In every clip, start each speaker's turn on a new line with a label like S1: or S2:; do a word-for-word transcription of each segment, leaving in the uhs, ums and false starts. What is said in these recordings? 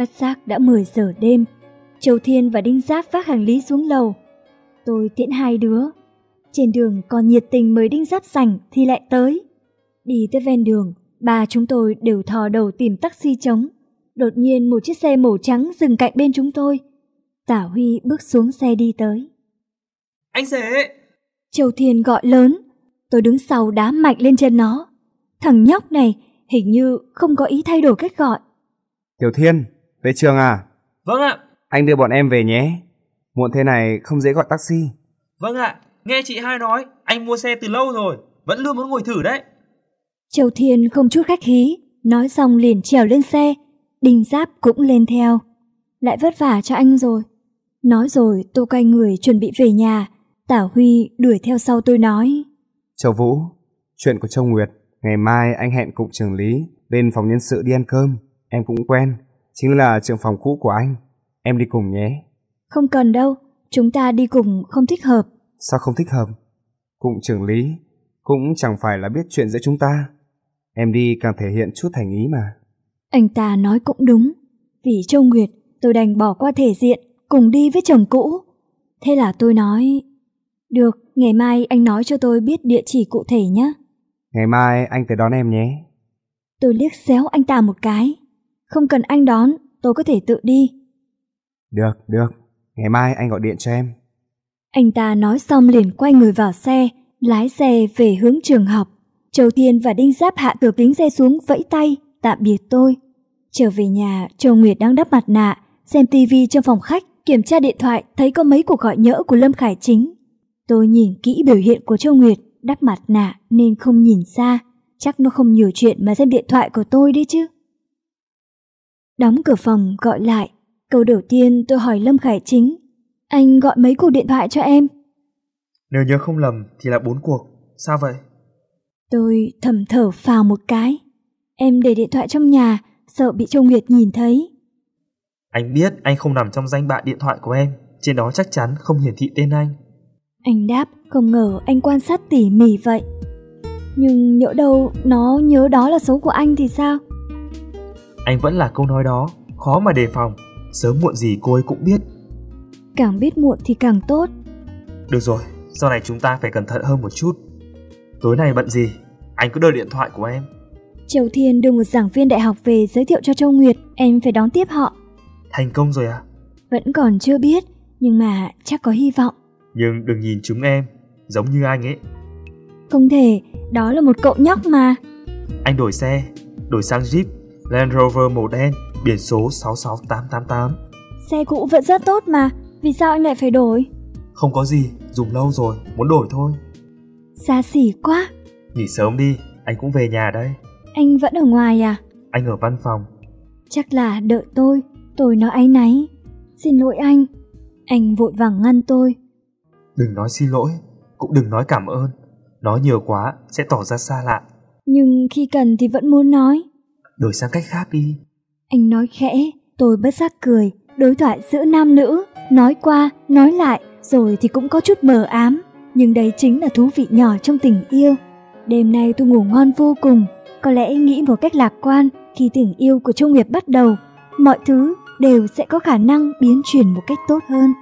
S1: Bất giác đã mười giờ đêm. Châu Thiên và Đinh Giáp vác hành lý xuống lầu. Tôi tiễn hai đứa. Trên đường còn nhiệt tình mời Đinh Giáp rảnh thì lại tới. Đi tới ven đường, ba chúng tôi đều thò đầu tìm taxi trống. Đột nhiên một chiếc xe màu trắng dừng cạnh bên chúng tôi. Tả Huy bước xuống xe đi tới.
S2: Anh rể!
S1: Châu Thiên gọi lớn. Tôi đứng sau đá mạnh lên chân nó. Thằng nhóc này hình như không có ý thay đổi cách gọi.
S3: Tiểu Thiên, về trường à?
S2: Vâng ạ.
S3: Anh đưa bọn em về nhé. Muộn thế này không dễ gọi taxi.
S2: Vâng ạ, nghe chị hai nói anh mua xe từ lâu rồi, vẫn luôn muốn ngồi thử đấy.
S1: Châu Thiên không chút khách khí, nói xong liền trèo lên xe. Đinh Giáp cũng lên theo. Lại vất vả cho anh rồi. Nói rồi tôi quay người chuẩn bị về nhà. Tả Huy đuổi theo sau tôi nói.
S3: Châu Vũ, chuyện của Châu Nguyệt, ngày mai anh hẹn cục trưởng lý lên phòng nhân sự đi ăn cơm. Em cũng quen, chính là trưởng phòng cũ của anh. Em đi cùng nhé.
S1: Không cần đâu, chúng ta đi cùng không thích hợp.
S3: Sao không thích hợp? Cục trưởng lý cũng chẳng phải là biết chuyện giữa chúng ta. Em đi càng thể hiện chút thành ý mà.
S1: Anh ta nói cũng đúng. Vì Châu Nguyệt tôi đành bỏ qua thể diện, cùng đi với chồng cũ. Thế là tôi nói, được, ngày mai anh nói cho tôi biết địa chỉ cụ thể nhé.
S3: Ngày mai anh tới đón em nhé.
S1: Tôi liếc xéo anh ta một cái. Không cần anh đón, tôi có thể tự đi.
S3: Được, được, ngày mai anh gọi điện cho em.
S1: Anh ta nói xong liền quay người vào xe, lái xe về hướng trường học. Châu Thiên và Đinh Giáp hạ cửa kính xe xuống vẫy tay, tạm biệt tôi. Trở về nhà, Châu Nguyệt đang đắp mặt nạ, xem tivi trong phòng khách, kiểm tra điện thoại thấy có mấy cuộc gọi nhỡ của Lâm Khải Chính. Tôi nhìn kỹ biểu hiện của Châu Nguyệt, đắp mặt nạ nên không nhìn xa, chắc nó không nhiều chuyện mà xem điện thoại của tôi đấy chứ. Đóng cửa phòng gọi lại, câu đầu tiên tôi hỏi Lâm Khải Chính, anh gọi mấy cuộc điện thoại cho em?
S2: Nếu nhớ không lầm thì là bốn cuộc, sao vậy?
S1: Tôi thầm thở phào một cái. Em để điện thoại trong nhà, sợ bị Châu Nguyệt nhìn thấy.
S2: Anh biết anh không nằm trong danh bạ điện thoại của em, trên đó chắc chắn không hiển thị tên anh.
S1: Anh đáp, không ngờ anh quan sát tỉ mỉ vậy. Nhưng nhỡ đâu nó nhớ đó là số của anh thì sao?
S2: Anh vẫn là câu nói đó, khó mà đề phòng, sớm muộn gì cô ấy cũng biết.
S1: Càng biết muộn thì càng tốt.
S2: Được rồi, sau này chúng ta phải cẩn thận hơn một chút. Tối nay bận gì, anh cứ đợi điện thoại của em.
S1: Châu Thiên đưa một giảng viên đại học về giới thiệu cho Châu Nguyệt, em phải đón tiếp họ.
S2: Thành công rồi à?
S1: Vẫn còn chưa biết, nhưng mà chắc có hy vọng.
S2: Nhưng đừng nhìn chúng em, giống như anh ấy.
S1: Không thể, đó là một cậu nhóc mà.
S2: Anh đổi xe, đổi sang Jeep Land Rover màu đen, biển số sáu sáu tám tám tám.
S1: Xe cũ vẫn rất tốt mà, vì sao anh lại phải đổi?
S2: Không có gì, dùng lâu rồi, muốn đổi thôi.
S1: Xa xỉ quá.
S2: Nghỉ sớm đi, anh cũng về nhà đây.
S1: Anh vẫn ở ngoài à?
S2: Anh ở văn phòng.
S1: Chắc là đợi tôi, tôi nói áy náy. Xin lỗi anh. Anh vội vàng ngăn tôi.
S2: Đừng nói xin lỗi, cũng đừng nói cảm ơn. Nói nhiều quá sẽ tỏ ra xa lạ.
S1: Nhưng khi cần thì vẫn muốn nói.
S2: Đổi sang cách khác đi.
S1: Anh nói khẽ, tôi bất giác cười. Đối thoại giữa nam nữ, nói qua, nói lại, rồi thì cũng có chút mờ ám. Nhưng đây chính là thú vị nhỏ trong tình yêu. Đêm nay tôi ngủ ngon vô cùng. Có lẽ nghĩ một cách lạc quan, khi tình yêu của Châu Nguyệt bắt đầu, mọi thứ đều sẽ có khả năng biến chuyển một cách tốt hơn.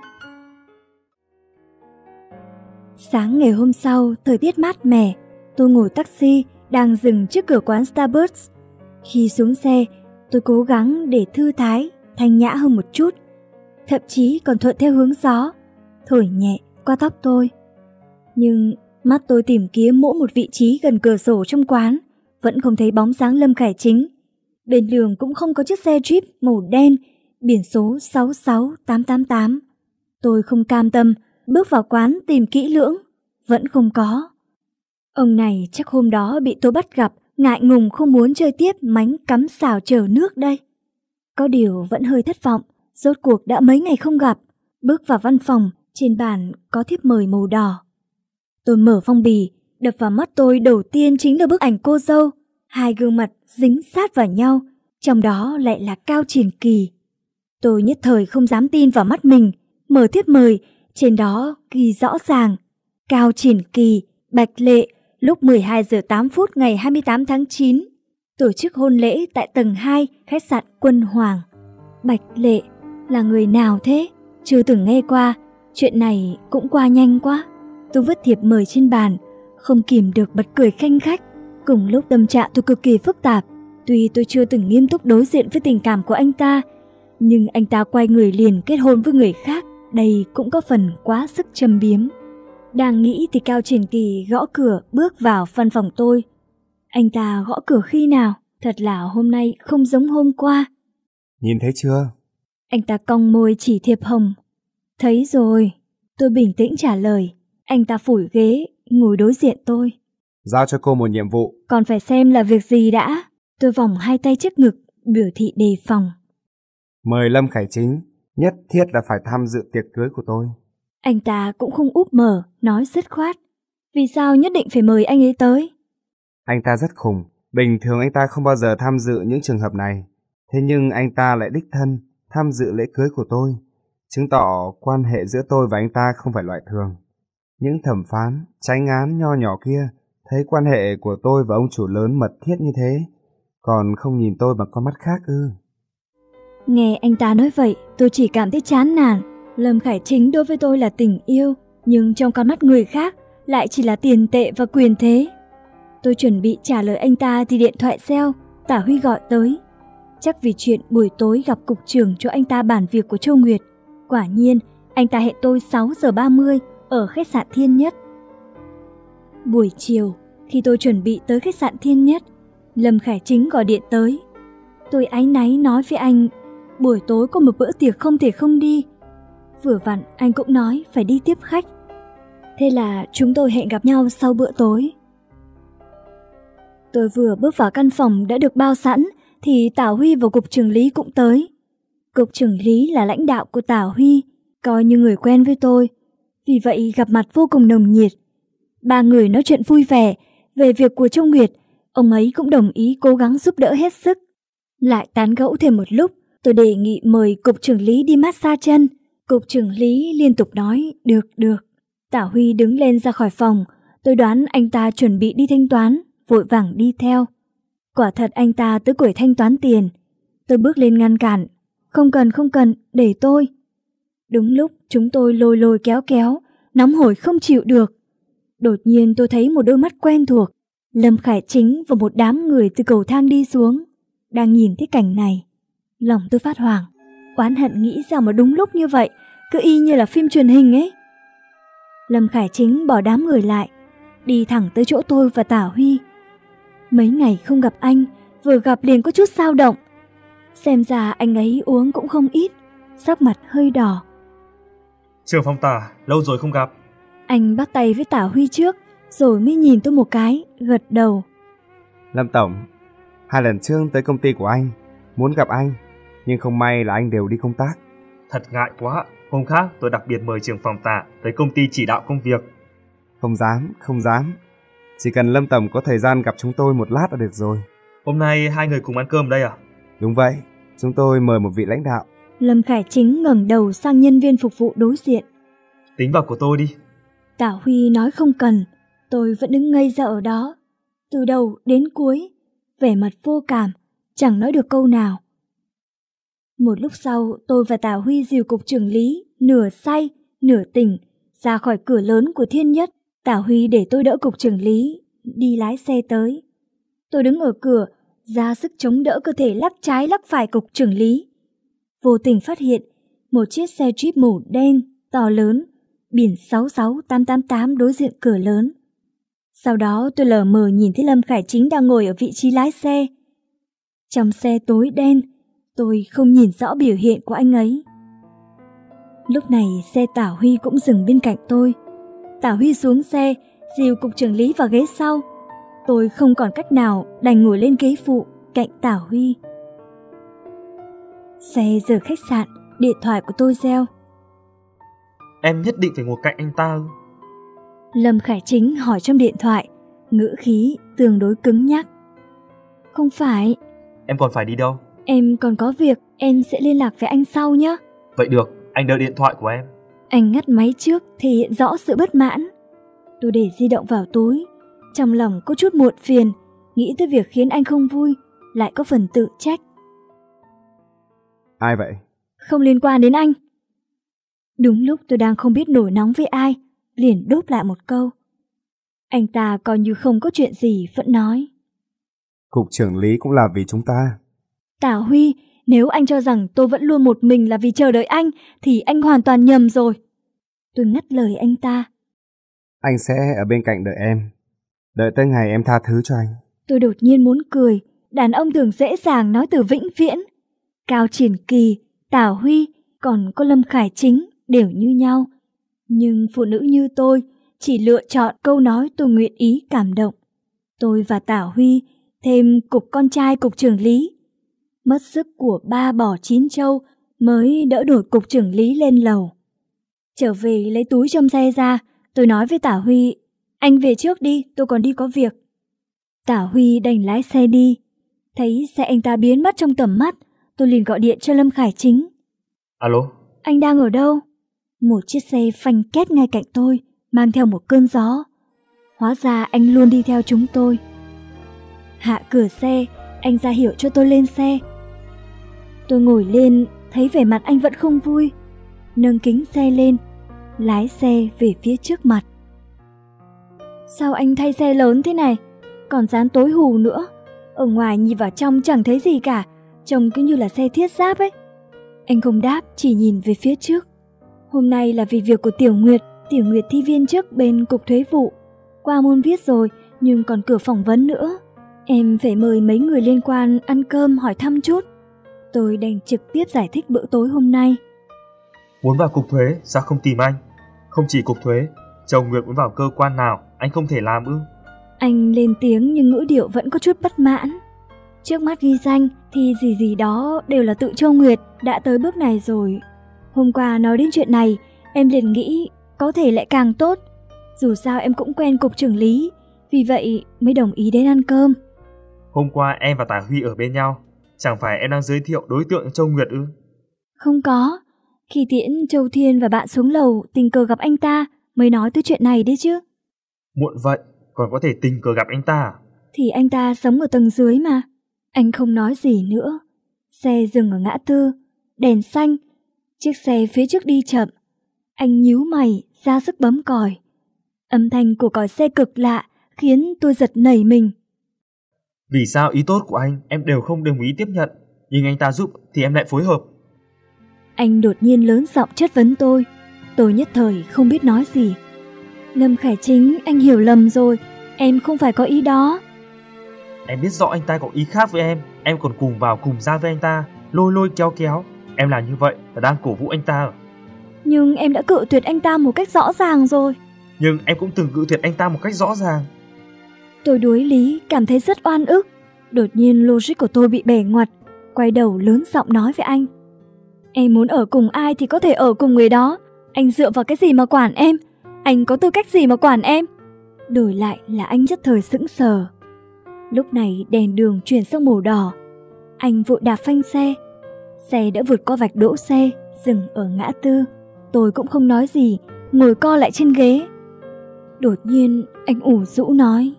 S1: Sáng ngày hôm sau, thời tiết mát mẻ, tôi ngồi taxi đang dừng trước cửa quán Starbucks. Khi xuống xe, tôi cố gắng để thư thái, thanh nhã hơn một chút, thậm chí còn thuận theo hướng gió, thổi nhẹ qua tóc tôi. Nhưng mắt tôi tìm kiếm mỗi một vị trí gần cửa sổ trong quán, vẫn không thấy bóng dáng Lâm Khải Chính. Bên đường cũng không có chiếc xe Jeep màu đen, biển số sáu sáu tám tám tám. Tôi không cam tâm, bước vào quán tìm kỹ lưỡng, vẫn không có. Ông này chắc hôm đó bị tôi bắt gặp, ngại ngùng không muốn chơi tiếp mánh cắm xào chờ nước đây. Có điều vẫn hơi thất vọng, rốt cuộc đã mấy ngày không gặp. Bước vào văn phòng, trên bàn có thiếp mời màu đỏ. Tôi mở phong bì, đập vào mắt tôi đầu tiên chính là bức ảnh cô dâu. Hai gương mặt dính sát vào nhau, trong đó lại là Cao Triển Kỳ. Tôi nhất thời không dám tin vào mắt mình, mở thiếp mời, trên đó ghi rõ ràng: Cao Triển Kỳ, Bạch Lệ, lúc mười hai giờ tám phút ngày hai mươi tám tháng chín, tổ chức hôn lễ tại tầng hai khách sạn Quân Hoàng. Bạch Lệ là người nào thế? Chưa từng nghe qua, chuyện này cũng qua nhanh quá. Tôi vứt thiệp mời trên bàn, không kìm được bật cười khanh khách. Cùng lúc tâm trạng tôi cực kỳ phức tạp. Tuy tôi chưa từng nghiêm túc đối diện với tình cảm của anh ta, nhưng anh ta quay người liền kết hôn với người khác, đây cũng có phần quá sức châm biếm. Đang nghĩ thì Cao Triển Kỳ gõ cửa bước vào văn phòng tôi. Anh ta gõ cửa khi nào? Thật là hôm nay không giống hôm qua.
S3: Nhìn thấy chưa?
S1: Anh ta cong môi chỉ thiệp hồng. Thấy rồi. Tôi bình tĩnh trả lời. Anh ta phủi ghế, ngồi đối diện tôi.
S3: Giao cho cô một nhiệm vụ.
S1: Còn phải xem là việc gì đã. Tôi vòng hai tay trước ngực, biểu thị đề phòng.
S3: Mời Lâm Khải Chính, nhất thiết là phải tham dự tiệc cưới của tôi.
S1: Anh ta cũng không úp mở, nói dứt khoát. Vì sao nhất định phải mời anh ấy tới?
S3: Anh ta rất khùng, bình thường anh ta không bao giờ tham dự những trường hợp này. Thế nhưng anh ta lại đích thân tham dự lễ cưới của tôi, chứng tỏ quan hệ giữa tôi và anh ta không phải loại thường. Những thẩm phán, chánh án nho nhỏ kia thấy quan hệ của tôi và ông chủ lớn mật thiết như thế, còn không nhìn tôi bằng con mắt khác ư?
S1: Nghe anh ta nói vậy, tôi chỉ cảm thấy chán nản. Lâm Khải Chính đối với tôi là tình yêu, nhưng trong con mắt người khác lại chỉ là tiền tệ và quyền thế. Tôi chuẩn bị trả lời anh ta thì điện thoại reo, Tả Huy gọi tới. Chắc vì chuyện buổi tối gặp cục trưởng cho anh ta bản việc của Châu Nguyệt. Quả nhiên, anh ta hẹn tôi sáu giờ ba mươi ở khách sạn Thiên Nhất. Buổi chiều, khi tôi chuẩn bị tới khách sạn Thiên Nhất, Lâm Khải Chính gọi điện tới. Tôi áy náy nói với anh, buổi tối có một bữa tiệc không thể không đi. Vừa vặn anh cũng nói phải đi tiếp khách. Thế là chúng tôi hẹn gặp nhau sau bữa tối. Tôi vừa bước vào căn phòng đã được bao sẵn thì Tả Huy và cục trưởng lý cũng tới. Cục trưởng lý là lãnh đạo của Tả Huy, coi như người quen với tôi. Vì vậy gặp mặt vô cùng nồng nhiệt. Ba người nói chuyện vui vẻ về việc của Châu Nguyệt. Ông ấy cũng đồng ý cố gắng giúp đỡ hết sức. Lại tán gẫu thêm một lúc, tôi đề nghị mời cục trưởng lý đi massage chân. Cục trưởng lý liên tục nói được được. Tả Huy đứng lên ra khỏi phòng. Tôi đoán anh ta chuẩn bị đi thanh toán, vội vàng đi theo. Quả thật anh ta tới quầy thanh toán tiền. Tôi bước lên ngăn cản. Không cần không cần, để tôi. Đúng lúc chúng tôi lôi lôi kéo kéo, nóng hổi không chịu được. Đột nhiên tôi thấy một đôi mắt quen thuộc. Lâm Khải Chính và một đám người từ cầu thang đi xuống. Đang nhìn thấy cảnh này, lòng tôi phát hoảng. Oán hận nghĩ sao mà đúng lúc như vậy, cứ y như là phim truyền hình ấy. Lâm Khải Chính bỏ đám người lại, đi thẳng tới chỗ tôi và Tả Huy. Mấy ngày không gặp anh, vừa gặp liền có chút dao động. Xem ra anh ấy uống cũng không ít, sắc mặt hơi đỏ.
S2: Trưởng phòng Tả, lâu rồi không gặp.
S1: Anh bắt tay với Tả Huy trước, rồi mới nhìn tôi một cái, gật đầu.
S3: Lâm Tổng, hai lần trước tới công ty của anh, muốn gặp anh, nhưng không may là anh đều đi công tác.
S2: Thật ngại quá, hôm khác tôi đặc biệt mời trưởng phòng Tả tới công ty chỉ đạo công việc.
S3: Không dám, không dám. Chỉ cần Lâm Tổng có thời gian gặp chúng tôi một lát là được rồi.
S2: Hôm nay hai người cùng ăn cơm đây à?
S3: Đúng vậy, chúng tôi mời một vị lãnh đạo.
S1: Lâm Khải Chính ngẩng đầu sang nhân viên phục vụ đối diện.
S2: Tính vào của tôi đi.
S1: Tả Huy nói không cần, tôi vẫn đứng ngây ra ở đó. Từ đầu đến cuối, vẻ mặt vô cảm, chẳng nói được câu nào. Một lúc sau, tôi và Tả Huy dìu cục trưởng lý, nửa say, nửa tỉnh, ra khỏi cửa lớn của Thiên Nhất. Tả Huy để tôi đỡ cục trưởng lý, đi lái xe tới. Tôi đứng ở cửa, ra sức chống đỡ cơ thể lắc trái lắc phải cục trưởng lý. Vô tình phát hiện, một chiếc xe Jeep màu đen, to lớn, biển sáu sáu tám tám tám đối diện cửa lớn. Sau đó tôi lờ mờ nhìn thấy Lâm Khải Chính đang ngồi ở vị trí lái xe. Trong xe tối đen, tôi không nhìn rõ biểu hiện của anh ấy. Lúc này xe Tả Huy cũng dừng bên cạnh tôi. Tả Huy xuống xe, dìu cục trưởng lý vào ghế sau. Tôi không còn cách nào đành ngồi lên ghế phụ cạnh Tả Huy. Xe rời khách sạn, điện thoại của tôi reo.
S2: Em nhất định phải ngồi cạnh anh ta.
S1: Lâm Khải Chính hỏi trong điện thoại, ngữ khí tương đối cứng nhắc. Không phải.
S2: Em còn phải đi đâu?
S1: Em còn có việc, em sẽ liên lạc với anh sau nhé.
S2: Vậy được, anh đợi điện thoại của em.
S1: Anh ngắt máy trước thể hiện rõ sự bất mãn. Tôi để di động vào túi, trong lòng có chút muộn phiền, nghĩ tới việc khiến anh không vui, lại có phần tự trách.
S3: Ai vậy?
S1: Không liên quan đến anh. Đúng lúc tôi đang không biết nổi nóng với ai, liền đốp lại một câu. Anh ta coi như không có chuyện gì vẫn nói.
S3: Cục trưởng lý cũng là vì chúng ta.
S1: Tả Huy, nếu anh cho rằng tôi vẫn luôn một mình là vì chờ đợi anh, thì anh hoàn toàn nhầm rồi. Tôi ngắt lời anh ta.
S3: Anh sẽ ở bên cạnh đợi em. Đợi tới ngày em tha thứ cho anh.
S1: Tôi đột nhiên muốn cười. Đàn ông thường dễ dàng nói từ vĩnh viễn. Cao Triển Kỳ, Tả Huy, còn có Lâm Khải Chính đều như nhau. Nhưng phụ nữ như tôi chỉ lựa chọn câu nói tôi nguyện ý cảm động. Tôi và Tả Huy thêm cục con trai cục trưởng lý. Mất sức của ba bò chín trâu mới đỡ nổi cục trưởng lý lên lầu. Trở về lấy túi trong xe ra, tôi nói với Tả Huy, anh về trước đi, tôi còn đi có việc. Tả Huy đành lái xe đi. Thấy xe anh ta biến mất trong tầm mắt, tôi liền gọi điện cho Lâm Khải Chính.
S2: Alo?
S1: Anh đang ở đâu? Một chiếc xe phanh két ngay cạnh tôi, mang theo một cơn gió. Hóa ra anh luôn đi theo chúng tôi. Hạ cửa xe, anh ra hiệu cho tôi lên xe. Tôi ngồi lên, thấy vẻ mặt anh vẫn không vui. Nâng kính xe lên, lái xe về phía trước mặt. Sao anh thay xe lớn thế này? Còn dán tối hù nữa. Ở ngoài nhìn vào trong chẳng thấy gì cả, trông cứ như là xe thiết giáp ấy. Anh không đáp, chỉ nhìn về phía trước. Hôm nay là vì việc của Tiểu Nguyệt. Tiểu Nguyệt thi viên chức bên cục thuế vụ. Qua môn viết rồi, nhưng còn cửa phỏng vấn nữa. Em phải mời mấy người liên quan ăn cơm hỏi thăm chút. Tôi đành trực tiếp giải thích bữa tối hôm nay.
S2: Muốn vào cục thuế, sao không tìm anh? Không chỉ cục thuế, chồng Nguyệt muốn vào cơ quan nào, anh không thể làm ư?
S1: Anh lên tiếng nhưng ngữ điệu vẫn có chút bất mãn. Trước mắt ghi danh thì gì gì đó đều là tự Châu Nguyệt đã tới bước này rồi. Hôm qua nói đến chuyện này, em liền nghĩ có thể lại càng tốt. Dù sao em cũng quen cục trưởng lý, vì vậy mới đồng ý đến ăn cơm.
S2: Hôm qua em và Tả Huy ở bên nhau, chẳng phải em đang giới thiệu đối tượng cho Châu Nguyệt ư?
S1: Không có, khi tiễn Châu Thiên và bạn xuống lầu tình cờ gặp anh ta mới nói tới chuyện này đấy chứ.
S2: Muộn vậy, còn có thể tình cờ gặp anh ta à?
S1: Thì anh ta sống ở tầng dưới mà. Anh không nói gì nữa. Xe dừng ở ngã tư, đèn xanh. Chiếc xe phía trước đi chậm. Anh nhíu mày, ra sức bấm còi. Âm thanh của còi xe cực lạ khiến tôi giật nảy mình.
S2: Vì sao ý tốt của anh em đều không đồng ý tiếp nhận, nhưng anh ta giúp thì em lại phối hợp?
S1: Anh đột nhiên lớn giọng chất vấn tôi. Tôi nhất thời không biết nói gì. Lâm Khải Chính, anh hiểu lầm rồi. Em không phải có ý đó.
S2: Em biết rõ anh ta có ý khác với em, em còn cùng vào cùng ra với anh ta, lôi lôi kéo kéo. Em làm như vậy là đang cổ vũ anh ta.
S1: Nhưng em đã cự tuyệt anh ta một cách rõ ràng rồi.
S2: Nhưng em cũng từng cự tuyệt anh ta một cách rõ ràng.
S1: Tôi đuối lý, cảm thấy rất oan ức. Đột nhiên logic của tôi bị bẻ ngoặt. Quay đầu lớn giọng nói với anh. Em muốn ở cùng ai thì có thể ở cùng người đó. Anh dựa vào cái gì mà quản em? Anh có tư cách gì mà quản em? Đổi lại là anh nhất thời sững sờ. Lúc này đèn đường chuyển sang màu đỏ. Anh vội đạp phanh xe. Xe đã vượt qua vạch đỗ xe, dừng ở ngã tư. Tôi cũng không nói gì, ngồi co lại trên ghế. Đột nhiên anh ủ rũ nói.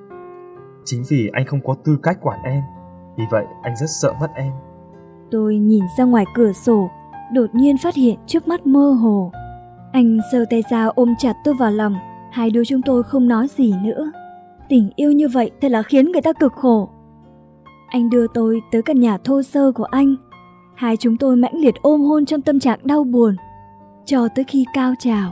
S2: Chính vì anh không có tư cách quản em, vì vậy anh rất sợ mất em.
S1: Tôi nhìn ra ngoài cửa sổ, đột nhiên phát hiện trước mắt mơ hồ. Anh giơ tay ra ôm chặt tôi vào lòng. Hai đứa chúng tôi không nói gì nữa. Tình yêu như vậy thật là khiến người ta cực khổ. Anh đưa tôi tới căn nhà thô sơ của anh. Hai chúng tôi mãnh liệt ôm hôn trong tâm trạng đau buồn, cho tới khi cao trào.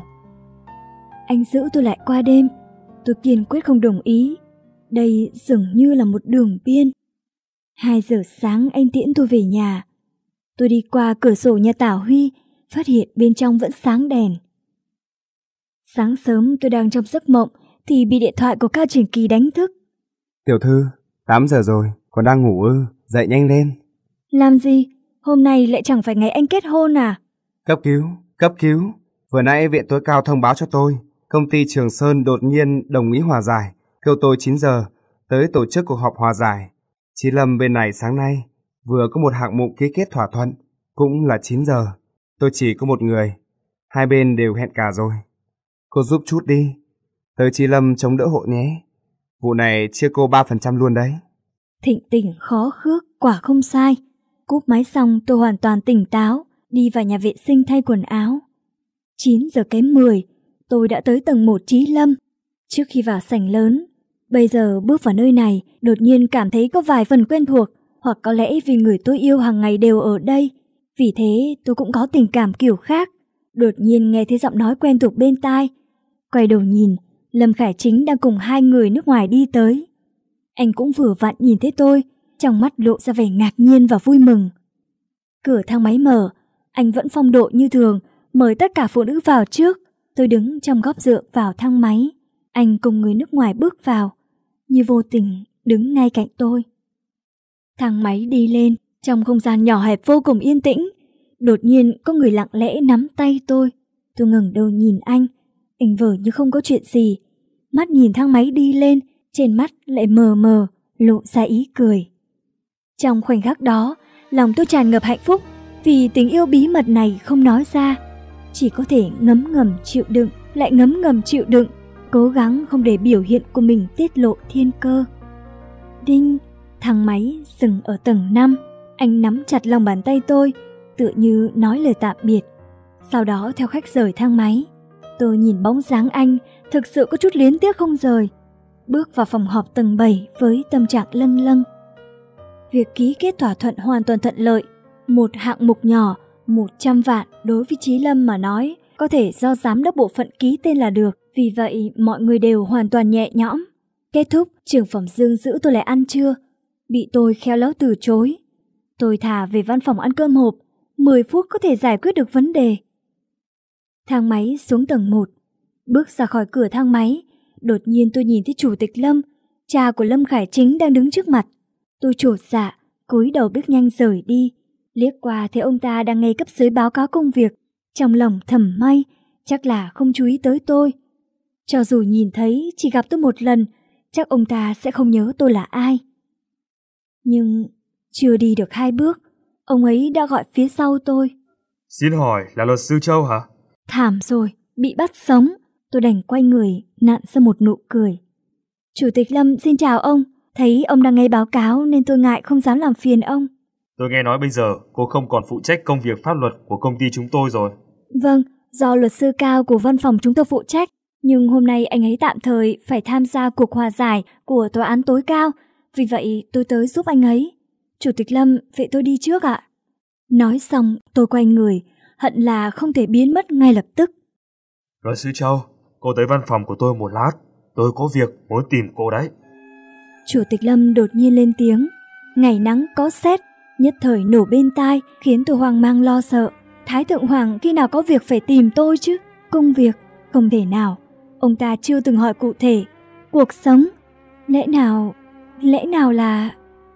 S1: Anh giữ tôi lại qua đêm. Tôi kiên quyết không đồng ý. Đây dường như là một đường biên. Hai giờ sáng anh tiễn tôi về nhà. Tôi đi qua cửa sổ nhà Tả Huy, phát hiện bên trong vẫn sáng đèn. Sáng sớm tôi đang trong giấc mộng thì bị điện thoại của Cao Triển Kỳ đánh thức.
S3: Tiểu thư, tám giờ rồi, còn đang ngủ ư? Dậy nhanh lên.
S1: Làm gì? Hôm nay lại chẳng phải ngày anh kết hôn à?
S3: Cấp cứu, cấp cứu. Vừa nãy viện tối cao thông báo cho tôi, công ty Trường Sơn đột nhiên đồng ý hòa giải, kêu tôi chín giờ tới tổ chức cuộc họp hòa giải. Chí Lâm bên này sáng nay vừa có một hạng mục ký kết thỏa thuận, cũng là chín giờ. Tôi chỉ có một người, hai bên đều hẹn cả rồi. Cô giúp chút đi, tới Chí Lâm chống đỡ hộ nhé. Vụ này chia cô ba phần trăm luôn đấy.
S1: Thịnh tình khó khước, quả không sai. Cúp máy xong tôi hoàn toàn tỉnh táo, đi vào nhà vệ sinh thay quần áo. chín giờ kém mười, tôi đã tới tầng một Chí Lâm. Trước khi vào sảnh lớn, bây giờ bước vào nơi này, đột nhiên cảm thấy có vài phần quen thuộc, hoặc có lẽ vì người tôi yêu hàng ngày đều ở đây. Vì thế tôi cũng có tình cảm kiểu khác. Đột nhiên nghe thấy giọng nói quen thuộc bên tai. Quay đầu nhìn, Lâm Khải Chính đang cùng hai người nước ngoài đi tới. Anh cũng vừa vặn nhìn thấy tôi, trong mắt lộ ra vẻ ngạc nhiên và vui mừng. Cửa thang máy mở, anh vẫn phong độ như thường, mời tất cả phụ nữ vào trước. Tôi đứng trong góc dựa vào thang máy. Anh cùng người nước ngoài bước vào, như vô tình đứng ngay cạnh tôi. Thang máy đi lên, trong không gian nhỏ hẹp vô cùng yên tĩnh. Đột nhiên có người lặng lẽ nắm tay tôi. Tôi ngẩng đầu nhìn anh, anh vờ như không có chuyện gì. Mắt nhìn thang máy đi lên, trên mắt lại mờ mờ, lộ ra ý cười. Trong khoảnh khắc đó, lòng tôi tràn ngập hạnh phúc vì tình yêu bí mật này không nói ra. Chỉ có thể ngấm ngầm chịu đựng, lại ngấm ngầm chịu đựng, cố gắng không để biểu hiện của mình tiết lộ thiên cơ. Đinh, thang máy dừng ở tầng năm. Anh nắm chặt lòng bàn tay tôi, tựa như nói lời tạm biệt. Sau đó theo khách rời thang máy. Tôi nhìn bóng dáng anh, thực sự có chút luyến tiếc không rời. Bước vào phòng họp tầng bảy với tâm trạng lâng lâng. Việc ký kết thỏa thuận hoàn toàn thuận lợi. Một hạng mục nhỏ, một trăm vạn đối với Chí Lâm mà nói, có thể do giám đốc bộ phận ký tên là được. Vì vậy mọi người đều hoàn toàn nhẹ nhõm. Kết thúc, trưởng phòng Dương giữ tôi lại ăn trưa. Bị tôi khéo léo từ chối. Tôi thả về văn phòng ăn cơm hộp, mười phút có thể giải quyết được vấn đề. Thang máy xuống tầng một. Bước ra khỏi cửa thang máy, đột nhiên tôi nhìn thấy Chủ tịch Lâm, cha của Lâm Khải Chính đang đứng trước mặt. Tôi chột dạ, cúi đầu bước nhanh rời đi. Liếc qua thấy ông ta đang ngay cấp dưới báo cáo công việc, trong lòng thầm may, chắc là không chú ý tới tôi. Cho dù nhìn thấy, chỉ gặp tôi một lần, chắc ông ta sẽ không nhớ tôi là ai. Nhưng chưa đi được hai bước, ông ấy đã gọi phía sau tôi.
S2: Xin hỏi là luật sư Châu hả?
S1: Thảm rồi, bị bắt sống. Tôi đành quay người, nặn ra một nụ cười. Chủ tịch Lâm xin chào ông. Thấy ông đang nghe báo cáo nên tôi ngại không dám làm phiền ông.
S2: Tôi nghe nói bây giờ cô không còn phụ trách công việc pháp luật của công ty chúng tôi rồi.
S1: Vâng, do luật sư cao của văn phòng chúng tôi phụ trách. Nhưng hôm nay anh ấy tạm thời phải tham gia cuộc hòa giải của tòa án tối cao. Vì vậy tôi tới giúp anh ấy. Chủ tịch Lâm, vậy tôi đi trước ạ. Nói xong tôi quay người, hận là không thể biến mất ngay lập tức.
S2: Luật sư Châu, cô tới văn phòng của tôi một lát. Tôi có việc muốn tìm cô đấy.
S1: Chủ tịch Lâm đột nhiên lên tiếng. Ngày nắng có sét, nhất thời nổ bên tai, khiến tôi hoang mang lo sợ. Thái thượng hoàng khi nào có việc phải tìm tôi chứ? Công việc? Không thể nào. Ông ta chưa từng hỏi cụ thể. Cuộc sống? Lẽ nào... Lẽ nào là...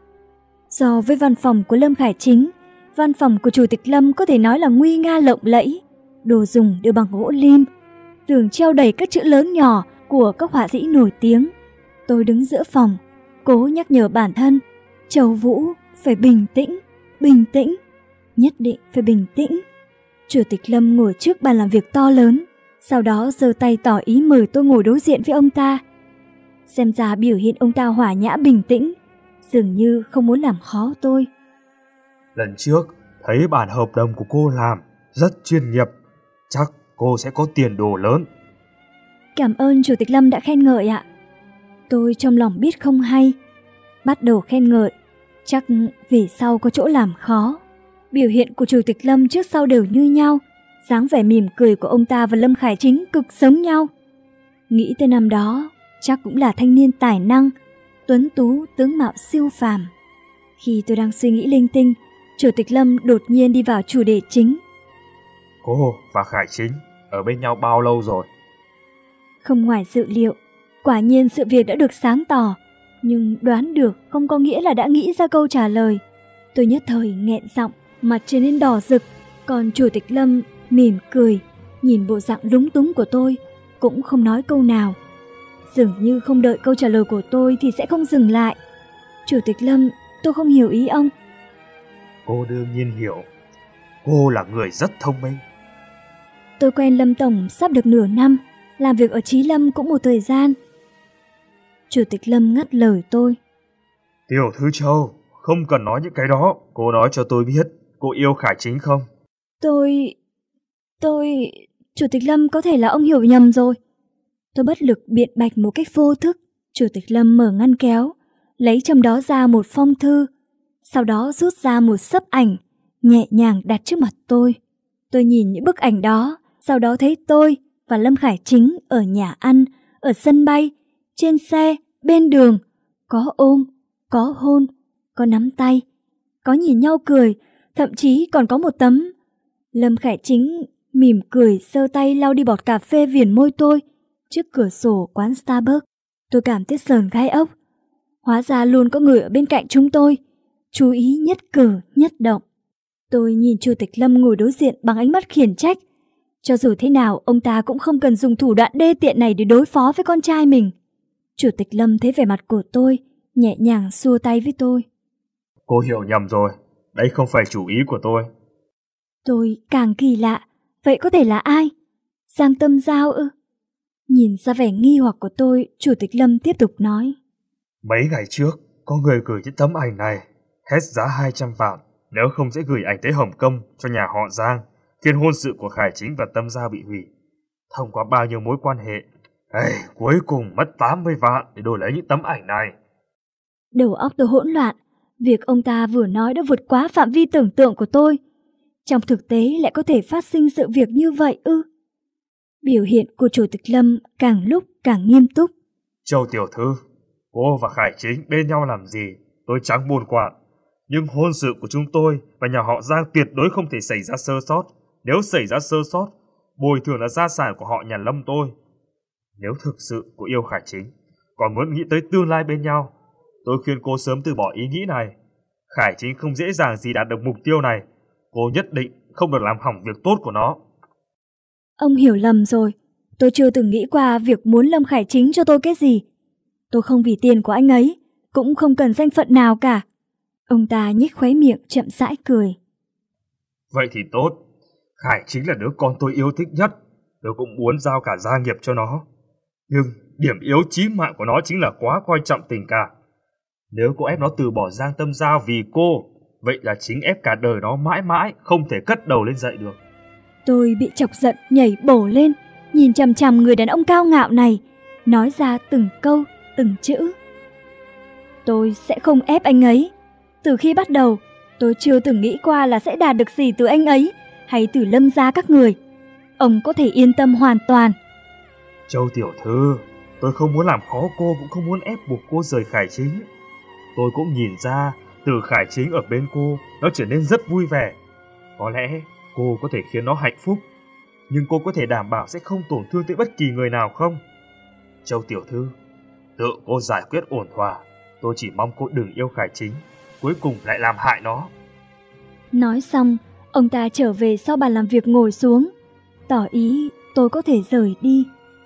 S1: So với văn phòng của Lâm Khải Chính, văn phòng của Chủ tịch Lâm có thể nói là nguy nga lộng lẫy. Đồ dùng đều bằng gỗ lim, tường treo đầy các chữ lớn nhỏ của các họa sĩ nổi tiếng. Tôi đứng giữa phòng, cố nhắc nhở bản thân, Châu Vũ phải bình tĩnh, bình tĩnh, nhất định phải bình tĩnh. Chủ tịch Lâm ngồi trước bàn làm việc to lớn, sau đó giơ tay tỏ ý mời tôi ngồi đối diện với ông ta. Xem ra biểu hiện ông ta hòa nhã bình tĩnh, dường như không muốn làm khó tôi.
S2: Lần trước, thấy bản hợp đồng của cô làm rất chuyên nghiệp, chắc cô sẽ có tiền đồ lớn.
S1: Cảm ơn Chủ tịch Lâm đã khen ngợi ạ. Tôi trong lòng biết không hay, bắt đầu khen ngợi, chắc về sau có chỗ làm khó. Biểu hiện của Chủ tịch Lâm trước sau đều như nhau, dáng vẻ mỉm cười của ông ta và Lâm Khải Chính cực giống nhau. Nghĩ tới năm đó, chắc cũng là thanh niên tài năng, tuấn tú, tướng mạo siêu phàm. Khi tôi đang suy nghĩ linh tinh, Chủ tịch Lâm đột nhiên đi vào chủ đề chính.
S2: Cô và Khải Chính ở bên nhau bao lâu rồi?
S1: Không ngoài dự liệu, quả nhiên sự việc đã được sáng tỏ, nhưng đoán được không có nghĩa là đã nghĩ ra câu trả lời. Tôi nhất thời nghẹn giọng, mặt trở nên đỏ rực, còn Chủ tịch Lâm mỉm cười, nhìn bộ dạng lúng túng của tôi, cũng không nói câu nào. Dường như không đợi câu trả lời của tôi thì sẽ không dừng lại. Chủ tịch Lâm, tôi không hiểu ý ông.
S2: Cô đương nhiên hiểu, cô là người rất thông minh.
S1: Tôi quen Lâm Tổng sắp được nửa năm, làm việc ở Chí Lâm cũng một thời gian. Chủ tịch Lâm ngắt lời tôi.
S2: Tiểu thư Châu, không cần nói những cái đó. Cô nói cho tôi biết, cô yêu Khải Chính không?
S1: Tôi... tôi... Chủ tịch Lâm, có thể là ông hiểu nhầm rồi. Tôi bất lực biện bạch một cách vô thức. Chủ tịch Lâm mở ngăn kéo, lấy trong đó ra một phong thư, sau đó rút ra một xấp ảnh, nhẹ nhàng đặt trước mặt tôi. Tôi nhìn những bức ảnh đó, sau đó thấy tôi và Lâm Khải Chính ở nhà ăn, ở sân bay, trên xe, bên đường. Có ôm, có hôn, có nắm tay, có nhìn nhau cười, thậm chí còn có một tấm. Lâm Khải Chính mỉm cười giơ tay lau đi bọt cà phê viền môi tôi trước cửa sổ quán Starbucks. Tôi cảm thấy sờn gai ốc. Hóa ra luôn có người ở bên cạnh chúng tôi, chú ý nhất cử nhất động. Tôi nhìn Chủ tịch Lâm ngồi đối diện bằng ánh mắt khiển trách. Cho dù thế nào, ông ta cũng không cần dùng thủ đoạn đê tiện này để đối phó với con trai mình. Chủ tịch Lâm thấy vẻ mặt của tôi, nhẹ nhàng xua tay với tôi.
S2: Cô hiểu nhầm rồi, đấy không phải chủ ý của tôi.
S1: Tôi càng kỳ lạ, vậy có thể là ai? Giang Tâm Giao ư? Nhìn ra vẻ nghi hoặc của tôi, Chủ tịch Lâm tiếp tục nói.
S2: Mấy ngày trước, có người gửi những tấm ảnh này, hết giá hai trăm vạn, nếu không sẽ gửi ảnh tới Hồng Kông cho nhà họ Giang, khiến hôn sự của Khải Chính và Tâm Giao bị hủy. Thông qua bao nhiêu mối quan hệ, hey, cuối cùng mất tám mươi vạn để đổi lấy những tấm ảnh này.
S1: Đầu óc tôi hỗn loạn, việc ông ta vừa nói đã vượt quá phạm vi tưởng tượng của tôi. Trong thực tế lại có thể phát sinh sự việc như vậy ư? Biểu hiện của Chủ tịch Lâm càng lúc càng nghiêm túc.
S2: Châu tiểu thư, cô và Khải Chính bên nhau làm gì, tôi chẳng buồn quản. Nhưng hôn sự của chúng tôi và nhà họ Giang tuyệt đối không thể xảy ra sơ sót. Nếu xảy ra sơ sót, bồi thường là gia sản của họ nhà Lâm tôi. Nếu thực sự cô yêu Khải Chính, còn muốn nghĩ tới tương lai bên nhau, tôi khuyên cô sớm từ bỏ ý nghĩ này. Khải Chính không dễ dàng gì đạt được mục tiêu này. Cô nhất định không được làm hỏng việc tốt của nó.
S1: Ông hiểu lầm rồi. Tôi chưa từng nghĩ qua việc muốn Lâm Khải Chính cho tôi cái gì. Tôi không vì tiền của anh ấy, cũng không cần danh phận nào cả. Ông ta nhếch khóe miệng chậm rãi cười.
S2: Vậy thì tốt. Khải Chính là đứa con tôi yêu thích nhất. Tôi cũng muốn giao cả gia nghiệp cho nó. Nhưng điểm yếu chí mạng của nó chính là quá coi trọng tình cảm. Nếu cô ép nó từ bỏ Giang Tâm Giao vì cô, vậy là chính ép cả đời nó mãi mãi không thể cất đầu lên dậy được.
S1: Tôi bị chọc giận nhảy bổ lên, nhìn chằm chằm người đàn ông cao ngạo này, nói ra từng câu, từng chữ. Tôi sẽ không ép anh ấy. Từ khi bắt đầu, tôi chưa từng nghĩ qua là sẽ đạt được gì từ anh ấy hay từ Lâm gia các người. Ông có thể yên tâm hoàn toàn.
S2: Châu tiểu thư, tôi không muốn làm khó cô, cũng không muốn ép buộc cô rời Khải Chính. Tôi cũng nhìn ra từ Khải Chính ở bên cô, nó trở nên rất vui vẻ. Có lẽ cô có thể khiến nó hạnh phúc, nhưng cô có thể đảm bảo sẽ không tổn thương tới bất kỳ người nào không? Châu tiểu thư, tự cô giải quyết ổn thỏa. Tôi chỉ mong cô đừng yêu Khải Chính, cuối cùng lại làm hại nó.
S1: Nói xong, ông ta trở về sau bàn làm việc ngồi xuống, tỏ ý tôi có thể rời đi.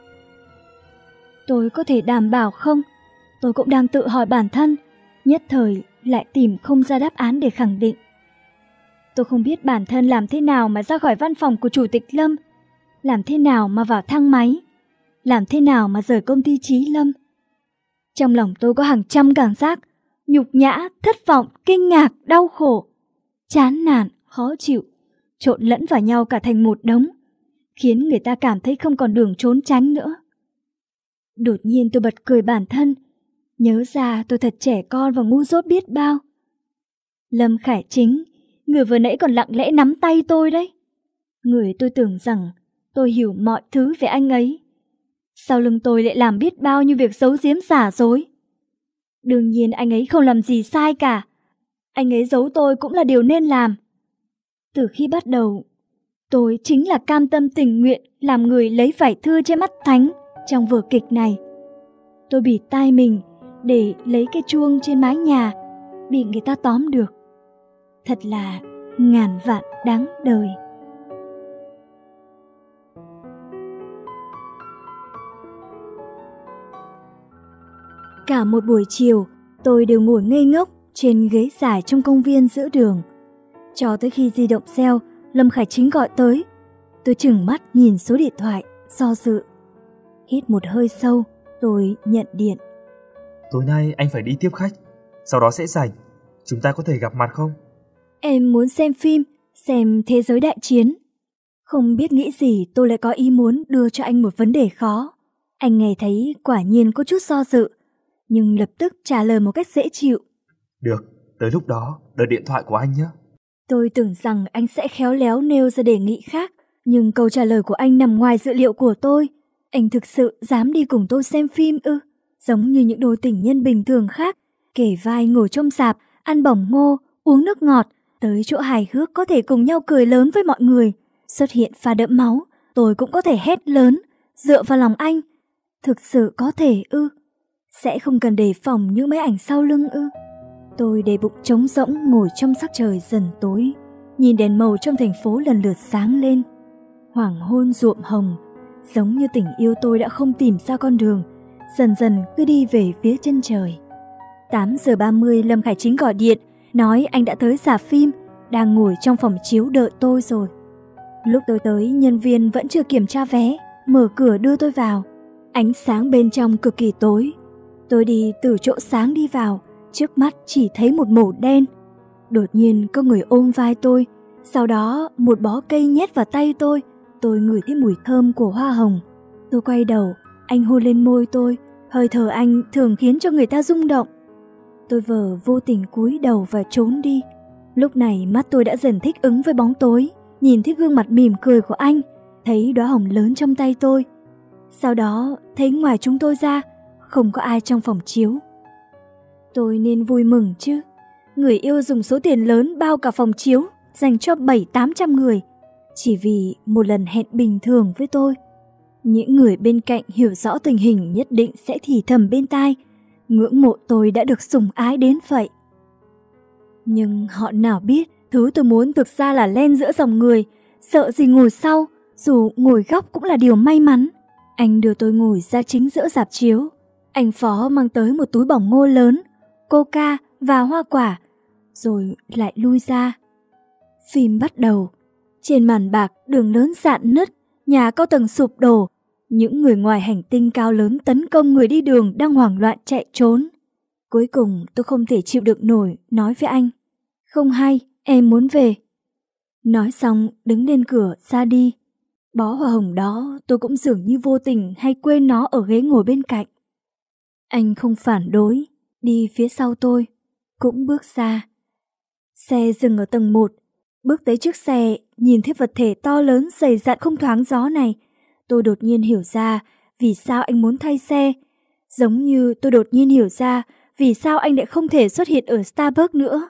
S1: Tôi có thể đảm bảo không? Tôi cũng đang tự hỏi bản thân, nhất thời lại tìm không ra đáp án để khẳng định. Tôi không biết bản thân làm thế nào mà ra khỏi văn phòng của Chủ tịch Lâm, làm thế nào mà vào thang máy, làm thế nào mà rời công ty Chí Lâm. Trong lòng tôi có hàng trăm cảm giác, nhục nhã, thất vọng, kinh ngạc, đau khổ, chán nản, khó chịu, trộn lẫn vào nhau cả thành một đống, khiến người ta cảm thấy không còn đường trốn tránh nữa. Đột nhiên tôi bật cười bản thân, nhớ ra tôi thật trẻ con và ngu dốt biết bao. Lâm Khải Chính, người vừa nãy còn lặng lẽ nắm tay tôi đấy. Người tôi tưởng rằng tôi hiểu mọi thứ về anh ấy. Sau lưng tôi lại làm biết bao nhiêu việc giấu giếm giả dối. Đương nhiên anh ấy không làm gì sai cả. Anh ấy giấu tôi cũng là điều nên làm. Từ khi bắt đầu, tôi chính là cam tâm tình nguyện làm người lấy vải thưa che mắt thánh trong vở kịch này. Tôi bịt tai mình để lấy cái chuông trên mái nhà, bị người ta tóm được. Thật là ngàn vạn đáng đời. Cả một buổi chiều, tôi đều ngồi ngây ngốc trên ghế dài trong công viên giữa đường. Cho tới khi di động reo, Lâm Khải Chính gọi tới. Tôi trừng mắt nhìn số điện thoại, do dự. Hít một hơi sâu, tôi nhận điện.
S2: Tối nay anh phải đi tiếp khách, sau đó sẽ rảnh. Chúng ta có thể gặp mặt không?
S1: Em muốn xem phim, xem Thế giới đại chiến. Không biết nghĩ gì tôi lại có ý muốn đưa cho anh một vấn đề khó. Anh nghe thấy quả nhiên có chút do dự, nhưng lập tức trả lời một cách dễ chịu.
S2: Được, tới lúc đó, đợi điện thoại của anh nhé.
S1: Tôi tưởng rằng anh sẽ khéo léo nêu ra đề nghị khác, nhưng câu trả lời của anh nằm ngoài dự liệu của tôi. Anh thực sự dám đi cùng tôi xem phim ư? Giống như những đôi tình nhân bình thường khác, kể vai ngồi trong rạp, ăn bỏng ngô, uống nước ngọt, tới chỗ hài hước có thể cùng nhau cười lớn với mọi người. Xuất hiện pha đẫm máu, tôi cũng có thể hét lớn, dựa vào lòng anh. Thực sự có thể ư? Sẽ không cần đề phòng những máy ảnh sau lưng ư? Tôi để bụng trống rỗng ngồi trong sắc trời dần tối, nhìn đèn màu trong thành phố lần lượt sáng lên. Hoàng hôn nhuộm hồng, giống như tình yêu tôi đã không tìm ra con đường, dần dần cứ đi về phía chân trời. tám giờ ba mươi Lâm Khải Chính gọi điện, nói anh đã tới rạp phim, đang ngồi trong phòng chiếu đợi tôi rồi. Lúc tôi tới, nhân viên vẫn chưa kiểm tra vé, mở cửa đưa tôi vào. Ánh sáng bên trong cực kỳ tối. Tôi đi từ chỗ sáng đi vào, trước mắt chỉ thấy một màu đen. Đột nhiên có người ôm vai tôi, sau đó một bó cây nhét vào tay tôi. Tôi ngửi thấy mùi thơm của hoa hồng. Tôi quay đầu, anh hôn lên môi tôi, hơi thở anh thường khiến cho người ta rung động. Tôi vờ vô tình cúi đầu và trốn đi. Lúc này mắt tôi đã dần thích ứng với bóng tối, nhìn thấy gương mặt mỉm cười của anh, thấy đóa hồng lớn trong tay tôi. Sau đó thấy ngoài chúng tôi ra, không có ai trong phòng chiếu. Tôi nên vui mừng chứ. Người yêu dùng số tiền lớn bao cả phòng chiếu, dành cho bảy tám trăm người, chỉ vì một lần hẹn bình thường với tôi. Những người bên cạnh hiểu rõ tình hình nhất định sẽ thì thầm bên tai, ngưỡng mộ tôi đã được sủng ái đến vậy. Nhưng họ nào biết, thứ tôi muốn thực ra là len giữa dòng người, sợ gì ngồi sau, dù ngồi góc cũng là điều may mắn. Anh đưa tôi ngồi ra chính giữa rạp chiếu. Anh Phó mang tới một túi bỏng ngô lớn, coca và hoa quả, rồi lại lui ra. Phim bắt đầu. Trên màn bạc, đường lớn rạn nứt, nhà cao tầng sụp đổ. Những người ngoài hành tinh cao lớn tấn công người đi đường đang hoảng loạn chạy trốn. Cuối cùng tôi không thể chịu đựng nổi, nói với anh: "Không hay, em muốn về." Nói xong đứng lên cửa ra đi. Bó hoa hồng đó tôi cũng dường như vô tình hay quên nó ở ghế ngồi bên cạnh. Anh không phản đối, đi phía sau tôi, cũng bước ra. Xe dừng ở tầng một. Bước tới trước xe, nhìn thấy vật thể to lớn dày dặn không thoáng gió này, tôi đột nhiên hiểu ra vì sao anh muốn thay xe. Giống như tôi đột nhiên hiểu ra vì sao anh lại không thể xuất hiện ở Starbucks nữa.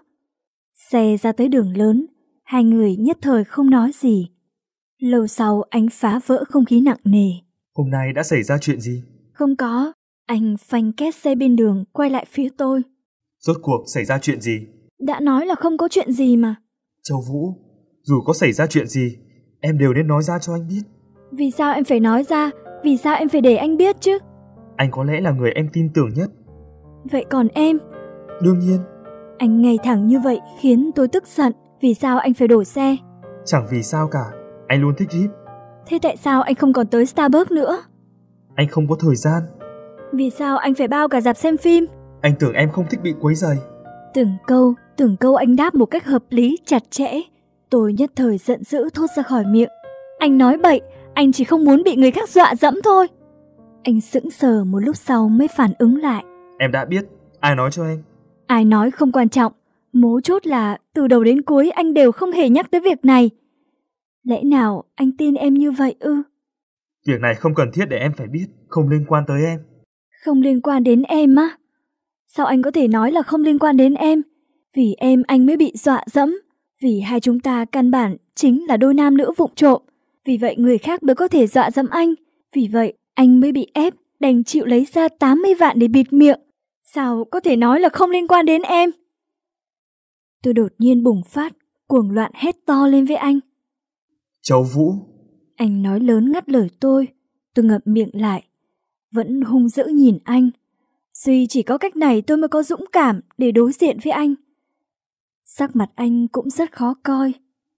S1: Xe ra tới đường lớn, hai người nhất thời không nói gì. Lâu sau anh phá vỡ không khí nặng nề.
S2: Hôm nay đã xảy ra chuyện gì?
S1: Không có. Anh phanh két xe bên đường, quay lại phía tôi.
S2: Rốt cuộc xảy ra chuyện gì?
S1: Đã nói là không có chuyện gì mà.
S2: Châu Vũ, dù có xảy ra chuyện gì, em đều nên nói ra cho anh biết.
S1: Vì sao em phải nói ra? Vì sao em phải để anh biết chứ?
S2: Anh có lẽ là người em tin tưởng nhất.
S1: Vậy còn em?
S2: Đương nhiên.
S1: Anh ngay thẳng như vậy khiến tôi tức giận. Vì sao anh phải đổi xe?
S2: Chẳng vì sao cả, anh luôn thích Jeep.
S1: Thế tại sao anh không còn tới Starbucks nữa?
S2: Anh không có thời gian.
S1: Vì sao anh phải bao cả rạp xem phim?
S2: Anh tưởng em không thích bị quấy rầy.
S1: Từng câu, từng câu anh đáp một cách hợp lý, chặt chẽ. Tôi nhất thời giận dữ thốt ra khỏi miệng: "Anh nói bậy, anh chỉ không muốn bị người khác dọa dẫm thôi." Anh sững sờ một lúc sau mới phản ứng lại:
S2: Em đã biết, ai nói cho em?
S1: Ai nói không quan trọng, mấu chốt là từ đầu đến cuối anh đều không hề nhắc tới việc này. Lẽ nào anh tin em như vậy ư?
S2: Việc này không cần thiết để em phải biết, không liên quan tới em.
S1: Không liên quan đến em á? Sao anh có thể nói là không liên quan đến em? Vì em anh mới bị dọa dẫm. Vì hai chúng ta căn bản chính là đôi nam nữ vụng trộm. Vì vậy người khác mới có thể dọa dẫm anh. Vì vậy anh mới bị ép đành chịu lấy ra tám mươi vạn để bịt miệng. Sao có thể nói là không liên quan đến em? Tôi đột nhiên bùng phát, cuồng loạn hét to lên với anh:
S2: Châu Vũ!
S1: Anh nói lớn ngắt lời tôi. Tôi ngậm miệng lại, vẫn hung dữ nhìn anh. Duy chỉ có cách này tôi mới có dũng cảm để đối diện với anh. Sắc mặt anh cũng rất khó coi.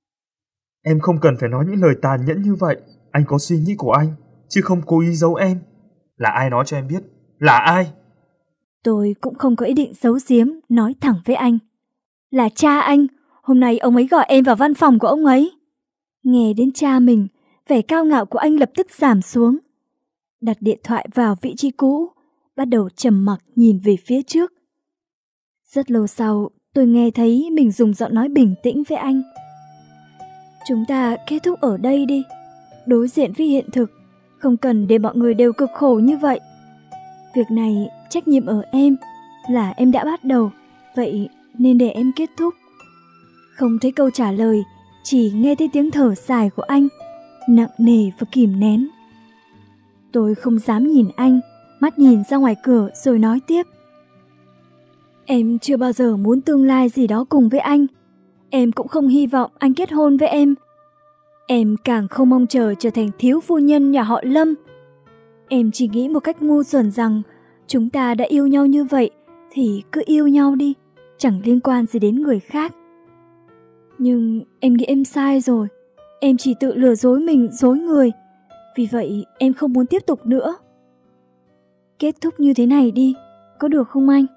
S2: Em không cần phải nói những lời tàn nhẫn như vậy. Anh có suy nghĩ của anh, chứ không cố ý giấu em. Là ai nói cho em biết? Là ai?
S1: Tôi cũng không có ý định giấu giếm, nói thẳng với anh. Là cha anh, hôm nay ông ấy gọi em vào văn phòng của ông ấy. Nghe đến cha mình, vẻ cao ngạo của anh lập tức giảm xuống. Đặt điện thoại vào vị trí cũ, bắt đầu trầm mặc nhìn về phía trước. Rất lâu sau, tôi nghe thấy mình dùng giọng nói bình tĩnh với anh. Chúng ta kết thúc ở đây đi. Đối diện với hiện thực, không cần để mọi người đều cực khổ như vậy. Việc này trách nhiệm ở em, là em đã bắt đầu, vậy nên để em kết thúc. Không thấy câu trả lời, chỉ nghe thấy tiếng thở dài của anh, nặng nề và kìm nén. Tôi không dám nhìn anh, mắt nhìn ra ngoài cửa rồi nói tiếp. Em chưa bao giờ muốn tương lai gì đó cùng với anh. Em cũng không hy vọng anh kết hôn với em. Em càng không mong chờ trở thành thiếu phu nhân nhà họ Lâm. Em chỉ nghĩ một cách ngu xuẩn rằng chúng ta đã yêu nhau như vậy thì cứ yêu nhau đi, chẳng liên quan gì đến người khác. Nhưng em nghĩ em sai rồi. Em chỉ tự lừa dối mình, dối người. Vì vậy em không muốn tiếp tục nữa. Kết thúc như thế này đi, có được không anh?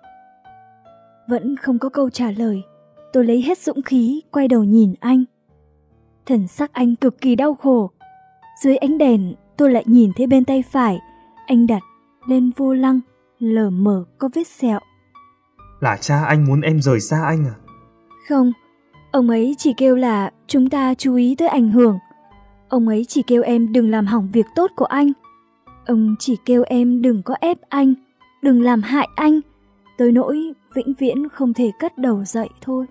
S1: Vẫn không có câu trả lời. Tôi lấy hết dũng khí quay đầu nhìn anh. Thần sắc anh cực kỳ đau khổ. Dưới ánh đèn tôi lại nhìn thấy bên tay phải anh đặt lên vô lăng lờ mờ có vết sẹo.
S2: Là cha anh muốn em rời xa anh à?
S1: Không, ông ấy chỉ kêu là chúng ta chú ý tới ảnh hưởng. Ông ấy chỉ kêu em đừng làm hỏng việc tốt của anh. Ông chỉ kêu em đừng có ép anh, đừng làm hại anh, tới nỗi vĩnh viễn không thể cất đầu dậy thôi.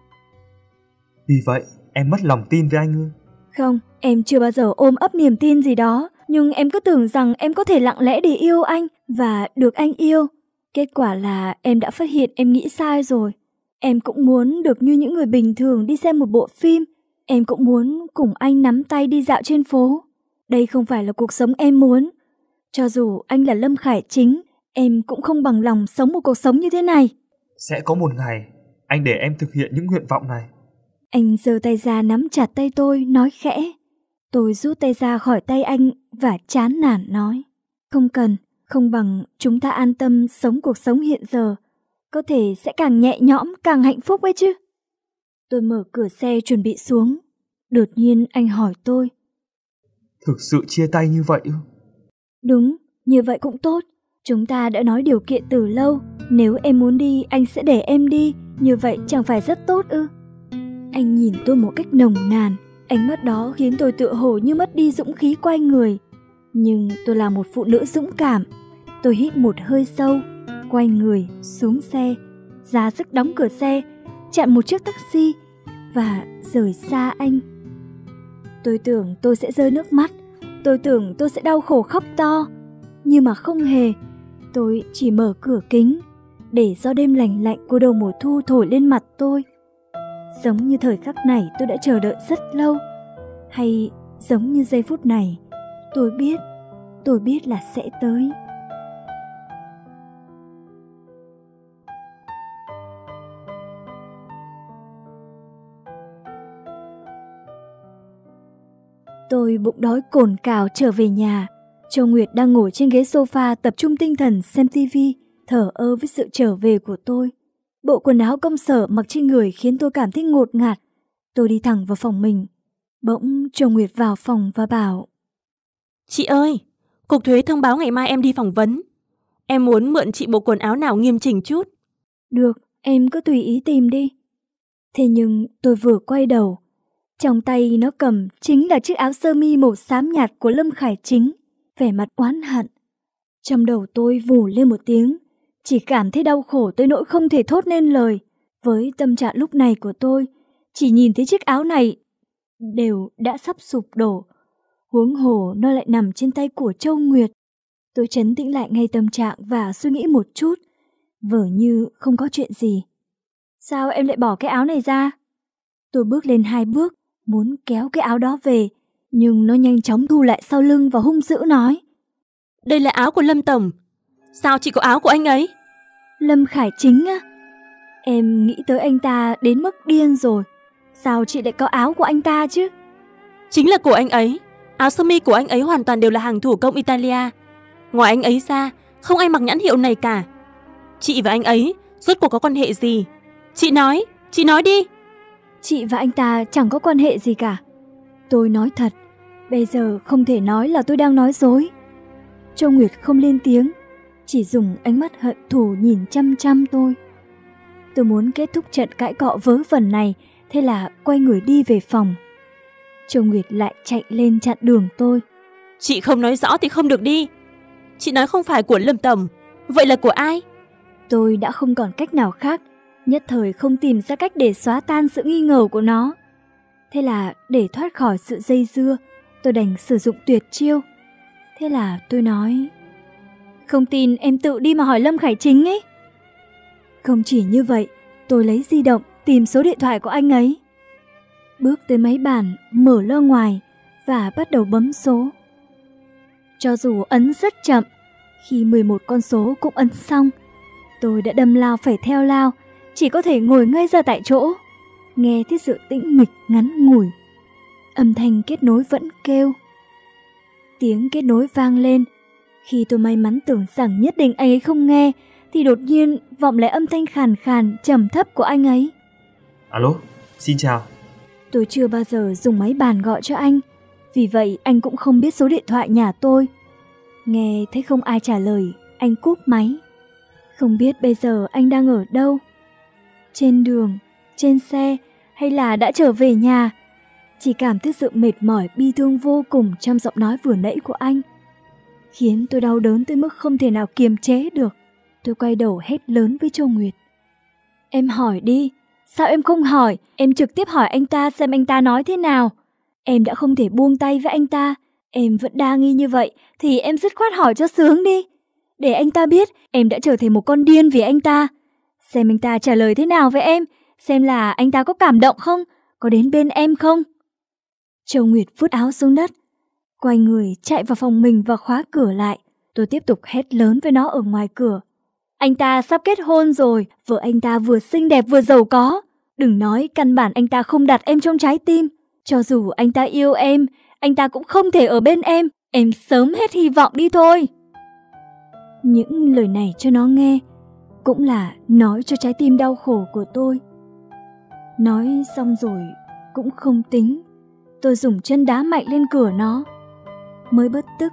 S2: Vì vậy em mất lòng tin với anh ư?
S1: Không, em chưa bao giờ ôm ấp niềm tin gì đó. Nhưng em cứ tưởng rằng em có thể lặng lẽ để yêu anh và được anh yêu. Kết quả là em đã phát hiện em nghĩ sai rồi. Em cũng muốn được như những người bình thường đi xem một bộ phim. Em cũng muốn cùng anh nắm tay đi dạo trên phố. Đây không phải là cuộc sống em muốn. Cho dù anh là Lâm Khải Chính, em cũng không bằng lòng sống một cuộc sống như thế này.
S2: Sẽ có một ngày anh để em thực hiện những nguyện vọng này.
S1: Anh giơ tay ra nắm chặt tay tôi, nói khẽ. Tôi rút tay ra khỏi tay anh và chán nản nói. Không cần, không bằng chúng ta an tâm sống cuộc sống hiện giờ. Có thể sẽ càng nhẹ nhõm, càng hạnh phúc ấy chứ. Tôi mở cửa xe chuẩn bị xuống. Đột nhiên anh hỏi tôi.
S2: Thực sự chia tay như vậy ư?
S1: Đúng, như vậy cũng tốt. Chúng ta đã nói điều kiện từ lâu. Nếu em muốn đi, anh sẽ để em đi. Như vậy chẳng phải rất tốt ư? Anh nhìn tôi một cách nồng nàn. Ánh mắt đó khiến tôi tựa hồ như mất đi dũng khí quay người. Nhưng tôi là một phụ nữ dũng cảm. Tôi hít một hơi sâu, quay người, xuống xe, ra sức đóng cửa xe, chặn một chiếc taxi và rời xa anh. Tôi tưởng tôi sẽ rơi nước mắt. Tôi tưởng tôi sẽ đau khổ khóc to. Nhưng mà không hề. Tôi chỉ mở cửa kính để gió đêm lạnh lạnh của đầu mùa thu thổi lên mặt tôi. Giống như thời khắc này tôi đã chờ đợi rất lâu. Hay giống như giây phút này, tôi biết, tôi biết là sẽ tới. Tôi bụng đói cồn cào trở về nhà. Châu Nguyệt đang ngồi trên ghế sofa tập trung tinh thần xem tivi, thở ơ với sự trở về của tôi. Bộ quần áo công sở mặc trên người khiến tôi cảm thấy ngột ngạt. Tôi đi thẳng vào phòng mình. Bỗng Châu Nguyệt vào phòng và bảo:
S4: Chị ơi, Cục Thuế thông báo ngày mai em đi phỏng vấn. Em muốn mượn chị bộ quần áo nào nghiêm chỉnh chút.
S1: Được, em cứ tùy ý tìm đi. Thế nhưng tôi vừa quay đầu, trong tay nó cầm chính là chiếc áo sơ mi màu xám nhạt của Lâm Khải Chính, vẻ mặt oán hận. Trong đầu tôi vù lên một tiếng, chỉ cảm thấy đau khổ tới nỗi không thể thốt nên lời. Với tâm trạng lúc này của tôi, chỉ nhìn thấy chiếc áo này đều đã sắp sụp đổ. Huống hồ nó lại nằm trên tay của Châu Nguyệt. Tôi trấn tĩnh lại ngay tâm trạng và suy nghĩ một chút, vờ như không có chuyện gì. Sao em lại bỏ cái áo này ra? Tôi bước lên hai bước, muốn kéo cái áo đó về, nhưng nó nhanh chóng thu lại sau lưng và hung dữ nói:
S4: Đây là áo của Lâm Tổng. Sao chị có áo của anh ấy?
S1: Lâm Khải Chính á? Em nghĩ tới anh ta đến mức điên rồi. Sao chị lại có áo của anh ta chứ?
S4: Chính là của anh ấy. Áo sơ mi của anh ấy hoàn toàn đều là hàng thủ công Italia. Ngoài anh ấy ra, không ai mặc nhãn hiệu này cả. Chị và anh ấy rốt cuộc có quan hệ gì? Chị nói, Chị nói đi.
S1: Chị và anh ta chẳng có quan hệ gì cả. Tôi nói thật, bây giờ không thể nói là tôi đang nói dối. Châu Nguyệt không lên tiếng, chỉ dùng ánh mắt hận thù nhìn chăm chăm tôi. Tôi muốn kết thúc trận cãi cọ vớ vẩn này, thế là quay người đi về phòng. Châu Nguyệt lại chạy lên chặn đường tôi.
S4: Chị không nói rõ thì không được đi. Chị nói không phải của Lâm Tổng, vậy là của ai?
S1: Tôi đã không còn cách nào khác, nhất thời không tìm ra cách để xóa tan sự nghi ngờ của nó. Thế là để thoát khỏi sự dây dưa, tôi đành sử dụng tuyệt chiêu. Thế là tôi nói, không tin em tự đi mà hỏi Lâm Khải Chính ấy. Không chỉ như vậy, tôi lấy di động tìm số điện thoại của anh ấy. Bước tới máy bàn, mở loa ngoài và bắt đầu bấm số. Cho dù ấn rất chậm, khi mười một con số cũng ấn xong, tôi đã đâm lao phải theo lao, chỉ có thể ngồi ngay ra tại chỗ, nghe thấy sự tĩnh mịch ngắn ngủi. Âm thanh kết nối vẫn kêu. Tiếng kết nối vang lên. Khi tôi may mắn tưởng rằng nhất định anh ấy không nghe, thì đột nhiên vọng lại âm thanh khàn khàn, trầm thấp của anh ấy.
S2: Alo, xin chào.
S1: Tôi chưa bao giờ dùng máy bàn gọi cho anh, vì vậy anh cũng không biết số điện thoại nhà tôi. Nghe thấy không ai trả lời, anh cúp máy. Không biết bây giờ anh đang ở đâu? Trên đường, trên xe hay là đã trở về nhà? Chỉ cảm thấy sự mệt mỏi bi thương vô cùng trong giọng nói vừa nãy của anh, khiến tôi đau đớn tới mức không thể nào kiềm chế được. Tôi quay đầu hét lớn với Châu Nguyệt. Em hỏi đi, sao em không hỏi? Em trực tiếp hỏi anh ta xem anh ta nói thế nào. Em đã không thể buông tay với anh ta, em vẫn đa nghi như vậy thì em dứt khoát hỏi cho sướng đi. Để anh ta biết em đã trở thành một con điên vì anh ta. Xem anh ta trả lời thế nào với em, xem là anh ta có cảm động không, có đến bên em không. Châu Nguyệt vứt áo xuống đất, quay người chạy vào phòng mình và khóa cửa lại. Tôi tiếp tục hét lớn với nó ở ngoài cửa. Anh ta sắp kết hôn rồi, vợ anh ta vừa xinh đẹp vừa giàu có. Đừng nói căn bản anh ta không đặt em trong trái tim. Cho dù anh ta yêu em, anh ta cũng không thể ở bên em. Em sớm hết hy vọng đi thôi. Những lời này cho nó nghe, cũng là nói cho trái tim đau khổ của tôi. Nói xong rồi cũng không tính, tôi dùng chân đá mạnh lên cửa nó. Mới bất tức.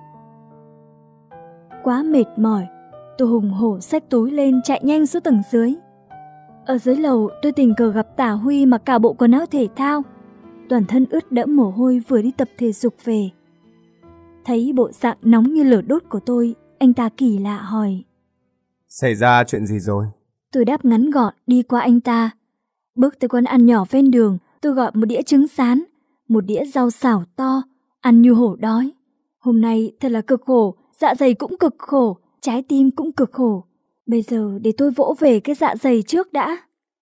S1: Quá mệt mỏi, tôi hùng hổ xách túi lên chạy nhanh xuống tầng dưới. Ở dưới lầu tôi tình cờ gặp Tả Huy mặc cả bộ quần áo thể thao, toàn thân ướt đẫm mồ hôi vừa đi tập thể dục về. Thấy bộ dạng nóng như lửa đốt của tôi, anh ta kỳ lạ hỏi.
S3: Xảy ra chuyện gì rồi?
S1: Tôi đáp ngắn gọn đi qua anh ta. Bước tới quán ăn nhỏ ven đường, tôi gọi một đĩa trứng rán, một đĩa rau xào to, ăn như hổ đói. Hôm nay thật là cực khổ, dạ dày cũng cực khổ, trái tim cũng cực khổ. Bây giờ để tôi vỗ về cái dạ dày trước đã.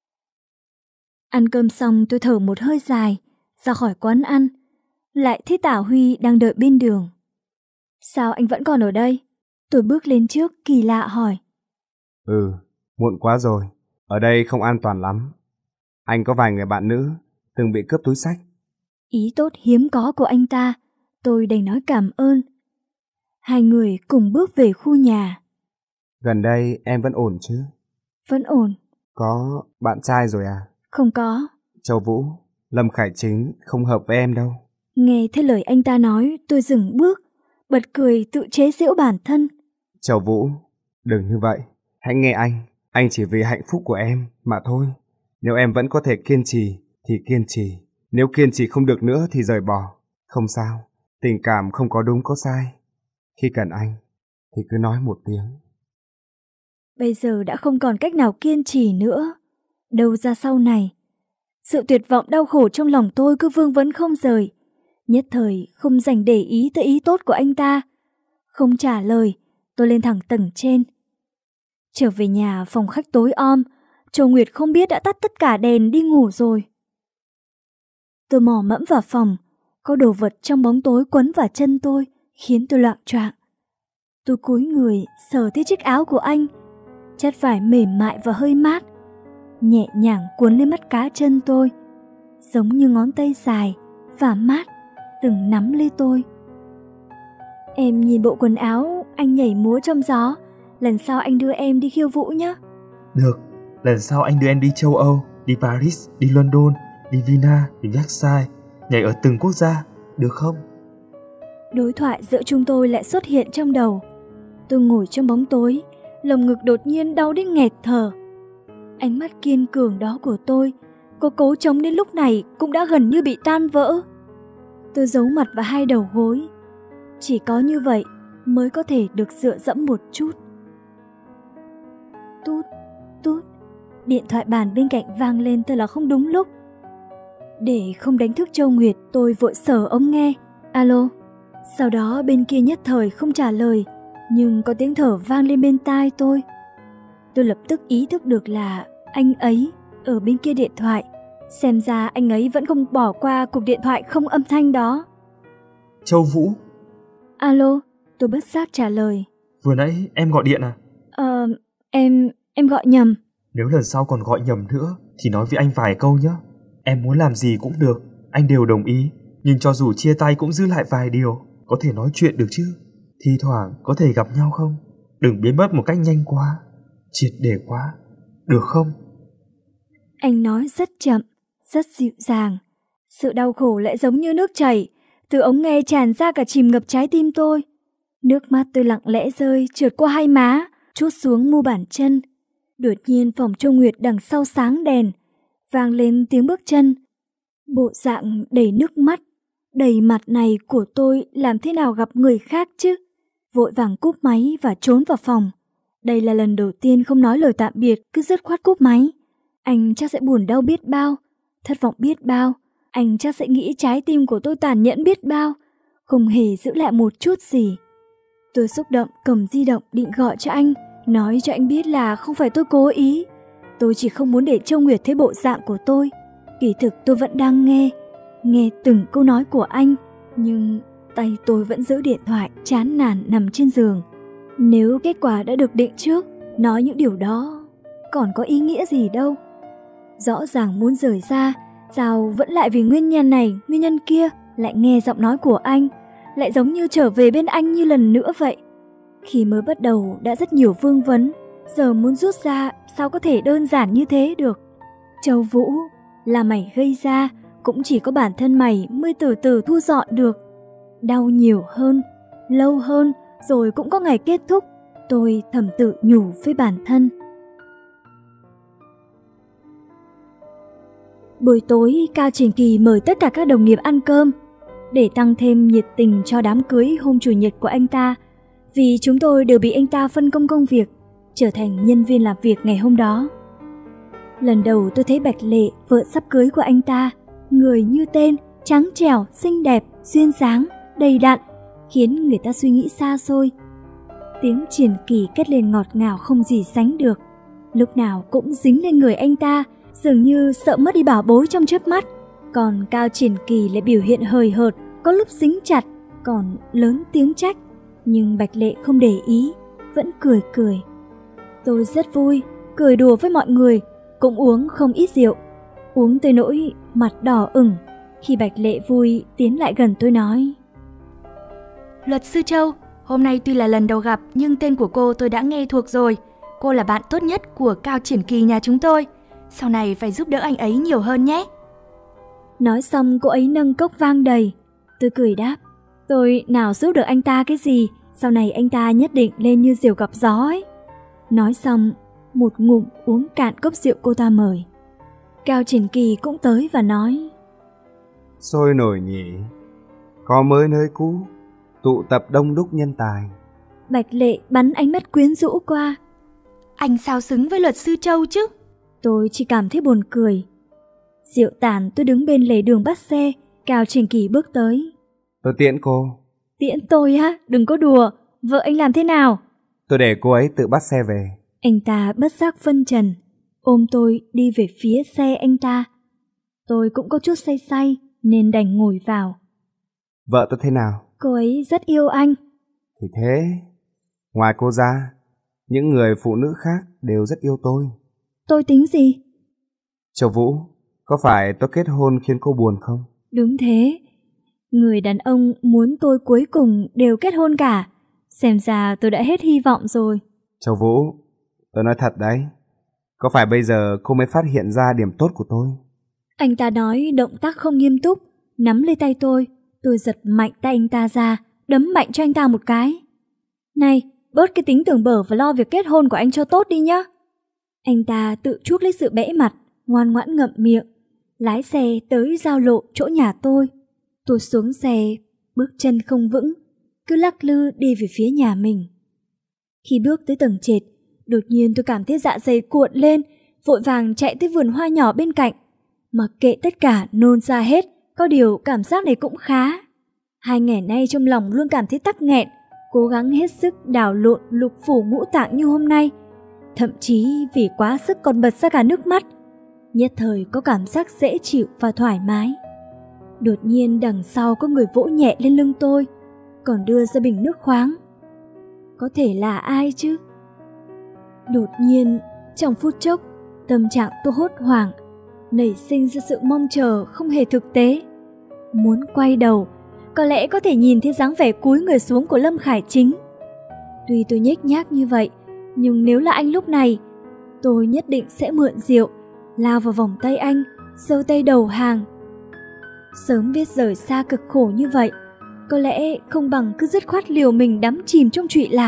S1: Ăn cơm xong tôi thở một hơi dài, ra khỏi quán ăn. Lại thấy Tả Huy đang đợi bên đường. Sao anh vẫn còn ở đây? Tôi bước lên trước kỳ lạ hỏi.
S3: Ừ, muộn quá rồi, ở đây không an toàn lắm. Anh có vài người bạn nữ từng bị cướp túi xách.
S1: Ý tốt hiếm có của anh ta, tôi đành nói cảm ơn. Hai người cùng bước về khu nhà.
S3: Gần đây em vẫn ổn chứ?
S1: Vẫn ổn.
S3: Có bạn trai rồi à?
S1: Không có.
S3: Châu Vũ, Lâm Khải Chính không hợp với em đâu.
S1: Nghe thấy lời anh ta nói, tôi dừng bước, bật cười tự chế giễu bản thân.
S3: Châu Vũ, đừng như vậy. Hãy nghe anh, anh chỉ vì hạnh phúc của em mà thôi. Nếu em vẫn có thể kiên trì thì kiên trì. Nếu kiên trì không được nữa thì rời bỏ. Không sao, tình cảm không có đúng có sai. Khi cần anh thì cứ nói một tiếng.
S1: Bây giờ đã không còn cách nào kiên trì nữa. Đâu ra sau này. Sự tuyệt vọng đau khổ trong lòng tôi cứ vương vấn không rời. Nhất thời không dành để ý tới ý tốt của anh ta. Không trả lời, tôi lên thẳng tầng trên. Trở về nhà, phòng khách tối om, Châu Nguyệt không biết đã tắt tất cả đèn đi ngủ rồi. Tôi mò mẫm vào phòng, có đồ vật trong bóng tối quấn vào chân tôi, khiến tôi loạng choạng. Tôi cúi người sờ thấy chiếc áo của anh, chất vải mềm mại và hơi mát, nhẹ nhàng cuốn lên mắt cá chân tôi, giống như ngón tay dài và mát từng nắm lấy tôi. Em nhìn bộ quần áo anh nhảy múa trong gió, lần sau anh đưa em đi khiêu vũ nhé.
S2: Được, lần sau anh đưa em đi châu Âu, đi Paris, đi London, đi Vienna, đi Versailles, nhảy ở từng quốc gia, được không?
S1: Đối thoại giữa chúng tôi lại xuất hiện trong đầu. Tôi ngồi trong bóng tối, lồng ngực đột nhiên đau đến nghẹt thở. Ánh mắt kiên cường đó của tôi, có cố chống đến lúc này cũng đã gần như bị tan vỡ. Tôi giấu mặt vào hai đầu gối. Chỉ có như vậy mới có thể được dựa dẫm một chút. Tút, tút, điện thoại bàn bên cạnh vang lên thật là không đúng lúc. Để không đánh thức Châu Nguyệt, tôi vội sờ ống nghe. Alo. Sau đó bên kia nhất thời không trả lời, nhưng có tiếng thở vang lên bên tai tôi. Tôi lập tức ý thức được là anh ấy ở bên kia điện thoại. Xem ra anh ấy vẫn không bỏ qua cuộc điện thoại không âm thanh đó.
S2: Châu Vũ.
S1: Alo, tôi bất giác trả lời.
S2: Vừa nãy em gọi điện à?
S1: Ờ, em, em gọi nhầm.
S2: Nếu lần sau còn gọi nhầm nữa thì nói với anh vài câu nhé. Em muốn làm gì cũng được, anh đều đồng ý. Nhưng cho dù chia tay cũng giữ lại vài điều, có thể nói chuyện được chứ. Thi thoảng có thể gặp nhau không? Đừng biến mất một cách nhanh quá, triệt để quá, được không?
S1: Anh nói rất chậm, rất dịu dàng. Sự đau khổ lại giống như nước chảy, từ ống nghe tràn ra cả chìm ngập trái tim tôi. Nước mắt tôi lặng lẽ rơi trượt qua hai má, trút xuống mu bàn chân. Đột nhiên phòng Châu Nguyệt đằng sau sáng đèn, vang lên tiếng bước chân. Bộ dạng đầy nước mắt, đầy mặt này của tôi làm thế nào gặp người khác chứ? Vội vàng cúp máy và trốn vào phòng. Đây là lần đầu tiên không nói lời tạm biệt, cứ dứt khoát cúp máy. Anh chắc sẽ buồn đau biết bao, thất vọng biết bao. Anh chắc sẽ nghĩ trái tim của tôi tàn nhẫn biết bao, không hề giữ lại một chút gì. Tôi xúc động cầm di động định gọi cho anh, nói cho anh biết là không phải tôi cố ý. Tôi chỉ không muốn để Châu Nguyệt thấy bộ dạng của tôi. Kỳ thực tôi vẫn đang nghe, nghe từng câu nói của anh, nhưng tay tôi vẫn giữ điện thoại chán nản nằm trên giường. Nếu kết quả đã được định trước, nói những điều đó còn có ý nghĩa gì đâu. Rõ ràng muốn rời ra, sao vẫn lại vì nguyên nhân này, nguyên nhân kia, lại nghe giọng nói của anh, lại giống như trở về bên anh như lần nữa vậy. Khi mới bắt đầu đã rất nhiều vương vấn, giờ muốn rút ra sao có thể đơn giản như thế được. Châu Vũ, là mày gây ra, cũng chỉ có bản thân mày mới từ từ thu dọn được. Đau nhiều hơn, lâu hơn, rồi cũng có ngày kết thúc, tôi thầm tự nhủ với bản thân. Buổi tối, Cao Triển Kỳ mời tất cả các đồng nghiệp ăn cơm, để tăng thêm nhiệt tình cho đám cưới hôm chủ nhật của anh ta, vì chúng tôi đều bị anh ta phân công công việc, trở thành nhân viên làm việc ngày hôm đó. Lần đầu tôi thấy Bạch Lệ, vợ sắp cưới của anh ta, người như tên, trắng trẻo, xinh đẹp, duyên dáng, đầy đặn, khiến người ta suy nghĩ xa xôi. Tiếng Triển Kỳ cất lên ngọt ngào không gì sánh được, lúc nào cũng dính lên người anh ta, dường như sợ mất đi bảo bối trong chớp mắt. Còn Cao Triển Kỳ lại biểu hiện hời hợt, có lúc dính chặt, còn lớn tiếng trách. Nhưng Bạch Lệ không để ý, vẫn cười cười. Tôi rất vui, cười đùa với mọi người, cũng uống không ít rượu, uống tới nỗi mặt đỏ ửng. Khi Bạch Lệ vui tiến lại gần tôi nói:
S5: Luật sư Châu, hôm nay tuy là lần đầu gặp nhưng tên của cô tôi đã nghe thuộc rồi. Cô là bạn tốt nhất của Cao Triển Kỳ nhà chúng tôi. Sau này phải giúp đỡ anh ấy nhiều hơn nhé.
S1: Nói xong cô ấy nâng cốc vang đầy. Tôi cười đáp: Tôi nào giúp được anh ta cái gì, sau này anh ta nhất định lên như diều gặp gió ấy. Nói xong, một ngụm uống cạn cốc rượu cô ta mời. Cao Triển Kỳ cũng tới và nói:
S3: Sôi nổi nhỉ, có mới nơi cũ, tụ tập đông đúc nhân tài.
S1: Bạch Lệ bắn ánh mắt quyến rũ qua.
S5: Anh sao xứng với luật sư Châu chứ?
S1: Tôi chỉ cảm thấy buồn cười. Rượu tàn, tôi đứng bên lề đường bắt xe. Cao Triển Kỳ bước tới.
S3: Tôi tiễn cô.
S1: Tiễn tôi á? Đừng có đùa. Vợ anh làm thế nào?
S3: Tôi để cô ấy tự bắt xe về.
S1: Anh ta bất giác phân trần, ôm tôi đi về phía xe anh ta. Tôi cũng có chút say say nên đành ngồi vào.
S3: Vợ tôi thế nào?
S1: Cô ấy rất yêu anh.
S3: Thì thế, ngoài cô ra, những người phụ nữ khác đều rất yêu tôi.
S1: Tôi tính gì?
S3: Châu Vũ, có phải tôi kết hôn khiến cô buồn không?
S1: Đúng thế, người đàn ông muốn tôi cuối cùng đều kết hôn cả. Xem ra tôi đã hết hy vọng rồi.
S3: Châu Vũ, tôi nói thật đấy, Có phải bây giờ cô mới phát hiện ra điểm tốt của tôi?
S1: Anh ta nói động tác không nghiêm túc, nắm lấy tay tôi. Tôi giật mạnh tay anh ta ra, đấm mạnh cho anh ta một cái. Này, bớt cái tính tưởng bở và lo việc kết hôn của anh cho tốt đi nhá. Anh ta tự chuốc lấy sự bẽ mặt, ngoan ngoãn ngậm miệng, lái xe tới giao lộ chỗ nhà tôi. Tôi xuống xe, bước chân không vững, cứ lắc lư đi về phía nhà mình. Khi bước tới tầng trệt, đột nhiên tôi cảm thấy dạ dày cuộn lên, vội vàng chạy tới vườn hoa nhỏ bên cạnh. Mặc kệ tất cả nôn ra hết, có điều cảm giác này cũng khá. Hai ngày nay trong lòng luôn cảm thấy tắc nghẹn, cố gắng hết sức đảo lộn lục phủ ngũ tạng như hôm nay. Thậm chí vì quá sức còn bật ra cả nước mắt. Nhất thời có cảm giác dễ chịu và thoải mái. Đột nhiên đằng sau có người vỗ nhẹ lên lưng tôi, còn đưa ra bình nước khoáng. Có thể là ai chứ? Đột nhiên, trong phút chốc, tâm trạng tôi hốt hoảng, nảy sinh ra sự mong chờ không hề thực tế. Muốn quay đầu, có lẽ có thể nhìn thấy dáng vẻ cúi người xuống của Lâm Khải Chính. Tuy tôi nhếch nhác như vậy, nhưng nếu là anh lúc này, tôi nhất định sẽ mượn rượu, lao vào vòng tay anh, giơ tay đầu hàng. Sớm biết rời xa cực khổ như vậy, có lẽ không bằng cứ dứt khoát liều mình đắm chìm trong trụy lạc.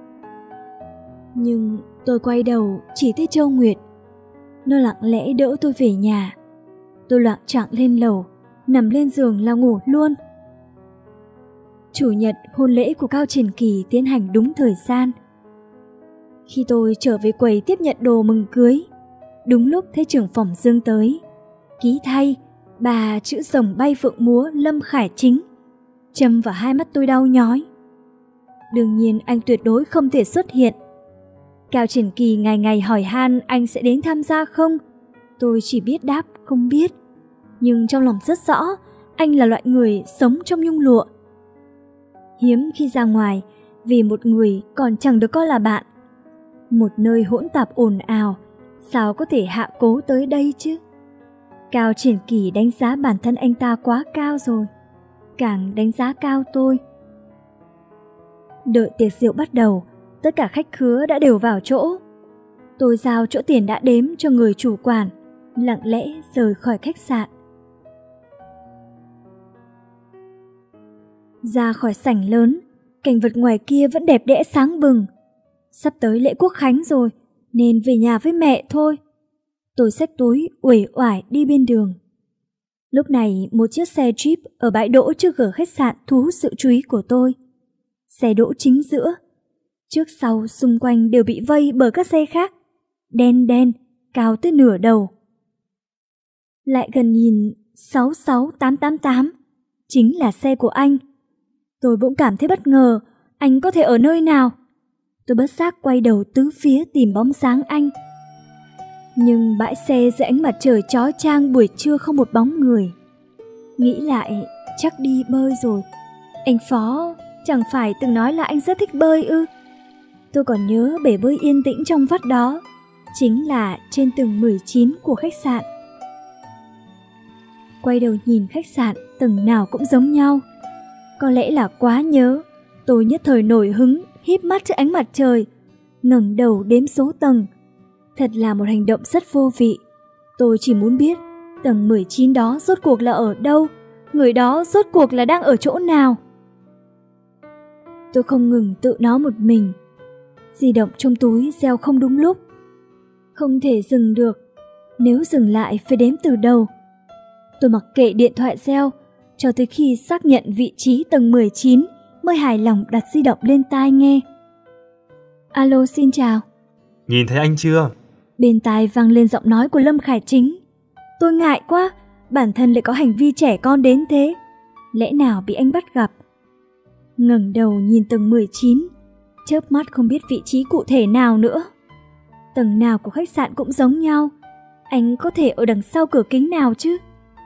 S1: Nhưng tôi quay đầu chỉ thấy Châu Nguyệt. Nó lặng lẽ đỡ tôi về nhà. Tôi loạng choạng lên lầu, nằm lên giường là ngủ luôn. Chủ nhật hôn lễ của Cao Triển Kỳ tiến hành đúng thời gian. Khi tôi trở về quầy tiếp nhận đồ mừng cưới, đúng lúc thấy trưởng phòng Dương tới. Ký thay, bà chữ rồng bay phượng múa Lâm Khải Chính châm vào hai mắt tôi đau nhói. Đương nhiên anh tuyệt đối không thể xuất hiện. Cao Triển Kỳ ngày ngày hỏi han anh sẽ đến tham gia không. Tôi chỉ biết đáp không biết. Nhưng trong lòng rất rõ, anh là loại người sống trong nhung lụa. Hiếm khi ra ngoài, vì một người còn chẳng được coi là bạn. Một nơi hỗn tạp ồn ào, sao có thể hạ cố tới đây chứ? Cao Triển Kỳ đánh giá bản thân anh ta quá cao rồi, càng đánh giá cao tôi. Đợi tiệc rượu bắt đầu, tất cả khách khứa đã đều vào chỗ. Tôi giao chỗ tiền đã đếm cho người chủ quản, lặng lẽ rời khỏi khách sạn. Ra khỏi sảnh lớn, cảnh vật ngoài kia vẫn đẹp đẽ sáng bừng. Sắp tới lễ Quốc Khánh rồi, nên về nhà với mẹ thôi. Tôi xách túi uể oải đi bên đường. Lúc này một chiếc xe Jeep ở bãi đỗ trước cửa khách sạn thu hút sự chú ý của tôi. Xe đỗ chính giữa, trước sau xung quanh đều bị vây bởi các xe khác, đen đen, cao tới nửa đầu. Lại gần nhìn, sáu sáu tám tám tám, chính là xe của anh. Tôi bỗng cảm thấy bất ngờ, anh có thể ở nơi nào? Tôi bất giác quay đầu tứ phía tìm bóng dáng anh. Nhưng bãi xe dưới ánh mặt trời chói chang buổi trưa không một bóng người. Nghĩ lại, chắc đi bơi rồi. Anh Phó chẳng phải từng nói là anh rất thích bơi ư? Tôi còn nhớ bể bơi yên tĩnh trong vắt đó, chính là trên tầng mười chín của khách sạn. Quay đầu nhìn khách sạn, tầng nào cũng giống nhau. Có lẽ là quá nhớ, tôi nhất thời nổi hứng, híp mắt trước ánh mặt trời, ngẩng đầu đếm số tầng. Thật là một hành động rất vô vị. Tôi chỉ muốn biết tầng mười chín đó rốt cuộc là ở đâu, người đó rốt cuộc là đang ở chỗ nào. Tôi không ngừng tự nói một mình. Di động trong túi reo không đúng lúc. Không thể dừng được, nếu dừng lại phải đếm từ đầu. Tôi mặc kệ điện thoại reo, cho tới khi xác nhận vị trí tầng mười chín mới hài lòng đặt di động lên tai nghe. Alo, xin chào.
S2: Nhìn thấy anh chưa?
S1: Bên tai vang lên giọng nói của Lâm Khải Chính. Tôi ngại quá, bản thân lại có hành vi trẻ con đến thế. Lẽ nào bị anh bắt gặp? Ngẩng đầu nhìn tầng mười chín, chớp mắt không biết vị trí cụ thể nào nữa. Tầng nào của khách sạn cũng giống nhau. Anh có thể ở đằng sau cửa kính nào chứ?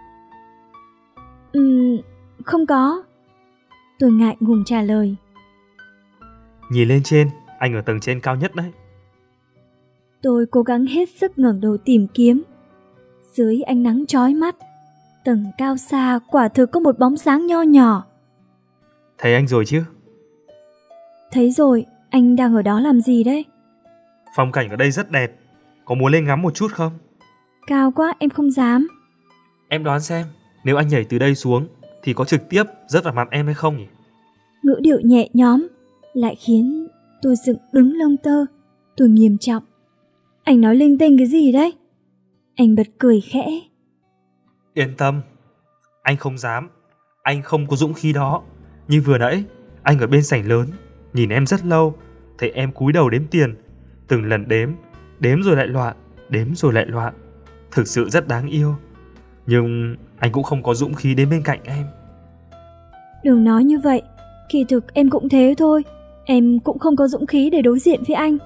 S1: Ừm, không có. Tôi ngại ngùng trả lời.
S2: Nhìn lên trên, anh ở tầng trên cao nhất đấy.
S1: Tôi cố gắng hết sức ngẩng đầu tìm kiếm. Dưới ánh nắng chói mắt, tầng cao xa quả thực có một bóng dáng nho nhỏ.
S2: Thấy anh rồi chứ?
S1: Thấy rồi, anh đang ở đó làm gì đấy?
S2: Phong cảnh ở đây rất đẹp, có muốn lên ngắm một chút không?
S1: Cao quá, em không dám.
S2: Em đoán xem, nếu anh nhảy từ đây xuống thì có trực tiếp rớt vào mặt em hay không nhỉ?
S1: Ngữ điệu nhẹ nhõm lại khiến tôi dựng đứng lông tơ. Tôi nghiêm trọng. Anh nói linh tinh cái gì đấy? Anh bật cười khẽ.
S2: Yên tâm, anh không dám. Anh không có dũng khí đó. Như vừa nãy, anh ở bên sảnh lớn, nhìn em rất lâu, thấy em cúi đầu đếm tiền. Từng lần đếm, đếm rồi lại loạn, đếm rồi lại loạn. Thực sự rất đáng yêu. Nhưng anh cũng không có dũng khí đến bên cạnh em.
S1: Đừng nói như vậy. Kỳ thực em cũng thế thôi. Em cũng không có dũng khí để đối diện với anh.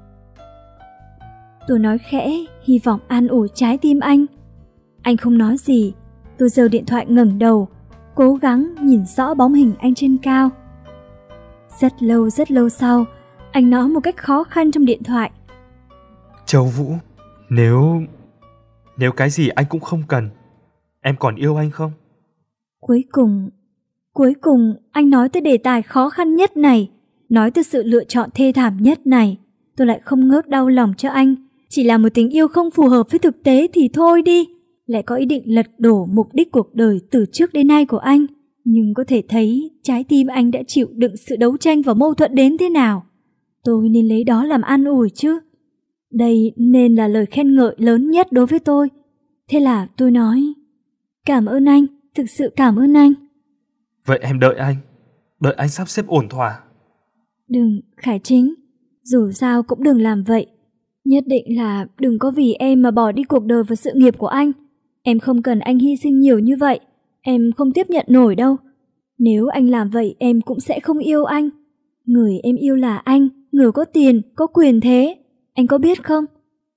S1: Tôi nói khẽ, hy vọng an ủi trái tim anh. Anh không nói gì. Tôi giơ điện thoại ngẩng đầu, cố gắng nhìn rõ bóng hình anh trên cao. Rất lâu rất lâu sau, anh nói một cách khó khăn trong điện thoại.
S2: Châu Vũ, nếu... Nếu cái gì anh cũng không cần, em còn yêu anh không?
S1: Cuối cùng, cuối cùng anh nói tới đề tài khó khăn nhất này, nói tới sự lựa chọn thê thảm nhất này. Tôi lại không ngớt đau lòng cho anh. Chỉ là một tình yêu không phù hợp với thực tế thì thôi đi. Lại có ý định lật đổ mục đích cuộc đời từ trước đến nay của anh. Nhưng có thể thấy trái tim anh đã chịu đựng sự đấu tranh và mâu thuẫn đến thế nào. Tôi nên lấy đó làm an ủi chứ. Đây nên là lời khen ngợi lớn nhất đối với tôi. Thế là tôi nói, cảm ơn anh, thực sự cảm ơn anh.
S2: Vậy em đợi anh, đợi anh sắp xếp ổn thỏa.
S1: Đừng, Khải Chính, dù sao cũng đừng làm vậy. Nhất định là đừng có vì em mà bỏ đi cuộc đời và sự nghiệp của anh. Em không cần anh hy sinh nhiều như vậy. Em không tiếp nhận nổi đâu. Nếu anh làm vậy em cũng sẽ không yêu anh. Người em yêu là anh, người có tiền, có quyền thế. Anh có biết không?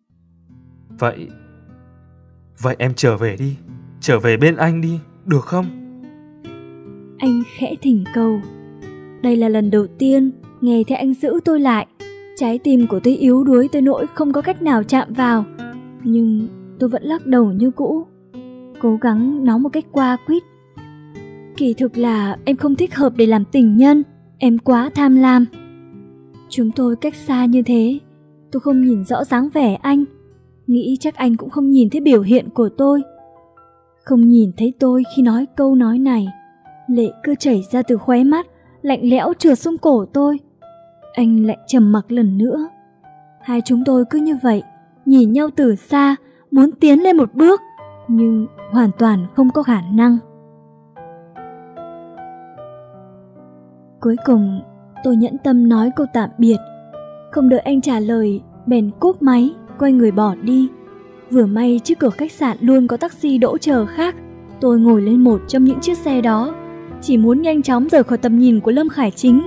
S2: Vậy... Vậy em trở về đi. Trở về bên anh đi, được không?
S1: Anh khẽ thỉnh cầu. Đây là lần đầu tiên nghe thấy anh giữ tôi lại. Trái tim của tôi yếu đuối tới nỗi không có cách nào chạm vào. Nhưng tôi vẫn lắc đầu như cũ, cố gắng nói một cách qua quýt. Kỳ thực là em không thích hợp để làm tình nhân. Em quá tham lam. Chúng tôi cách xa như thế, tôi không nhìn rõ dáng vẻ anh. Nghĩ chắc anh cũng không nhìn thấy biểu hiện của tôi. Không nhìn thấy tôi khi nói câu nói này. Lệ cứ chảy ra từ khóe mắt, lạnh lẽo trượt xuống cổ tôi. Anh lại trầm mặc lần nữa. Hai chúng tôi cứ như vậy, nhìn nhau từ xa, muốn tiến lên một bước, nhưng hoàn toàn không có khả năng. Cuối cùng, tôi nhẫn tâm nói câu tạm biệt. Không đợi anh trả lời, bèn cúp máy, quay người bỏ đi. Vừa may trước cửa khách sạn luôn có taxi đỗ chờ khác. Tôi ngồi lên một trong những chiếc xe đó, chỉ muốn nhanh chóng rời khỏi tầm nhìn của Lâm Khải Chính.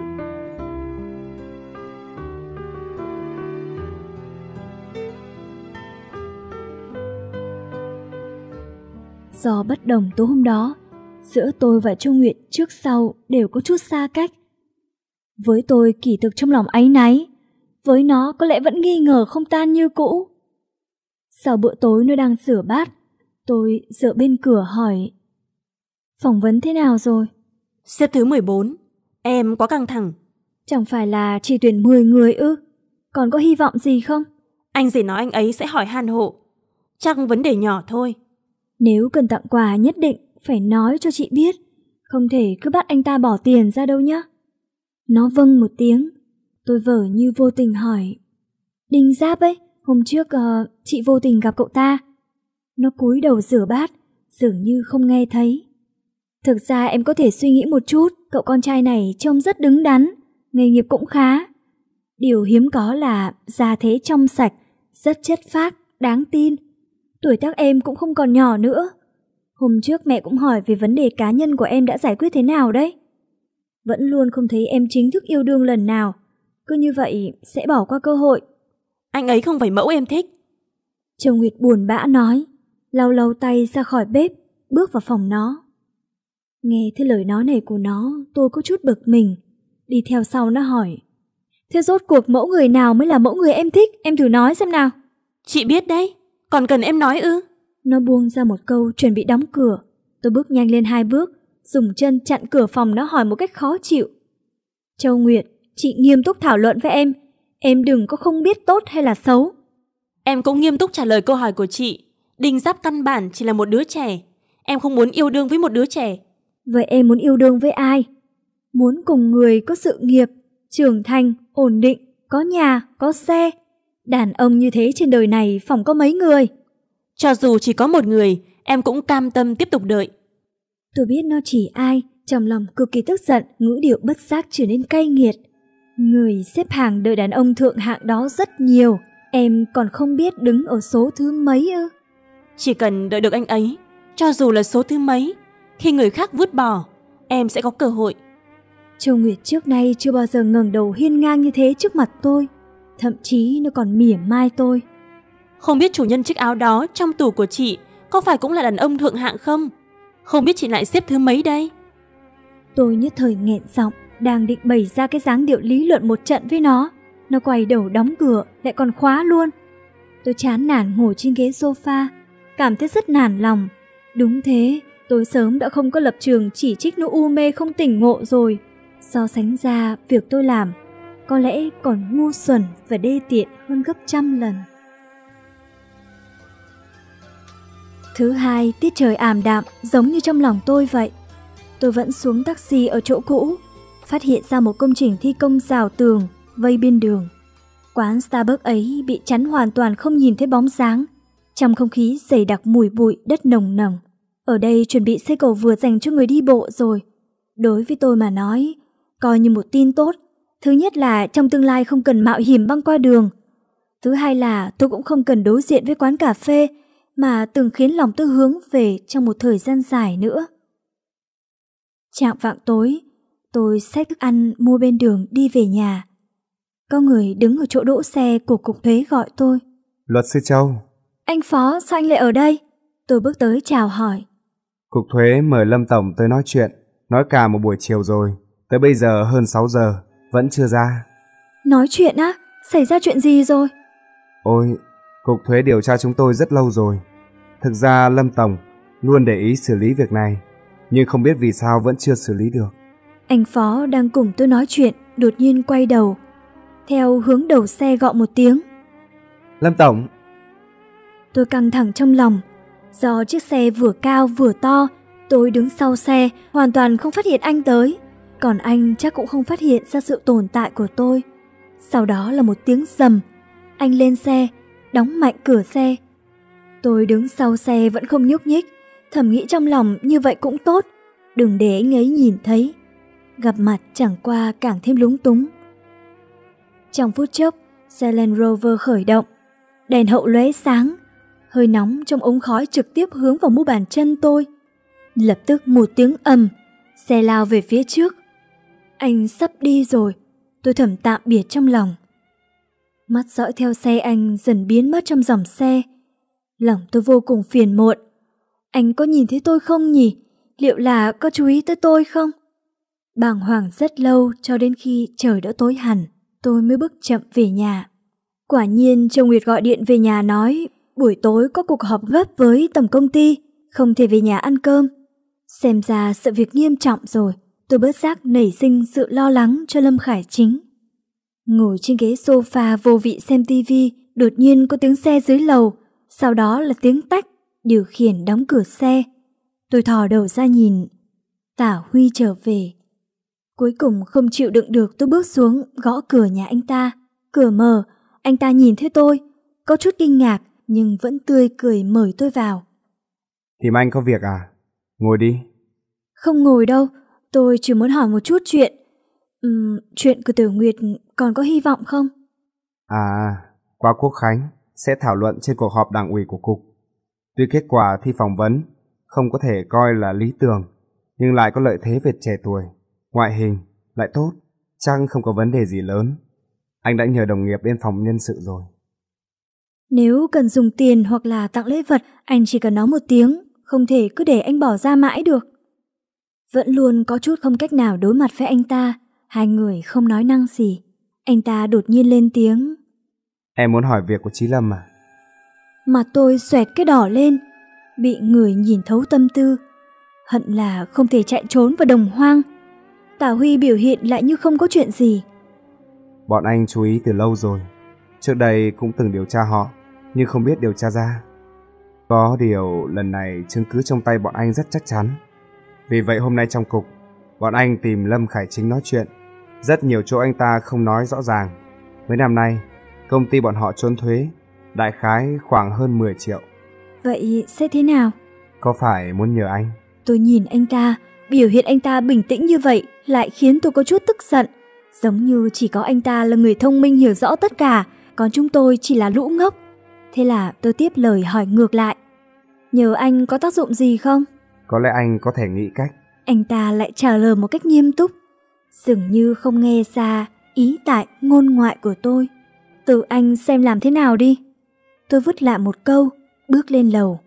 S1: Do bất đồng tối hôm đó, giữa tôi và Châu Nguyệt trước sau đều có chút xa cách. Với tôi kỳ thực trong lòng áy náy, với nó có lẽ vẫn nghi ngờ không tan như cũ. Sau bữa tối nó đang rửa bát, tôi dựa bên cửa hỏi, phỏng vấn thế nào rồi?
S4: Xếp thứ mười bốn, em quá căng thẳng.
S1: Chẳng phải là chỉ tuyển mười người ư? Còn có hy vọng gì không?
S4: Anh gì nói anh ấy sẽ hỏi han hộ. Chắc vấn đề nhỏ thôi.
S1: Nếu cần tặng quà nhất định phải nói cho chị biết, không thể cứ bắt anh ta bỏ tiền ra đâu nhé. Nó vâng một tiếng. Tôi vờ như vô tình hỏi, Đinh Giáp ấy, hôm trước uh, chị vô tình gặp cậu ta. Nó cúi đầu rửa bát, dường như không nghe thấy. Thực ra em có thể suy nghĩ một chút, cậu con trai này trông rất đứng đắn, nghề nghiệp cũng khá. Điều hiếm có là gia thế trong sạch, rất chất phác, đáng tin. Tuổi tác em cũng không còn nhỏ nữa. Hôm trước mẹ cũng hỏi về vấn đề cá nhân của em đã giải quyết thế nào đấy. Vẫn luôn không thấy em chính thức yêu đương lần nào. Cứ như vậy sẽ bỏ qua cơ hội.
S4: Anh ấy không phải mẫu em thích.
S1: Châu Nguyệt buồn bã nói, lau lau tay ra khỏi bếp, bước vào phòng nó. Nghe thấy lời nói này của nó, tôi có chút bực mình. Đi theo sau nó hỏi, thế rốt cuộc mẫu người nào mới là mẫu người em thích? Em thử nói xem nào.
S4: Chị biết đấy, còn cần em nói ư?
S1: Nó buông ra một câu chuẩn bị đóng cửa. Tôi bước nhanh lên hai bước, dùng chân chặn cửa phòng nó hỏi một cách khó chịu. Châu Nguyệt, chị nghiêm túc thảo luận với em. Em đừng có không biết tốt hay là xấu.
S4: Em cũng nghiêm túc trả lời câu hỏi của chị. Đinh Giáp căn bản chỉ là một đứa trẻ. Em không muốn yêu đương với một đứa trẻ.
S1: Vậy em muốn yêu đương với ai? Muốn cùng người có sự nghiệp, trưởng thành, ổn định, có nhà, có xe. Đàn ông như thế trên đời này phỏng có mấy người.
S4: Cho dù chỉ có một người, em cũng cam tâm tiếp tục đợi.
S1: Tôi biết nó chỉ ai, trong lòng cực kỳ tức giận, ngữ điệu bất giác trở nên cay nghiệt. Người xếp hàng đợi đàn ông thượng hạng đó rất nhiều, em còn không biết đứng ở số thứ mấy ư?
S4: Chỉ cần đợi được anh ấy, cho dù là số thứ mấy, khi người khác vứt bỏ, em sẽ có cơ hội.
S1: Châu Nguyệt trước nay chưa bao giờ ngẩng đầu hiên ngang như thế trước mặt tôi, thậm chí nó còn mỉa mai tôi.
S4: Không biết chủ nhân chiếc áo đó trong tủ của chị có phải cũng là đàn ông thượng hạng không? Không biết chị lại xếp thứ mấy đây?
S1: Tôi nhất thời nghẹn giọng, đang định bày ra cái dáng điệu lý luận một trận với nó. Nó quay đầu đóng cửa, lại còn khóa luôn. Tôi chán nản ngồi trên ghế sofa, cảm thấy rất nản lòng. Đúng thế, tôi sớm đã không có lập trường chỉ trích nó u mê không tỉnh ngộ rồi. So sánh ra, việc tôi làm có lẽ còn ngu xuẩn và đê tiện hơn gấp trăm lần. Thứ hai, tiết trời ảm đạm giống như trong lòng tôi vậy. Tôi vẫn xuống taxi ở chỗ cũ, phát hiện ra một công trình thi công rào tường vây bên đường. Quán Starbucks ấy bị chắn hoàn toàn không nhìn thấy bóng dáng. Trong không khí dày đặc mùi bụi đất nồng nồng. Ở đây chuẩn bị xây cầu vượt dành cho người đi bộ rồi. Đối với tôi mà nói, coi như một tin tốt. Thứ nhất là trong tương lai không cần mạo hiểm băng qua đường. Thứ hai là tôi cũng không cần đối diện với quán cà phê mà từng khiến lòng tôi hướng về trong một thời gian dài nữa. Chạng vạng tối, tôi xách thức ăn mua bên đường đi về nhà. Có người đứng ở chỗ đỗ xe của cục thuế gọi tôi.
S3: Luật sư Châu.
S1: Anh Phó, sao anh lại ở đây? Tôi bước tới chào hỏi.
S3: Cục thuế mời Lâm Tổng tới nói chuyện, nói cả một buổi chiều rồi. Tới bây giờ hơn sáu giờ, vẫn chưa ra.
S1: Nói chuyện á? Xảy ra chuyện gì rồi?
S3: Ôi, cục thuế điều tra chúng tôi rất lâu rồi. Thực ra Lâm Tổng luôn để ý xử lý việc này, nhưng không biết vì sao vẫn chưa xử lý được.
S1: Anh Phó đang cùng tôi nói chuyện, đột nhiên quay đầu, theo hướng đầu xe gọi một tiếng.
S3: Lâm Tổng.
S1: Tôi căng thẳng trong lòng. Do chiếc xe vừa cao vừa to, tôi đứng sau xe, hoàn toàn không phát hiện anh tới. Còn anh chắc cũng không phát hiện ra sự tồn tại của tôi. Sau đó là một tiếng rầm. Anh lên xe, đóng mạnh cửa xe. Tôi đứng sau xe vẫn không nhúc nhích, thầm nghĩ trong lòng như vậy cũng tốt, đừng để anh ấy nhìn thấy. Gặp mặt chẳng qua càng thêm lúng túng. Trong phút chốc, xe Land Rover khởi động. Đèn hậu lóe sáng, hơi nóng trong ống khói trực tiếp hướng vào mu bàn chân tôi. Lập tức một tiếng ầm, xe lao về phía trước. Anh sắp đi rồi, tôi thầm tạm biệt trong lòng. Mắt dõi theo xe anh dần biến mất trong dòng xe. Lòng tôi vô cùng phiền muộn. Anh có nhìn thấy tôi không nhỉ? Liệu là có chú ý tới tôi không? Bàng hoàng rất lâu cho đến khi trời đã tối hẳn, tôi mới bước chậm về nhà. Quả nhiên Châu Nguyệt gọi điện về nhà nói buổi tối có cuộc họp gấp với tổng công ty, không thể về nhà ăn cơm. Xem ra sự việc nghiêm trọng rồi, tôi bớt giác nảy sinh sự lo lắng cho Lâm Khải Chính. Ngồi trên ghế sofa vô vị xem tivi, đột nhiên có tiếng xe dưới lầu, sau đó là tiếng tách, điều khiển đóng cửa xe. Tôi thò đầu ra nhìn, Tả Huy trở về. Cuối cùng không chịu đựng được, tôi bước xuống gõ cửa nhà anh ta. Cửa mở, anh ta nhìn thấy tôi, có chút kinh ngạc nhưng vẫn tươi cười mời tôi vào.
S3: Tìm anh có việc à? Ngồi đi.
S1: Không ngồi đâu, tôi chỉ muốn hỏi một chút chuyện. Uhm, chuyện của Tiểu Nguyệt còn có hy vọng không?
S3: À, qua Quốc Khánh sẽ thảo luận trên cuộc họp đảng ủy của cục. Tuy kết quả thi phỏng vấn không có thể coi là lý tưởng, nhưng lại có lợi thế về trẻ tuổi, ngoại hình lại tốt, chắc không có vấn đề gì lớn. Anh đã nhờ đồng nghiệp bên phòng nhân sự rồi.
S1: Nếu cần dùng tiền hoặc là tặng lễ vật, anh chỉ cần nói một tiếng, không thể cứ để anh bỏ ra mãi được. Vẫn luôn có chút không cách nào đối mặt với anh ta, hai người không nói năng gì. Anh ta đột nhiên lên tiếng.
S3: Em muốn hỏi việc của Chí Lâm à?
S1: Mặt tôi xoẹt cái đỏ lên, bị người nhìn thấu tâm tư. Hận là không thể chạy trốn vào đồng hoang. Tả Huy biểu hiện lại như không có chuyện gì.
S3: Bọn anh chú ý từ lâu rồi, trước đây cũng từng điều tra họ. nhưng không biết điều tra ra. Có điều lần này chứng cứ trong tay bọn anh rất chắc chắn. Vì vậy hôm nay trong cục, bọn anh tìm Lâm Khải Chính nói chuyện. Rất nhiều chỗ anh ta không nói rõ ràng. Mấy năm nay, công ty bọn họ trốn thuế, đại khái khoảng hơn mười triệu.
S1: Vậy sẽ thế nào?
S3: Có phải muốn nhờ anh?
S1: Tôi nhìn anh ta, biểu hiện anh ta bình tĩnh như vậy lại khiến tôi có chút tức giận. Giống như chỉ có anh ta là người thông minh hiểu rõ tất cả, còn chúng tôi chỉ là lũ ngốc. Thế là tôi tiếp lời hỏi ngược lại. Nhờ anh có tác dụng gì không?
S3: Có lẽ anh có thể nghĩ cách.
S1: Anh ta lại trả lời một cách nghiêm túc, dường như không nghe ra ý tại ngôn ngoại của tôi. Tự anh xem làm thế nào đi. Tôi vứt lại một câu, bước lên lầu.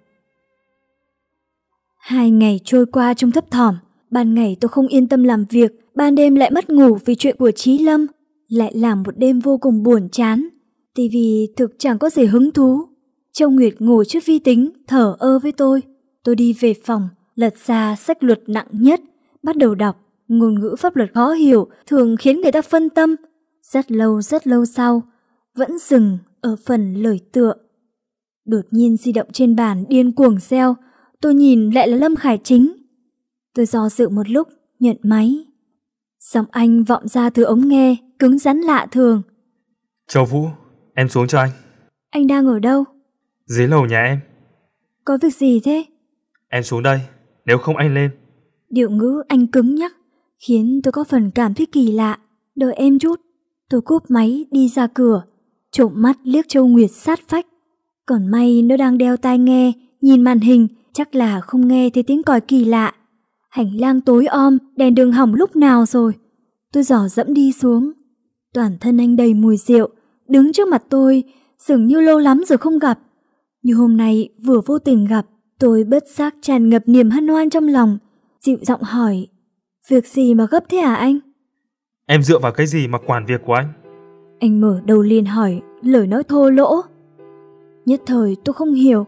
S1: Hai ngày trôi qua trong thấp thỏm. Ban ngày tôi không yên tâm làm việc, ban đêm lại mất ngủ vì chuyện của Chí Lâm. Lại làm một đêm vô cùng buồn chán. Tivi thực chẳng có gì hứng thú. Châu Nguyệt ngồi trước vi tính, thở ơ với tôi. Tôi đi về phòng, lật ra sách luật nặng nhất, bắt đầu đọc. Ngôn ngữ pháp luật khó hiểu, thường khiến người ta phân tâm. Rất lâu rất lâu sau, vẫn dừng ở phần lời tựa. Đột nhiên di động trên bàn điên cuồng reo. Tôi nhìn lại là Lâm Khải Chính. Tôi do dự một lúc, nhận máy. Giọng anh vọng ra từ ống nghe, cứng rắn lạ thường.
S2: Châu Vũ, em xuống cho anh.
S1: Anh đang ở đâu?
S2: Dưới lầu nhà em.
S1: Có việc gì thế?
S2: Em xuống đây, nếu không anh lên.
S1: Điệu ngữ anh cứng nhắc, khiến tôi có phần cảm thấy kỳ lạ. Đợi em chút. Tôi cúp máy đi ra cửa, trộm mắt liếc Châu Nguyệt sát phách. Còn may nó đang đeo tai nghe, nhìn màn hình, chắc là không nghe thấy tiếng còi kỳ lạ. Hành lang tối om, đèn đường hỏng lúc nào rồi. Tôi dò dẫm đi xuống. Toàn thân anh đầy mùi rượu, đứng trước mặt tôi, dường như lâu lắm rồi không gặp. Như hôm nay vừa vô tình gặp, tôi bất giác tràn ngập niềm hân hoan trong lòng, dịu giọng hỏi, việc gì mà gấp thế hả anh?
S2: Em dựa vào cái gì mà quản việc của anh?
S1: Anh mở đầu liền hỏi, lời nói thô lỗ. Nhất thời tôi không hiểu.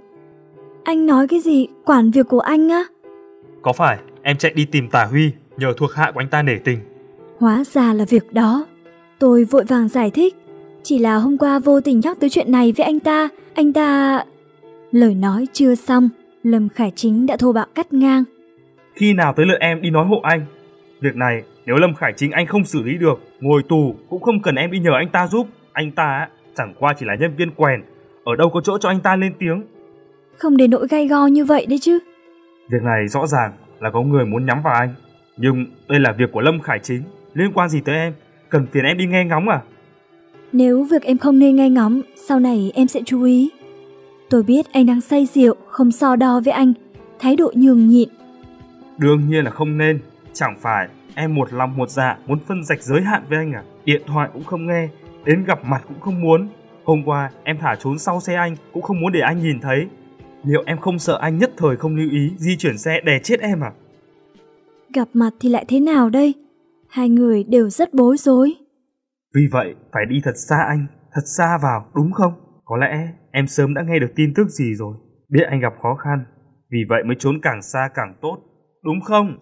S1: Anh nói cái gì quản việc của anh á?
S2: Có phải em chạy đi tìm Tả Huy nhờ thuộc hạ của anh ta nể tình?
S1: Hóa ra là việc đó. Tôi vội vàng giải thích. Chỉ là hôm qua vô tình nhắc tới chuyện này với anh ta. Anh ta... Lời nói chưa xong, Lâm Khải Chính đã thô bạo cắt ngang.
S2: Khi nào tới lượt em đi nói hộ anh? Việc này nếu Lâm Khải Chính anh không xử lý được, ngồi tù cũng không cần em đi nhờ anh ta giúp. Anh ta chẳng qua chỉ là nhân viên quèn, ở đâu có chỗ cho anh ta lên tiếng.
S1: Không đến nỗi gay go như vậy đấy chứ.
S2: Việc này rõ ràng là có người muốn nhắm vào anh. Nhưng đây là việc của Lâm Khải Chính, liên quan gì tới em? Cần phiền em đi nghe ngóng à?
S1: Nếu việc em không nên nghe ngóng, sau này em sẽ chú ý. Tôi biết anh đang say rượu, không so đo với anh, thái độ nhường nhịn.
S2: Đương nhiên là không nên. Chẳng phải em một lòng một dạ muốn phân rạch giới hạn với anh à? Điện thoại cũng không nghe, đến gặp mặt cũng không muốn. Hôm qua em thả trốn sau xe anh cũng không muốn để anh nhìn thấy. Liệu em không sợ anh nhất thời không lưu ý di chuyển xe đè chết em à?
S1: Gặp mặt thì lại thế nào đây? Hai người đều rất bối rối.
S2: Vì vậy phải đi thật xa anh, thật xa vào, đúng không? Có lẽ em sớm đã nghe được tin tức gì rồi, biết anh gặp khó khăn, vì vậy mới trốn càng xa càng tốt, đúng không?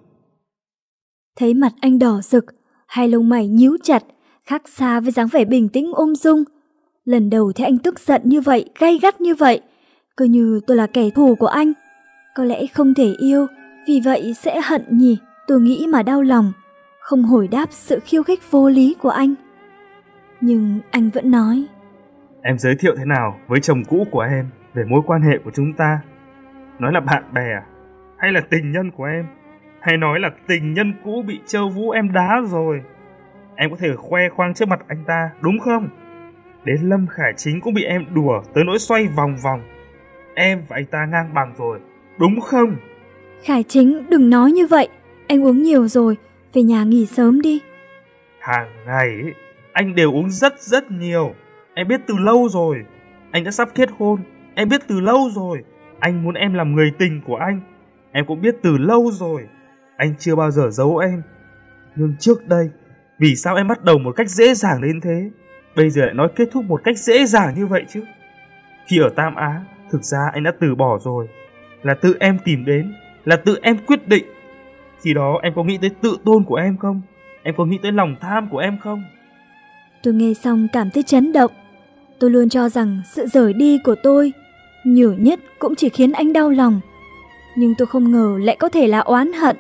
S1: Thấy mặt anh đỏ rực, hai lông mày nhíu chặt, khác xa với dáng vẻ bình tĩnh ung dung. Lần đầu thấy anh tức giận như vậy, gay gắt như vậy, cứ như tôi là kẻ thù của anh. Có lẽ không thể yêu, vì vậy sẽ hận nhỉ? Tôi nghĩ mà đau lòng, không hồi đáp sự khiêu khích vô lý của anh. Nhưng anh vẫn nói,
S2: em giới thiệu thế nào với chồng cũ của em về mối quan hệ của chúng ta? Nói là bạn bè à? Hay là tình nhân của em? Hay nói là tình nhân cũ bị Châu Vũ em đá rồi? Em có thể khoe khoang trước mặt anh ta, đúng không? Đến Lâm Khải Chính cũng bị em đùa tới nỗi xoay vòng vòng. Em và anh ta ngang bằng rồi, đúng không?
S1: Khải Chính đừng nói như vậy, anh uống nhiều rồi, về nhà nghỉ sớm đi.
S2: Hàng ngày anh đều uống rất rất nhiều. Em biết từ lâu rồi. Anh đã sắp kết hôn, em biết từ lâu rồi. Anh muốn em làm người tình của anh, em cũng biết từ lâu rồi. Anh chưa bao giờ giấu em. Nhưng trước đây, vì sao em bắt đầu một cách dễ dàng đến thế, bây giờ lại nói kết thúc một cách dễ dàng như vậy chứ? Khi ở Tam Á, thực ra anh đã từ bỏ rồi. Là tự em tìm đến, là tự em quyết định. Khi đó em có nghĩ tới tự tôn của em không? Em có nghĩ tới lòng tham của em không?
S1: Tôi nghe xong cảm thấy chấn động. Tôi luôn cho rằng sự rời đi của tôi nhiều nhất cũng chỉ khiến anh đau lòng, nhưng tôi không ngờ lại có thể là oán hận.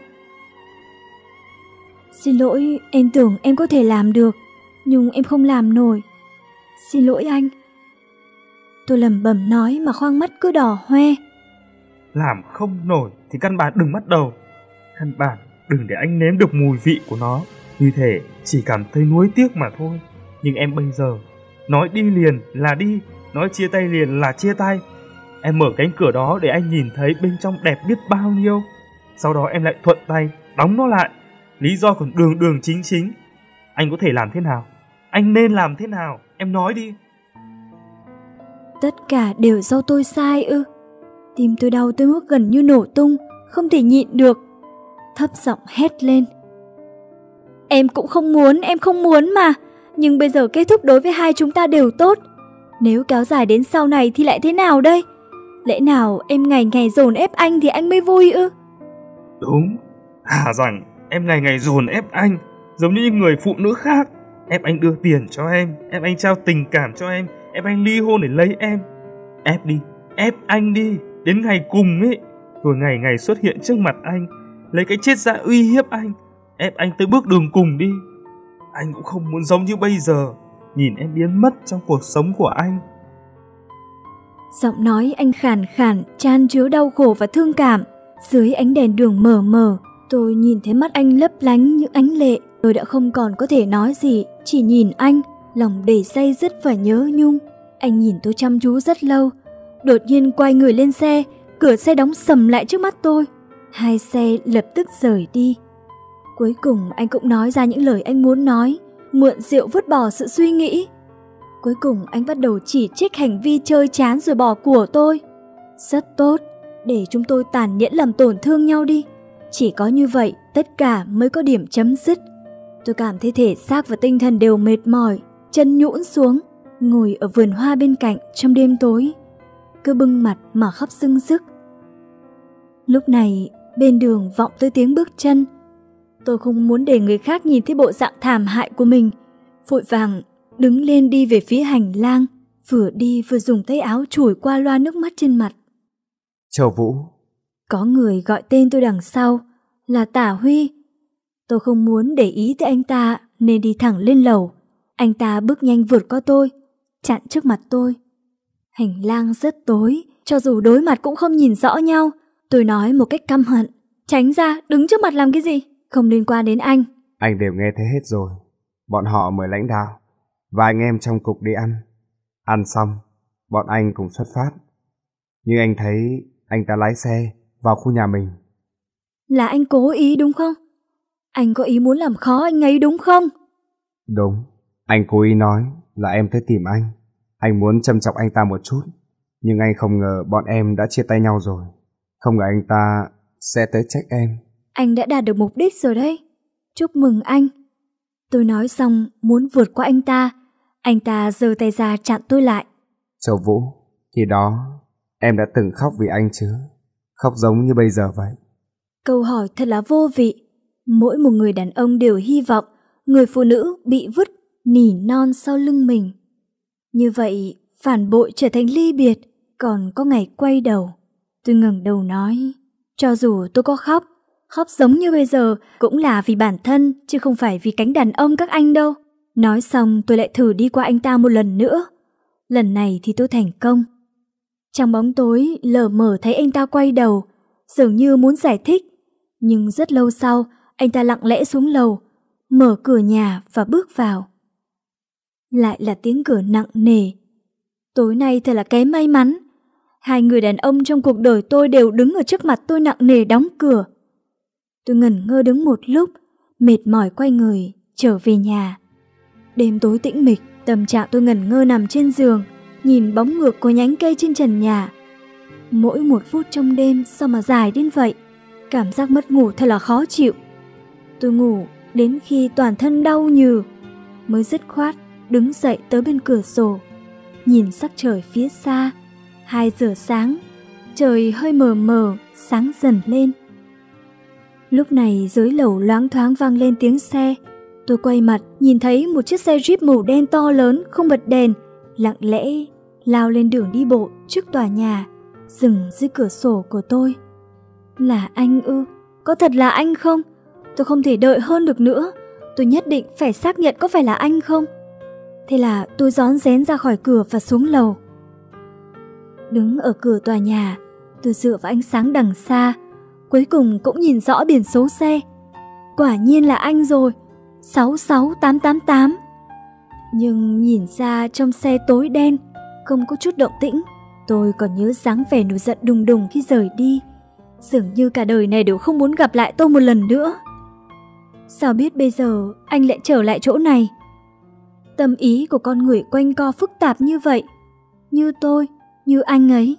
S1: Xin lỗi, em tưởng em có thể làm được, nhưng em không làm nổi. Xin lỗi anh. Tôi lẩm bẩm nói mà khoang mắt cứ đỏ hoe.
S2: Làm không nổi thì căn bản đừng bắt đầu. Căn bản đừng để anh nếm được mùi vị của nó. Như thể chỉ cảm thấy nuối tiếc mà thôi. Nhưng em bây giờ nói đi liền là đi, nói chia tay liền là chia tay. Em mở cánh cửa đó để anh nhìn thấy bên trong đẹp biết bao nhiêu. Sau đó em lại thuận tay đóng nó lại. Lý do còn đường đường chính chính. Anh có thể làm thế nào? Anh nên làm thế nào? Em nói đi.
S1: Tất cả đều do tôi sai ư? Tim tôi đau tới mức gần như nổ tung, không thể nhịn được. Thấp giọng hét lên. Em cũng không muốn, em không muốn mà. Nhưng bây giờ kết thúc đối với hai chúng ta đều tốt. Nếu kéo dài đến sau này thì lại thế nào đây? Lẽ nào em ngày ngày dồn ép anh thì anh mới vui ư?
S2: Đúng. Thà rằng em ngày ngày dồn ép anh, giống như những người phụ nữ khác. Ép anh đưa tiền cho em, ép anh trao tình cảm cho em, ép anh ly hôn để lấy em. Ép đi, ép anh đi, đến ngày cùng ấy. Rồi ngày ngày xuất hiện trước mặt anh, lấy cái chết ra uy hiếp anh, ép anh tới bước đường cùng đi. Anh cũng không muốn giống như bây giờ, nhìn em biến mất trong cuộc sống của anh.
S1: Giọng nói anh khàn khàn, chan chứa đau khổ và thương cảm. Dưới ánh đèn đường mờ mờ, tôi nhìn thấy mắt anh lấp lánh những ánh lệ. Tôi đã không còn có thể nói gì, chỉ nhìn anh, lòng đầy day dứt và nhớ nhung. Anh nhìn tôi chăm chú rất lâu, đột nhiên quay người lên xe, cửa xe đóng sầm lại trước mắt tôi. Hai xe lập tức rời đi. Cuối cùng anh cũng nói ra những lời anh muốn nói, mượn rượu vứt bỏ sự suy nghĩ. Cuối cùng anh bắt đầu chỉ trích hành vi chơi chán rồi bỏ của tôi. Rất tốt, để chúng tôi tàn nhẫn làm tổn thương nhau đi. Chỉ có như vậy tất cả mới có điểm chấm dứt. Tôi cảm thấy thể xác và tinh thần đều mệt mỏi, chân nhũn xuống, ngồi ở vườn hoa bên cạnh trong đêm tối, cứ bưng mặt mà khóc rưng rức. Lúc này bên đường vọng tới tiếng bước chân. Tôi không muốn để người khác nhìn thấy bộ dạng thảm hại của mình, vội vàng đứng lên đi về phía hành lang, vừa đi vừa dùng tay áo chùi qua loa nước mắt trên mặt.
S3: Châu Vũ.
S1: Có người gọi tên tôi đằng sau, là Tả Huy. Tôi không muốn để ý tới anh ta nên đi thẳng lên lầu. Anh ta bước nhanh vượt qua tôi, chặn trước mặt tôi. Hành lang rất tối, cho dù đối mặt cũng không nhìn rõ nhau. Tôi nói một cách căm hận, tránh ra, đứng trước mặt làm cái gì, không liên quan đến anh.
S3: Anh đều nghe thấy hết rồi. Bọn họ mời lãnh đạo và anh em trong cục đi ăn. Ăn xong, bọn anh cùng xuất phát. Nhưng anh thấy anh ta lái xe vào khu nhà mình.
S1: Là anh cố ý đúng không? Anh có ý muốn làm khó anh ấy đúng không?
S3: Đúng, anh cố ý nói là em tới tìm anh. Anh muốn châm chọc anh ta một chút, nhưng anh không ngờ bọn em đã chia tay nhau rồi. Không ngờ anh ta sẽ tới trách em. Anh đã đạt được mục đích rồi đấy. Chúc mừng anh. Tôi nói xong muốn vượt qua anh ta. Anh ta giơ tay ra chặn tôi lại. Châu Vũ, khi đó em đã từng khóc vì anh chứ? Khóc giống như bây giờ vậy. Câu hỏi thật là vô vị. Mỗi một người đàn ông đều hy vọng người phụ nữ bị vứt nỉ non sau lưng mình. Như vậy phản bội trở thành ly biệt, còn có ngày quay đầu. Tôi ngẩng đầu nói, cho dù tôi có khóc, khóc giống như bây giờ cũng là vì bản thân chứ không phải vì cánh đàn ông các anh đâu. Nói xong tôi lại thử đi qua anh ta một lần nữa. Lần này thì tôi thành công. Trong bóng tối lờ mờ thấy anh ta quay đầu, dường như muốn giải thích. Nhưng rất lâu sau, anh ta lặng lẽ xuống lầu, mở cửa nhà và bước vào. Lại là tiếng cửa nặng nề. Tối nay thật là kém may mắn. Hai người đàn ông trong cuộc đời tôi đều đứng ở trước mặt tôi nặng nề đóng cửa. Tôi ngẩn ngơ đứng một lúc, mệt mỏi quay người, trở về nhà. Đêm tối tĩnh mịch, tâm trạng tôi ngẩn ngơ nằm trên giường, nhìn bóng ngược của nhánh cây trên trần nhà. Mỗi một phút trong đêm sao mà dài đến vậy? Cảm giác mất ngủ thật là khó chịu. Tôi ngủ đến khi toàn thân đau nhừ, mới dứt khoát đứng dậy tới bên cửa sổ, nhìn sắc trời phía xa. Hai giờ sáng, trời hơi mờ mờ, sáng dần lên. Lúc này dưới lầu loáng thoáng vang lên tiếng xe. Tôi quay mặt nhìn thấy một chiếc xe Jeep màu đen to lớn không bật đèn
S1: lặng lẽ lao lên đường đi bộ trước tòa nhà, dừng dưới cửa sổ của tôi. Là anh ư? Có thật là anh không? Tôi không thể đợi hơn được nữa. Tôi nhất định phải xác nhận có phải là anh không. Thế là tôi rón rén ra khỏi cửa và xuống lầu. Đứng ở cửa tòa nhà, tôi dựa vào ánh sáng đằng xa, cuối cùng cũng nhìn rõ biển số xe. Quả nhiên là anh rồi, sáu sáu tám tám tám. Nhưng nhìn ra trong xe tối đen, không có chút động tĩnh. Tôi còn nhớ dáng vẻ nổi giận đùng đùng khi rời đi. Dường như cả đời này đều không muốn gặp lại tôi một lần nữa. Sao biết bây giờ anh lại trở lại chỗ này? Tâm ý của con người quanh co phức tạp như vậy, như tôi, như anh ấy.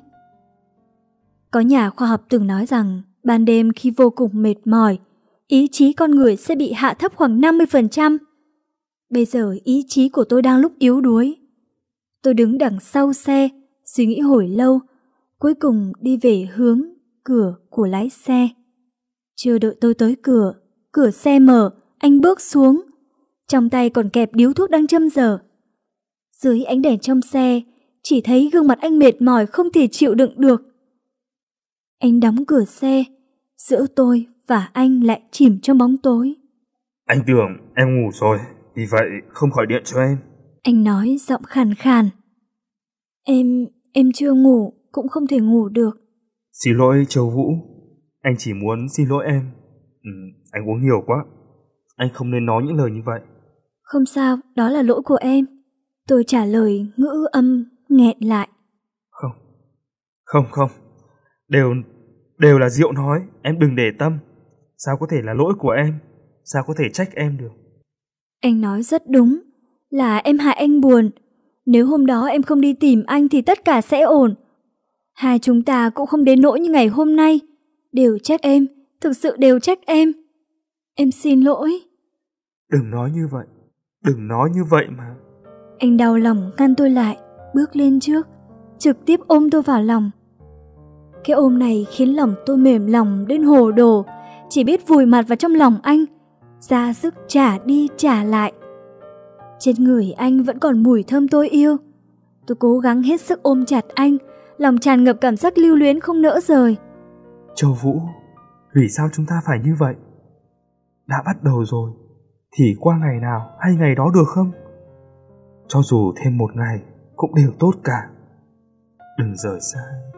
S1: Có nhà khoa học từng nói rằng ban đêm khi vô cùng mệt mỏi, ý chí con người sẽ bị hạ thấp khoảng năm mươi phần trăm. Bây giờ ý chí của tôi đang lúc yếu đuối. Tôi đứng đằng sau xe, suy nghĩ hồi lâu, cuối cùng đi về hướng cửa của lái xe. Chưa đợi tôi tới cửa, cửa xe mở, anh bước xuống. Trong tay còn kẹp điếu thuốc đang châm dở. Dưới ánh đèn trong xe, chỉ thấy gương mặt anh mệt mỏi không thể chịu đựng được. Anh đóng cửa xe, giữa tôi và anh lại chìm trong bóng tối.
S2: Anh tưởng em ngủ rồi, vì vậy không gọi điện cho em.
S1: Anh nói giọng khàn khàn. Em, em chưa ngủ, cũng không thể ngủ được.
S2: Xin lỗi Châu Vũ, anh chỉ muốn xin lỗi em. Ừ, anh uống nhiều quá, anh không nên nói những lời như vậy.
S1: Không sao, đó là lỗi của em. Tôi trả lời ngữ âm nghẹn lại.
S2: Không, không không, đều, đều là Diệu nói, em đừng để tâm. Sao có thể là lỗi của em, sao có thể trách em được.
S1: Anh nói rất đúng, là em hại anh buồn. Nếu hôm đó em không đi tìm anh thì tất cả sẽ ổn. Hai chúng ta cũng không đến nỗi như ngày hôm nay. Đều trách em, thực sự đều trách em. Em xin lỗi.
S2: Đừng nói như vậy, đừng nói như vậy mà.
S1: Anh đau lòng ngăn tôi lại, bước lên trước, trực tiếp ôm tôi vào lòng. Cái ôm này khiến lòng tôi mềm lòng đến hồ đồ, chỉ biết vùi mặt vào trong lòng anh, ra sức trả đi trả lại. Trên người anh vẫn còn mùi thơm tôi yêu. Tôi cố gắng hết sức ôm chặt anh, lòng tràn ngập cảm giác lưu luyến không nỡ rời.
S2: Châu Vũ, vì sao chúng ta phải như vậy? Đã bắt đầu rồi, thì qua ngày nào hay ngày đó được không? Cho dù thêm một ngày cũng đều tốt cả. Đừng rời xa anh.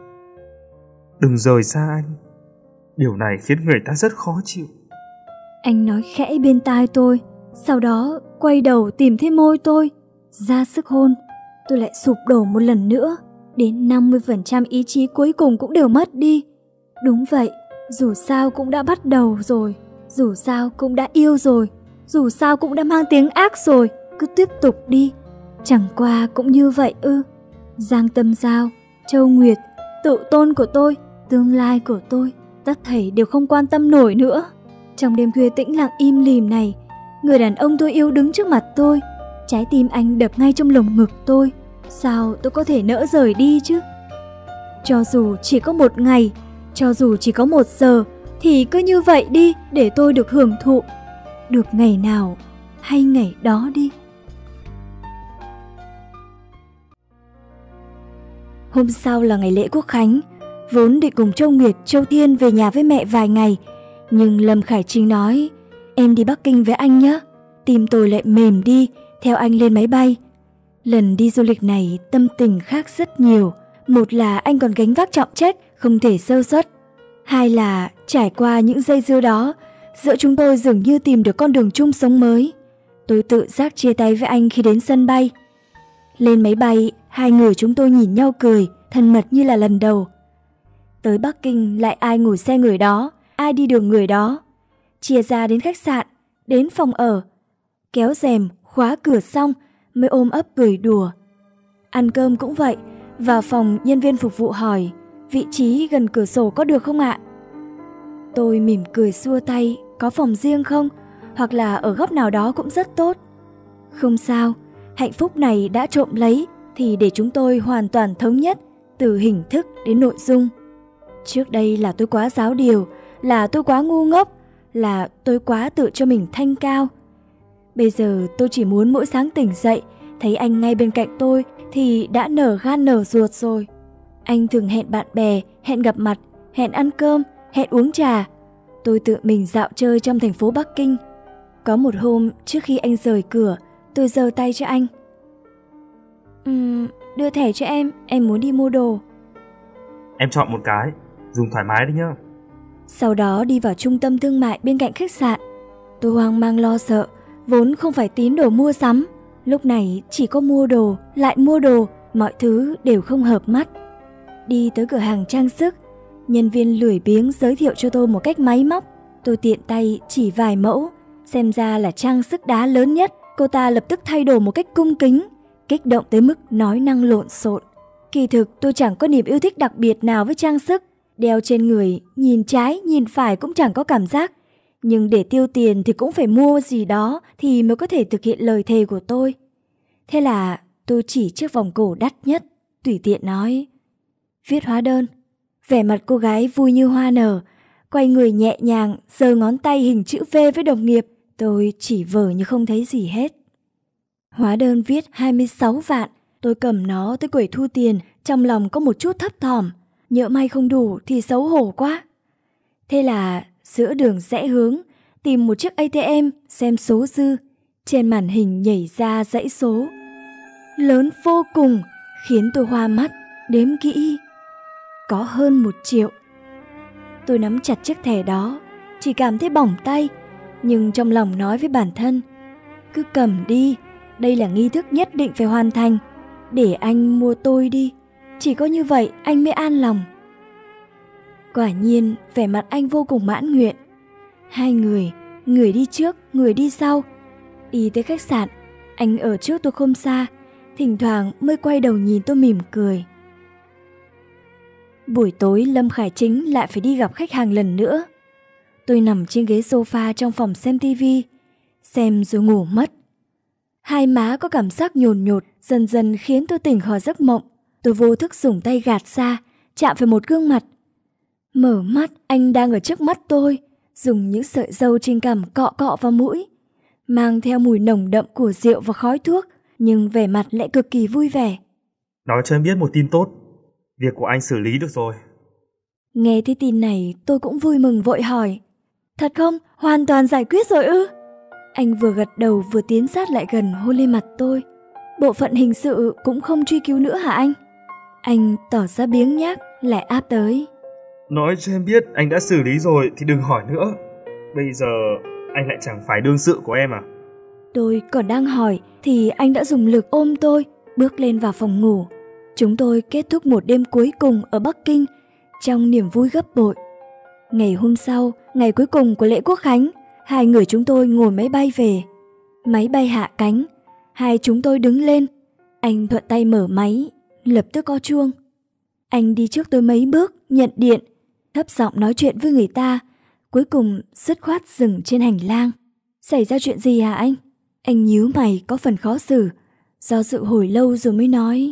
S2: Đừng rời xa anh. Điều này khiến người ta rất khó chịu.
S1: Anh nói khẽ bên tai tôi, sau đó quay đầu tìm thấy môi tôi, ra sức hôn. Tôi lại sụp đổ một lần nữa, đến năm mươi phần trăm ý chí cuối cùng cũng đều mất đi. Đúng vậy, dù sao cũng đã bắt đầu rồi, dù sao cũng đã yêu rồi, dù sao cũng đã mang tiếng ác rồi, cứ tiếp tục đi. Chẳng qua cũng như vậy ư? Giang Tâm Giao, Châu Nguyệt, tự tôn của tôi, tương lai của tôi, tất thảy đều không quan tâm nổi nữa. Trong đêm khuya tĩnh lặng im lìm này, người đàn ông tôi yêu đứng trước mặt tôi, trái tim anh đập ngay trong lồng ngực tôi. Sao tôi có thể nỡ rời đi chứ? Cho dù chỉ có một ngày, cho dù chỉ có một giờ, thì cứ như vậy đi để tôi được hưởng thụ. Được ngày nào hay ngày đó đi. Hôm sau là ngày lễ Quốc Khánh. Vốn định cùng Châu Nguyệt, Châu Tiên về nhà với mẹ vài ngày, nhưng Lâm Khải Trinh nói, em đi Bắc Kinh với anh nhé. Tim tôi lại mềm đi, theo anh lên máy bay. Lần đi du lịch này tâm tình khác rất nhiều. Một là anh còn gánh vác trọng trách, không thể sơ suất. Hai là trải qua những dây dưa đó, giữa chúng tôi dường như tìm được con đường chung sống mới. Tôi tự giác chia tay với anh khi đến sân bay. Lên máy bay, hai người chúng tôi nhìn nhau cười, thân mật như là lần đầu. Tới Bắc Kinh lại ai ngồi xe người đó, ai đi đường người đó. Chia ra đến khách sạn, đến phòng ở. Kéo rèm, khóa cửa xong mới ôm ấp cười đùa. Ăn cơm cũng vậy, vào phòng nhân viên phục vụ hỏi, vị trí gần cửa sổ có được không ạ? Tôi mỉm cười xua tay, có phòng riêng không? Hoặc là ở góc nào đó cũng rất tốt. Không sao, hạnh phúc này đã trộm lấy thì để chúng tôi hoàn toàn thống nhất từ hình thức đến nội dung. Trước đây là tôi quá giáo điều, là tôi quá ngu ngốc, là tôi quá tự cho mình thanh cao. Bây giờ tôi chỉ muốn mỗi sáng tỉnh dậy Thấy anh ngay bên cạnh tôi thì đã nở gan nở ruột rồi. Anh thường hẹn bạn bè, hẹn gặp mặt, hẹn ăn cơm, hẹn uống trà. Tôi tự mình dạo chơi trong thành phố Bắc Kinh. Có một hôm trước khi anh rời cửa, tôi giơ tay cho anh. Uhm, đưa thẻ cho em, em muốn đi mua đồ.
S2: Em chọn một cái, dùng thoải mái đi nhá.
S1: Sau đó đi vào trung tâm thương mại bên cạnh khách sạn. Tôi hoang mang lo sợ, vốn không phải tín đồ mua sắm. Lúc này chỉ có mua đồ, lại mua đồ, mọi thứ đều không hợp mắt. Đi tới cửa hàng trang sức, nhân viên lười biếng giới thiệu cho tôi một cách máy móc. Tôi tiện tay chỉ vài mẫu, xem ra là trang sức đá lớn nhất. Cô ta lập tức thay đổi một cách cung kính, kích động tới mức nói năng lộn xộn. Kỳ thực tôi chẳng có niềm yêu thích đặc biệt nào với trang sức. Đeo trên người, nhìn trái, nhìn phải cũng chẳng có cảm giác. Nhưng để tiêu tiền thì cũng phải mua gì đó thì mới có thể thực hiện lời thề của tôi. Thế là tôi chỉ chiếc vòng cổ đắt nhất, tùy tiện nói. Viết hóa đơn. Vẻ mặt cô gái vui như hoa nở, quay người nhẹ nhàng, giơ ngón tay hình chữ V với đồng nghiệp. Tôi chỉ vờ như không thấy gì hết. Hóa đơn viết hai mươi sáu vạn, tôi cầm nó tới quầy thu tiền, trong lòng có một chút thấp thỏm. Nhỡ may không đủ thì xấu hổ quá. Thế là giữa đường rẽ hướng, tìm một chiếc a tê em xem số dư. Trên màn hình nhảy ra dãy số lớn vô cùng, khiến tôi hoa mắt, đếm kỹ. Có hơn một triệu. Tôi nắm chặt chiếc thẻ đó, chỉ cảm thấy bỏng tay, nhưng trong lòng nói với bản thân, cứ cầm đi, đây là nghi thức nhất định phải hoàn thành. Để anh mua tôi đi, chỉ có như vậy anh mới an lòng. Quả nhiên vẻ mặt anh vô cùng mãn nguyện. Hai người, người đi trước, người đi sau. Đi tới khách sạn, anh ở trước tôi không xa, thỉnh thoảng mới quay đầu nhìn tôi mỉm cười. Buổi tối Lâm Khải Chính lại phải đi gặp khách hàng lần nữa. Tôi nằm trên ghế sofa trong phòng xem tivi, xem rồi ngủ mất. Hai má có cảm giác nhồn nhột, dần dần khiến tôi tỉnh khỏi giấc mộng. Tôi vô thức dùng tay gạt ra, chạm phải một gương mặt. Mở mắt, anh đang ở trước mắt tôi, dùng những sợi râu trên cằm cọ cọ vào mũi, mang theo mùi nồng đậm của rượu và khói thuốc, nhưng vẻ mặt lại cực kỳ vui vẻ.
S2: Nói cho em biết một tin tốt, việc của anh xử lý được rồi.
S1: Nghe thấy tin này tôi cũng vui mừng vội hỏi. Thật không? Hoàn toàn giải quyết rồi ư? Anh vừa gật đầu vừa tiến sát lại gần hôn lên mặt tôi. Bộ phận hình sự cũng không truy cứu nữa hả anh? Anh tỏ ra biếng nhác, lại áp tới.
S2: Nói cho em biết anh đã xử lý rồi thì đừng hỏi nữa. Bây giờ anh lại chẳng phải đương sự của em à?
S1: Tôi còn đang hỏi thì anh đã dùng lực ôm tôi, bước lên vào phòng ngủ. Chúng tôi kết thúc một đêm cuối cùng ở Bắc Kinh trong niềm vui gấp bội. Ngày hôm sau, ngày cuối cùng của lễ quốc khánh, hai người chúng tôi ngồi máy bay về. Máy bay hạ cánh, hai chúng tôi đứng lên. Anh thuận tay mở máy, lập tức có chuông. Anh đi trước tôi mấy bước, nhận điện, thấp giọng nói chuyện với người ta, cuối cùng dứt khoát dừng trên hành lang. Xảy ra chuyện gì hả anh? Anh nhíu mày có phần khó xử, do dự hồi lâu rồi mới nói.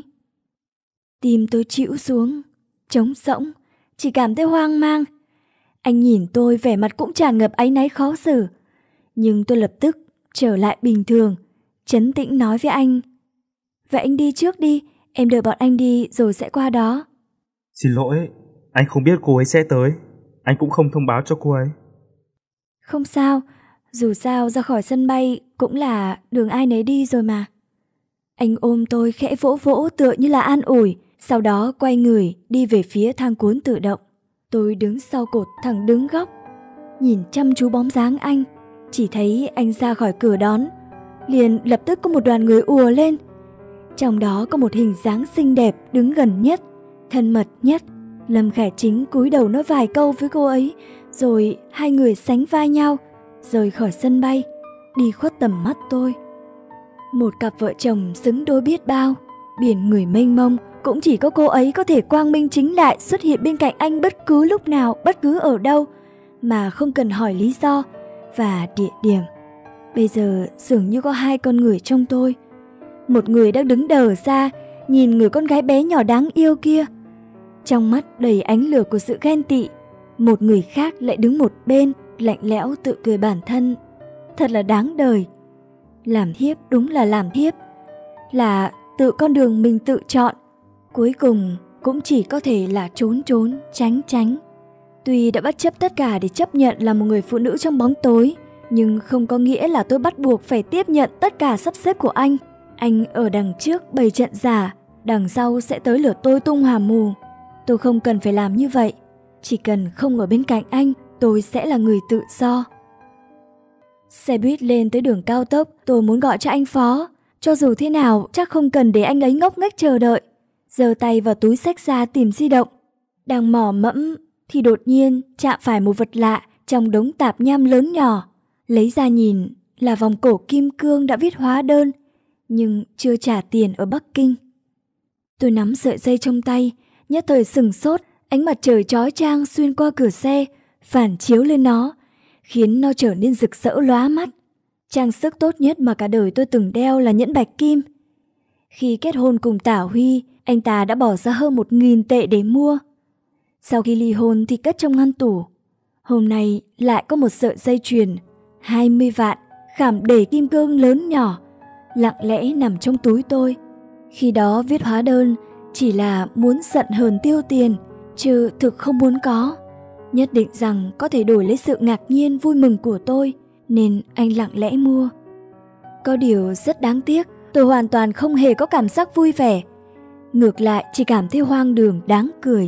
S1: Tim tôi chịu xuống, trống rỗng, chỉ cảm thấy hoang mang. Anh nhìn tôi vẻ mặt cũng tràn ngập áy náy khó xử. Nhưng tôi lập tức trở lại bình thường, trấn tĩnh nói với anh. Vậy anh đi trước đi, em đợi bọn anh đi rồi sẽ qua đó.
S2: Xin lỗi, anh không biết cô ấy sẽ tới. Anh cũng không thông báo cho cô ấy.
S1: Không sao, dù sao ra khỏi sân bay cũng là đường ai nấy đi rồi mà. Anh ôm tôi khẽ vỗ vỗ tựa như là an ủi, sau đó quay người đi về phía thang cuốn tự động. Tôi đứng sau cột thẳng đứng góc, nhìn chăm chú bóng dáng anh. Chỉ thấy anh ra khỏi cửa đón, liền lập tức có một đoàn người ùa lên. Trong đó có một hình dáng xinh đẹp đứng gần nhất, thân mật nhất. Lâm Khải Chính cúi đầu nói vài câu với cô ấy, rồi hai người sánh vai nhau, rời khỏi sân bay, đi khuất tầm mắt tôi. Một cặp vợ chồng xứng đôi biết bao, biển người mênh mông, cũng chỉ có cô ấy có thể quang minh chính đại xuất hiện bên cạnh anh bất cứ lúc nào, bất cứ ở đâu, mà không cần hỏi lý do và địa điểm. Bây giờ dường như có hai con người trong tôi. Một người đang đứng đờ ra, nhìn người con gái bé nhỏ đáng yêu kia, trong mắt đầy ánh lửa của sự ghen tị. Một người khác lại đứng một bên, lạnh lẽo tự cười bản thân. Thật là đáng đời. Làm thiếp đúng là làm thiếp. là tự con đường mình tự chọn, cuối cùng cũng chỉ có thể là trốn trốn, tránh tránh. Tuy đã bất chấp tất cả để chấp nhận là một người phụ nữ trong bóng tối, nhưng không có nghĩa là tôi bắt buộc phải tiếp nhận tất cả sắp xếp của anh. Anh ở đằng trước bày trận giả, đằng sau sẽ tới lửa tôi tung hàm mù. Tôi không cần phải làm như vậy, chỉ cần không ở bên cạnh anh, tôi sẽ là người tự do. Xe buýt lên tới đường cao tốc, tôi muốn gọi cho anh Phó. Cho dù thế nào, chắc không cần để anh ấy ngốc nghếch chờ đợi. Giơ tay vào túi xách ra tìm di động. Đang mò mẫm thì đột nhiên chạm phải một vật lạ trong đống tạp nham lớn nhỏ. Lấy ra nhìn là vòng cổ kim cương đã viết hóa đơn, nhưng chưa trả tiền ở Bắc Kinh. Tôi nắm sợi dây trong tay, nhất thời sửng sốt. Ánh mặt trời chói chang xuyên qua cửa xe, phản chiếu lên nó, khiến nó trở nên rực rỡ lóa mắt. Trang sức tốt nhất mà cả đời tôi từng đeo là nhẫn bạch kim. Khi kết hôn cùng Tảo Huy, anh ta đã bỏ ra hơn một nghìn tệ để mua. Sau khi ly hôn thì cất trong ngăn tủ. Hôm nay lại có một sợi dây chuyền hai mươi vạn, khảm đầy kim cương lớn nhỏ, lặng lẽ nằm trong túi tôi. Khi đó viết hóa đơn chỉ là muốn giận hờn tiêu tiền, chứ thực không muốn có. Nhất định rằng có thể đổi lấy sự ngạc nhiên vui mừng của tôi, nên anh lặng lẽ mua. Có điều rất đáng tiếc, tôi hoàn toàn không hề có cảm giác vui vẻ. Ngược lại chỉ cảm thấy hoang đường, đáng cười.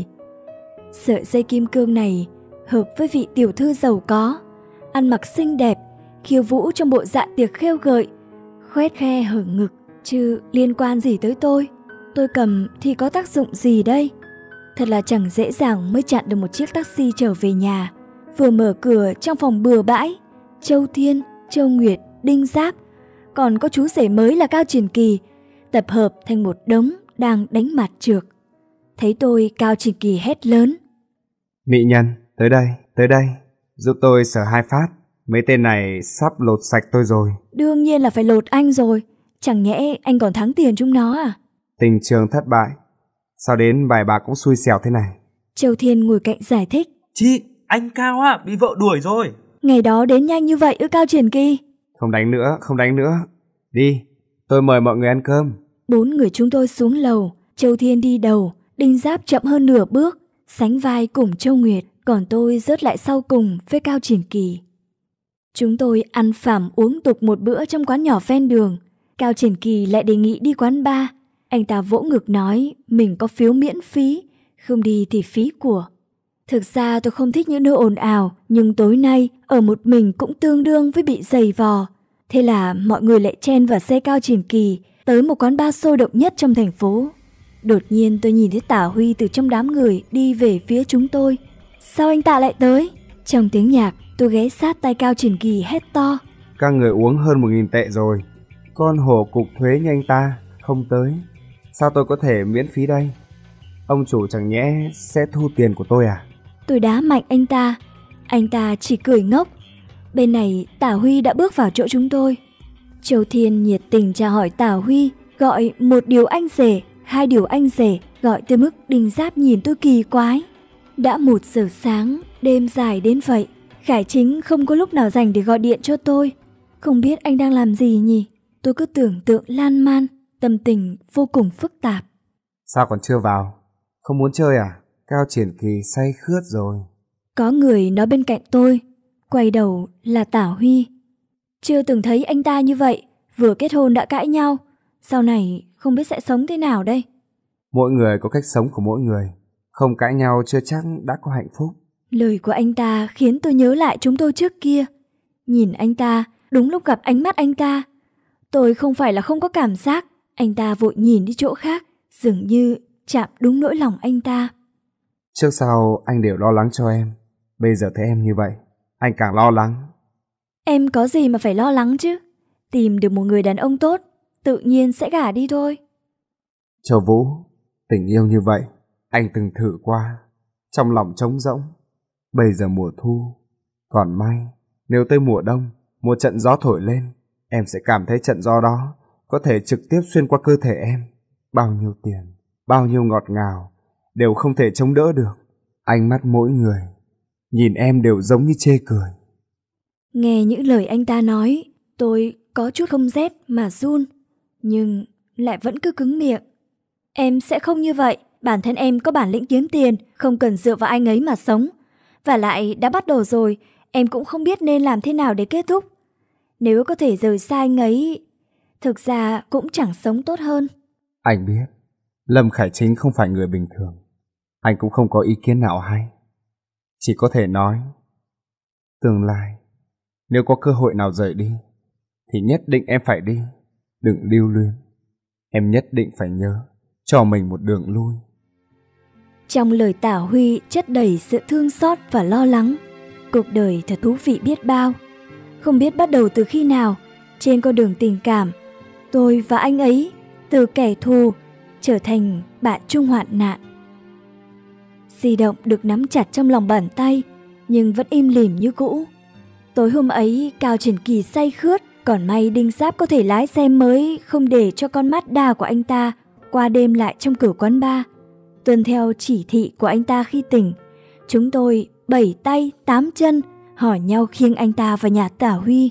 S1: Sợi dây kim cương này hợp với vị tiểu thư giàu có, ăn mặc xinh đẹp, khiêu vũ trong bộ dạ tiệc khêu gợi, khoét khe hở ngực, chứ liên quan gì tới tôi. Tôi cầm thì có tác dụng gì đây? Thật là chẳng dễ dàng mới chặn được một chiếc taxi trở về nhà. Vừa mở cửa trong phòng bừa bãi, Châu Thiên, Châu Nguyệt, Đinh Giáp, còn có chú rể mới là Cao Triển Kỳ, tập hợp thành một đống đang đánh mặt trược. Thấy tôi, Cao Triển Kỳ hét lớn:
S3: Mỹ nhân, tới đây, tới đây, giúp tôi sờ hai phát. Mấy tên này sắp lột sạch tôi rồi.
S1: Đương nhiên là phải lột anh rồi. Chẳng nhẽ anh còn thắng tiền chúng nó à?
S3: Tình trường thất bại, sao đến vài bà cũng xui xẻo thế này?
S1: Châu Thiên ngồi cạnh giải thích:
S6: Chị, anh Cao á, bị vợ đuổi rồi.
S1: Ngày đó đến nhanh như vậy ư Cao Triển Kỳ?
S3: Không đánh nữa, không đánh nữa. Đi, tôi mời mọi người ăn cơm.
S1: Bốn người chúng tôi xuống lầu. Châu Thiên đi đầu, Đinh Giáp chậm hơn nửa bước, sánh vai cùng Châu Nguyệt, còn tôi rớt lại sau cùng với Cao Triển Kỳ. Chúng tôi ăn phảm uống tục một bữa trong quán nhỏ ven đường. Cao Triển Kỳ lại đề nghị đi quán bar. Anh ta vỗ ngực nói mình có phiếu miễn phí, không đi thì phí của. Thực ra tôi không thích những nơi ồn ào, nhưng tối nay ở một mình cũng tương đương với bị giày vò. Thế là mọi người lại chen vào xe Cao Triển Kỳ tới một quán bar sôi động nhất trong thành phố. Đột nhiên tôi nhìn thấy Tảo Huy từ trong đám người đi về phía chúng tôi. Sao anh ta lại tới? Trong tiếng nhạc, tôi ghé sát tay Cao Triển Kỳ hét to:
S3: Các người uống hơn một nghìn tệ rồi. Con hổ cục thuế như anh ta không tới, sao tôi có thể miễn phí đây? Ông chủ chẳng nhẽ sẽ thu tiền của tôi à?
S1: Tôi đá mạnh anh ta. Anh ta chỉ cười ngốc. Bên này Tảo Huy đã bước vào chỗ chúng tôi. Châu Thiên nhiệt tình chào hỏi Tảo Huy, gọi một điều anh rể, hai điều anh rể, gọi tới mức Đinh Giáp nhìn tôi kỳ quái. Đã một giờ sáng, đêm dài đến vậy, Khải Chính không có lúc nào dành để gọi điện cho tôi. Không biết anh đang làm gì nhỉ? Tôi cứ tưởng tượng lan man, tâm tình vô cùng phức tạp.
S3: Sao còn chưa vào? Không muốn chơi à? Cao Triển Kỳ say khướt rồi.
S1: Có người nói bên cạnh tôi, quay đầu là Tảo Huy. Chưa từng thấy anh ta như vậy, vừa kết hôn đã cãi nhau. Sau này không biết sẽ sống thế nào đây?
S3: Mỗi người có cách sống của mỗi người, không cãi nhau chưa chắc đã có hạnh phúc.
S1: Lời của anh ta khiến tôi nhớ lại chúng tôi trước kia. Nhìn anh ta, đúng lúc gặp ánh mắt anh ta, tôi không phải là không có cảm giác. Anh ta vội nhìn đi chỗ khác, dường như chạm đúng nỗi lòng anh ta.
S3: Trước sau anh đều lo lắng cho em, bây giờ thấy em như vậy, anh càng lo lắng.
S1: Em có gì mà phải lo lắng chứ? Tìm được một người đàn ông tốt, tự nhiên sẽ gả đi thôi.
S3: Châu Vũ, tình yêu như vậy anh từng thử qua, trong lòng trống rỗng. Bây giờ mùa thu, còn may nếu tới mùa đông, một trận gió thổi lên, em sẽ cảm thấy trận gió đó có thể trực tiếp xuyên qua cơ thể em. Bao nhiêu tiền, bao nhiêu ngọt ngào đều không thể chống đỡ được. Ánh mắt mỗi người nhìn em đều giống như chê cười.
S1: Nghe những lời anh ta nói, tôi có chút không rét mà run. Nhưng lại vẫn cứ cứng miệng. Em sẽ không như vậy, bản thân em có bản lĩnh kiếm tiền, không cần dựa vào anh ấy mà sống. Và lại đã bắt đầu rồi, em cũng không biết nên làm thế nào để kết thúc. Nếu có thể rời xa anh ấy, thực ra cũng chẳng sống tốt hơn.
S3: Anh biết, Lâm Khải Chính không phải người bình thường. Anh cũng không có ý kiến nào hay. Chỉ có thể nói, tương lai, nếu có cơ hội nào rời đi, thì nhất định em phải đi. Đừng lưu luyến. Em nhất định phải nhớ cho mình một đường lui.
S1: Trong lời tả Huy chất đầy sự thương xót và lo lắng. Cuộc đời thật thú vị biết bao. Không biết bắt đầu từ khi nào, trên con đường tình cảm, tôi và anh ấy từ kẻ thù trở thành bạn chung hoạn nạn. Di động được nắm chặt trong lòng bàn tay, nhưng vẫn im lìm như cũ. Tối hôm ấy Cao Triển Kỳ say khướt, còn may Đinh Giáp có thể lái xe mới, không để cho con Mazda của anh ta qua đêm lại trong cửa quán bar. Tuân theo chỉ thị của anh ta khi tỉnh, chúng tôi bảy tay tám chân hỏi nhau khiêng anh ta vào nhà Tả Huy.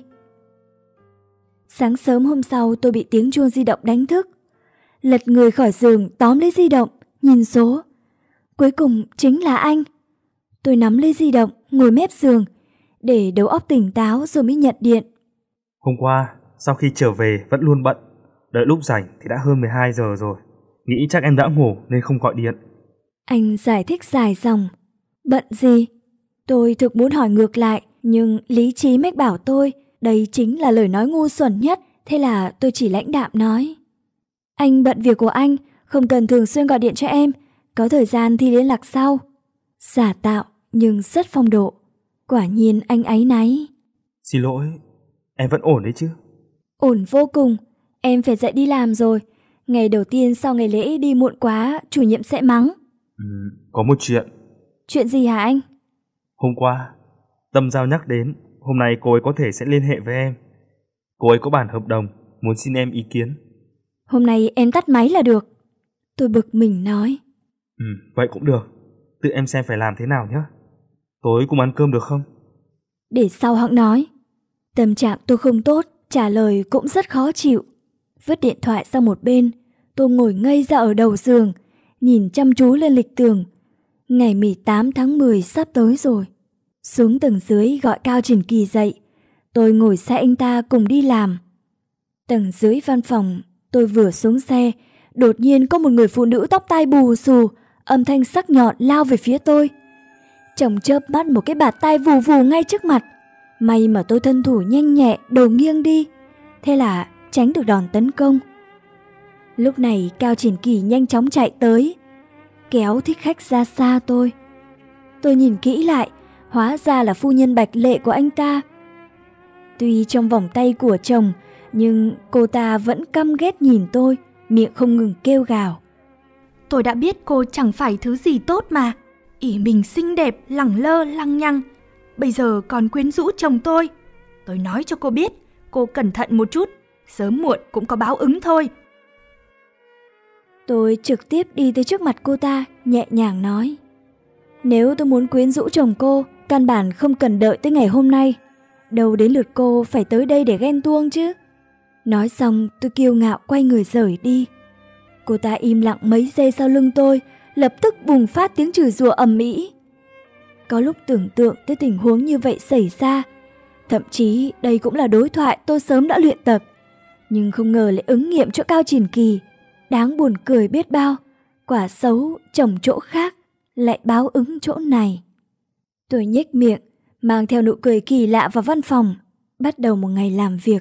S1: Sáng sớm hôm sau tôi bị tiếng chuông di động đánh thức. Lật người khỏi giường, tóm lấy di động, nhìn số. Cuối cùng chính là anh. Tôi nắm lấy di động, ngồi mép giường, để đầu óc tỉnh táo rồi mới nhận điện.
S6: Hôm qua, sau khi trở về vẫn luôn bận. Đợi lúc rảnh thì đã hơn mười hai giờ rồi. Nghĩ chắc em đã ngủ nên không gọi điện.
S1: Anh giải thích dài dòng. Bận gì? Tôi thực muốn hỏi ngược lại, nhưng lý trí mách bảo tôi đây chính là lời nói ngu xuẩn nhất, thế là tôi chỉ lãnh đạm nói. Anh bận việc của anh, không cần thường xuyên gọi điện cho em, có thời gian thì liên lạc sau. Giả tạo nhưng rất phong độ. Quả nhiên anh áy náy.
S6: Xin lỗi, em vẫn ổn đấy chứ?
S1: Ổn vô cùng, em phải dậy đi làm rồi. Ngày đầu tiên sau ngày lễ đi muộn quá, chủ nhiệm sẽ mắng.
S6: Ừ, có một chuyện.
S1: Chuyện gì hả anh?
S6: Hôm qua, Tâm Giao nhắc đến, hôm nay cô ấy có thể sẽ liên hệ với em. Cô ấy có bản hợp đồng, muốn xin em ý kiến.
S1: Hôm nay em tắt máy là được. Tôi bực mình nói.
S6: Ừ, vậy cũng được. Tự em xem phải làm thế nào nhé. Tối cùng ăn cơm được không?
S1: Để sau hẵng nói. Tâm trạng tôi không tốt, trả lời cũng rất khó chịu. Vứt điện thoại sang một bên, tôi ngồi ngây ra ở đầu giường, nhìn chăm chú lên lịch tường. Ngày mười tám tháng mười sắp tới rồi. Xuống tầng dưới gọi Cao Triển Kỳ dậy. Tôi ngồi xe anh ta cùng đi làm. Tầng dưới văn phòng, tôi vừa xuống xe, đột nhiên có một người phụ nữ tóc tai bù xù, âm thanh sắc nhọn lao về phía tôi. Trong chớp mắt một cái bạt tai vù vù ngay trước mặt. May mà tôi thân thủ nhanh nhẹ, đầu nghiêng đi, thế là tránh được đòn tấn công. Lúc này Cao Triển Kỳ nhanh chóng chạy tới, kéo thích khách ra xa tôi. Tôi nhìn kỹ lại, hóa ra là phu nhân Bạch Lệ của anh ta. Tuy trong vòng tay của chồng, nhưng cô ta vẫn căm ghét nhìn tôi, miệng không ngừng kêu gào.
S5: Tôi đã biết cô chẳng phải thứ gì tốt mà. ỷ mình xinh đẹp, lẳng lơ, lăng nhăng. Bây giờ còn quyến rũ chồng tôi. Tôi nói cho cô biết, cô cẩn thận một chút, sớm muộn cũng có báo ứng thôi.
S1: Tôi trực tiếp đi tới trước mặt cô ta, nhẹ nhàng nói. Nếu tôi muốn quyến rũ chồng cô, căn bản không cần đợi tới ngày hôm nay. Đâu đến lượt cô phải tới đây để ghen tuông chứ. Nói xong tôi kiêu ngạo quay người rời đi. Cô ta im lặng mấy giây sau lưng tôi, lập tức bùng phát tiếng chửi rủa ầm ĩ. Có lúc tưởng tượng tới tình huống như vậy xảy ra. Thậm chí đây cũng là đối thoại tôi sớm đã luyện tập. Nhưng không ngờ lại ứng nghiệm chỗ Cao Triển Kỳ. Đáng buồn cười biết bao. Quả xấu trồng chỗ khác, lại báo ứng chỗ này. Tôi nhếch miệng, mang theo nụ cười kỳ lạ vào văn phòng, bắt đầu một ngày làm việc.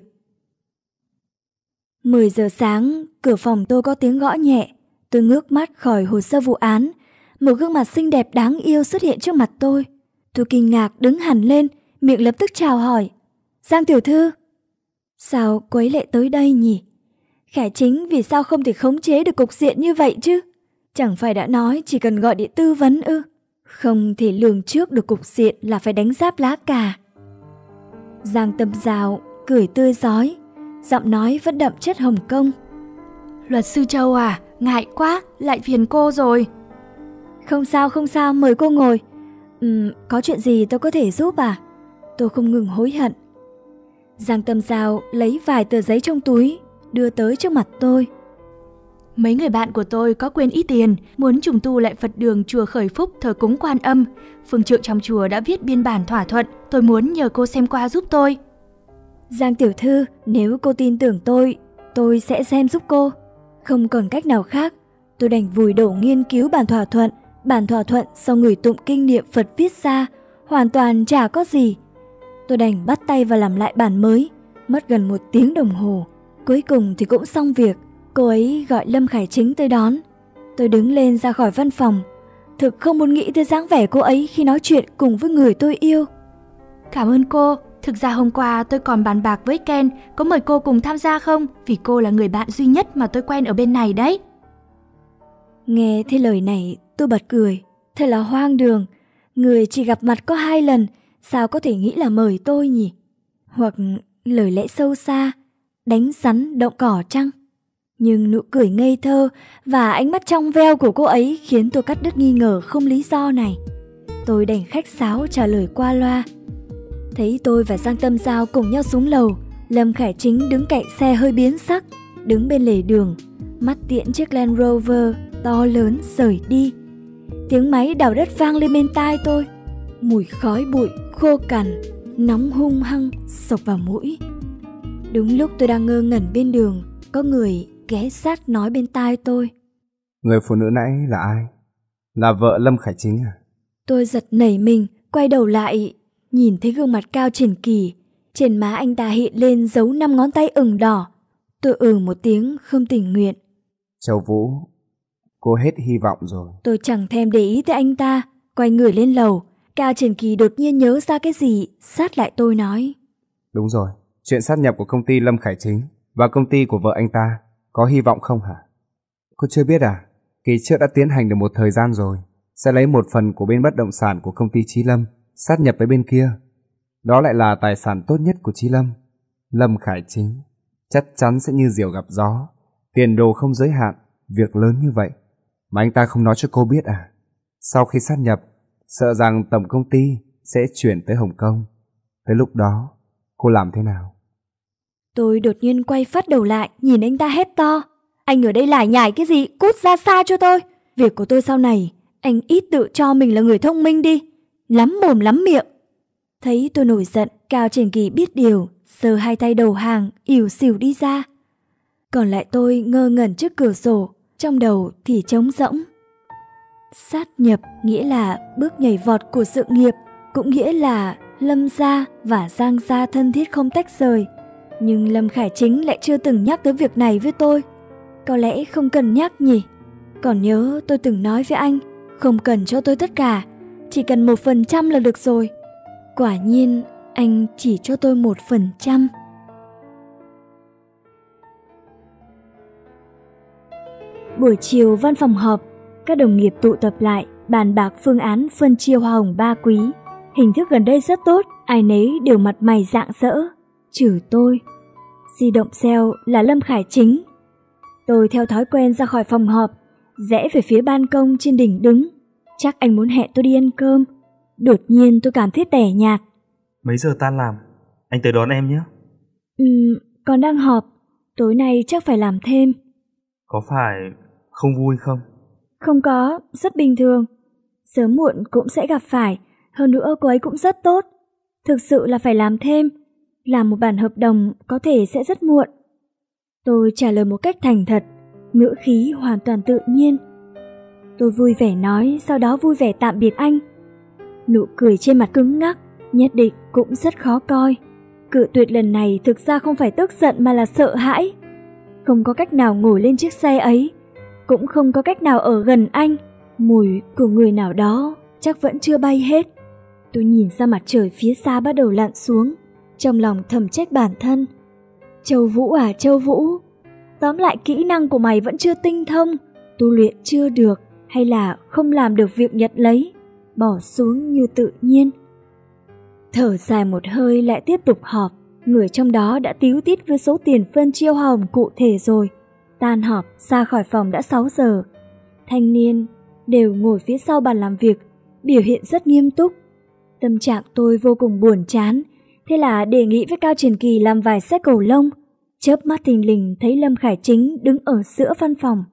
S1: mười giờ sáng, cửa phòng tôi có tiếng gõ nhẹ. Tôi ngước mắt khỏi hồ sơ vụ án. Một gương mặt xinh đẹp đáng yêu xuất hiện trước mặt tôi. Tôi kinh ngạc đứng hẳn lên, miệng lập tức chào hỏi. Giang tiểu thư. Sao cô ấy lại tới đây nhỉ? Khải Chính vì sao không thể khống chế được cục diện như vậy chứ? Chẳng phải đã nói chỉ cần gọi điện tư vấn ư? Không thể lường trước được cục diện là phải đánh giáp lá cà. Giang Tâm Giao cười tươi rói, giọng nói vẫn đậm chất Hồng Kông.
S5: Luật sư Châu à, ngại quá, lại phiền cô rồi.
S1: Không sao, không sao, mời cô ngồi. Ừm, có chuyện gì tôi có thể giúp à? Tôi không ngừng hối hận. Giang Tâm Giao lấy vài tờ giấy trong túi, đưa tới trước mặt tôi.
S5: Mấy người bạn của tôi có quên ít tiền, muốn trùng tu lại Phật đường chùa Khởi Phúc thờ cúng Quan Âm. Phương trượng trong chùa đã viết biên bản thỏa thuận, tôi muốn nhờ cô xem qua giúp tôi.
S1: Giang tiểu thư, nếu cô tin tưởng tôi, tôi sẽ xem giúp cô. Không còn cách nào khác, tôi đành vùi đầu nghiên cứu bản thỏa thuận. Bản thỏa thuận sau người tụng kinh niệm Phật viết ra, hoàn toàn chả có gì. Tôi đành bắt tay vào làm lại bản mới, mất gần một tiếng đồng hồ. Cuối cùng thì cũng xong việc. Cô ấy gọi Lâm Khải Chính tới đón. Tôi đứng lên ra khỏi văn phòng. Thực không muốn nghĩ tới dáng vẻ cô ấy khi nói chuyện cùng với người tôi yêu.
S5: Cảm ơn cô. Thực ra hôm qua tôi còn bàn bạc với Ken có mời cô cùng tham gia không? Vì cô là người bạn duy nhất mà tôi quen ở bên này đấy.
S1: Nghe thấy lời này tôi bật cười. Thật là hoang đường. Người chỉ gặp mặt có hai lần, sao có thể nghĩ là mời tôi nhỉ? Hoặc lời lẽ sâu xa, đánh rắn động cỏ chăng? Nhưng nụ cười ngây thơ và ánh mắt trong veo của cô ấy khiến tôi cắt đứt nghi ngờ không lý do này. Tôi đành khách sáo trả lời qua loa. Thấy tôi và Giang Tâm Giao cùng nhau xuống lầu, Lâm Khải Chính đứng cạnh xe hơi biến sắc, đứng bên lề đường, mắt tiễn chiếc Land Rover to lớn rời đi. Tiếng máy đào đất vang lên bên tai tôi, mùi khói bụi khô cằn, nóng hung hăng xộc vào mũi. Đúng lúc tôi đang ngơ ngẩn bên đường, có người ghé sát nói bên tai tôi.
S3: Người phụ nữ nãy là ai? Là vợ Lâm Khải Chính à?
S1: Tôi giật nảy mình, quay đầu lại, nhìn thấy gương mặt Cao Triển Kỳ. Trên má anh ta hiện lên dấu năm ngón tay ửng đỏ. Tôi ừ một tiếng không tình nguyện.
S3: Châu Vũ, cô hết hy vọng rồi.
S1: Tôi chẳng thèm để ý tới anh ta, quay người lên lầu. Cao Triển Kỳ đột nhiên nhớ ra cái gì, sát lại tôi nói.
S3: Đúng rồi, chuyện sát nhập của công ty Lâm Khải Chính và công ty của vợ anh ta có hy vọng không hả? Cô chưa biết à? Kỳ trước đã tiến hành được một thời gian rồi, sẽ lấy một phần của bên bất động sản của công ty Chí Lâm sát nhập với bên kia. Đó lại là tài sản tốt nhất của Chí Lâm. Lâm Khải Chính chắc chắn sẽ như diều gặp gió, tiền đồ không giới hạn. Việc lớn như vậy mà anh ta không nói cho cô biết à? Sau khi sát nhập, sợ rằng tổng công ty sẽ chuyển tới Hồng Kông. Tới lúc đó, cô làm thế nào?
S1: Tôi đột nhiên quay phát đầu lại, nhìn anh ta hét to. Anh ở đây lải nhải cái gì? Cút ra xa cho tôi. Việc của tôi sau này, anh ít tự cho mình là người thông minh đi. Lắm mồm lắm miệng. Thấy tôi nổi giận, Cao Triển Kỳ biết điều, giơ hai tay đầu hàng, ỉu xìu đi ra. Còn lại tôi ngơ ngẩn trước cửa sổ, trong đầu thì trống rỗng. Sát nhập nghĩa là bước nhảy vọt của sự nghiệp, cũng nghĩa là Lâm gia và Giang gia thân thiết không tách rời. Nhưng Lâm Khải Chính lại chưa từng nhắc tới việc này với tôi. Có lẽ không cần nhắc nhỉ? Còn nhớ tôi từng nói với anh, không cần cho tôi tất cả, chỉ cần một phần trăm là được rồi. Quả nhiên, anh chỉ cho tôi một phần trăm. Buổi chiều văn phòng họp, các đồng nghiệp tụ tập lại, bàn bạc phương án phân chia hoa hồng ba quý. Hình thức gần đây rất tốt, ai nấy đều mặt mày rạng rỡ, trừ tôi. Di động reo là Lâm Khải Chính. Tôi theo thói quen ra khỏi phòng họp, rẽ về phía ban công trên đỉnh đứng. Chắc anh muốn hẹn tôi đi ăn cơm. Đột nhiên tôi cảm thấy tẻ nhạt.
S6: Mấy giờ tan làm? Anh tới đón em nhé.
S1: Ừ, còn đang họp. Tối nay chắc phải làm thêm.
S6: Có phải không vui không?
S1: Không có, rất bình thường. Sớm muộn cũng sẽ gặp phải. Hơn nữa cô ấy cũng rất tốt. Thực sự là phải làm thêm. Làm một bản hợp đồng có thể sẽ rất muộn. Tôi trả lời một cách thành thật, ngữ khí hoàn toàn tự nhiên. Tôi vui vẻ nói, sau đó vui vẻ tạm biệt anh. Nụ cười trên mặt cứng ngắc, nhất định cũng rất khó coi. Cự tuyệt lần này thực ra không phải tức giận mà là sợ hãi. Không có cách nào ngồi lên chiếc xe ấy, cũng không có cách nào ở gần anh. Mùi của người nào đó chắc vẫn chưa bay hết. Tôi nhìn ra mặt trời phía xa bắt đầu lặn xuống, trong lòng thầm trách bản thân. Châu Vũ à Châu Vũ, tóm lại kỹ năng của mày vẫn chưa tinh thông, tu luyện chưa được, hay là không làm được việc nhận lấy, bỏ xuống như tự nhiên. Thở dài một hơi lại tiếp tục họp. Người trong đó đã tíu tít với số tiền phân chia hoa hồng cụ thể rồi. Tan họp ra khỏi phòng đã sáu giờ. Thanh niên đều ngồi phía sau bàn làm việc, biểu hiện rất nghiêm túc. Tâm trạng tôi vô cùng buồn chán, thế là đề nghị với Cao Triển Kỳ làm vài set cầu lông. Chớp mắt thình lình thấy Lâm Khải Chính đứng ở giữa văn phòng.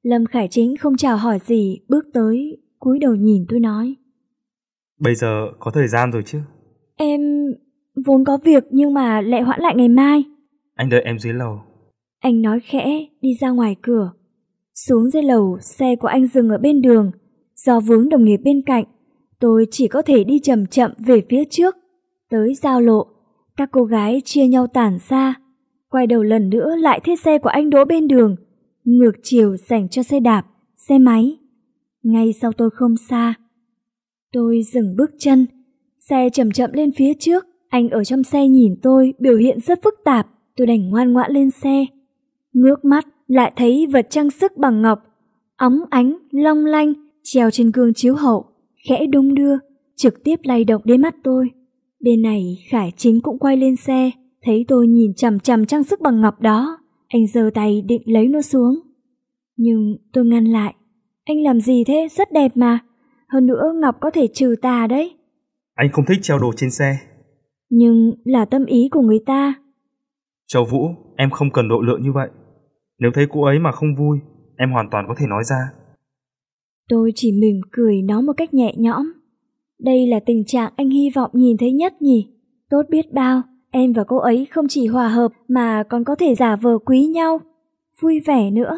S1: Lâm Khải Chính không chào hỏi gì, bước tới, cúi đầu nhìn tôi nói.
S6: Bây giờ có thời gian rồi chứ?
S1: Em vốn có việc nhưng mà lại hoãn lại ngày mai.
S6: Anh đợi em dưới lầu.
S1: Anh nói khẽ, đi ra ngoài cửa. Xuống dưới lầu, xe của anh dừng ở bên đường. Do vướng đồng nghiệp bên cạnh, tôi chỉ có thể đi chậm chậm về phía trước. Tới giao lộ, các cô gái chia nhau tản ra. Quay đầu lần nữa lại thấy xe của anh đỗ bên đường, ngược chiều dành cho xe đạp, xe máy. Ngay sau tôi không xa. Tôi dừng bước chân, xe chậm chậm lên phía trước. Anh ở trong xe nhìn tôi, biểu hiện rất phức tạp. Tôi đành ngoan ngoãn lên xe. Ngước mắt lại thấy vật trang sức bằng ngọc, óng ánh, long lanh, treo trên gương chiếu hậu, khẽ đung đưa, trực tiếp lay động đến mắt tôi. Bên này Khải Chính cũng quay lên xe, thấy tôi nhìn chằm chằm trang sức bằng ngọc đó, anh giơ tay định lấy nó xuống. Nhưng tôi ngăn lại. Anh làm gì thế? Rất đẹp mà. Hơn nữa ngọc có thể trừ tà đấy.
S6: Anh không thích treo đồ trên xe.
S1: Nhưng là tâm ý của người ta.
S6: Châu Vũ, em không cần độ lượng như vậy. Nếu thấy cô ấy mà không vui, em hoàn toàn có thể nói ra.
S1: Tôi chỉ mỉm cười nói một cách nhẹ nhõm. Đây là tình trạng anh hy vọng nhìn thấy nhất nhỉ? Tốt biết bao, em và cô ấy không chỉ hòa hợp mà còn có thể giả vờ quý nhau, vui vẻ nữa.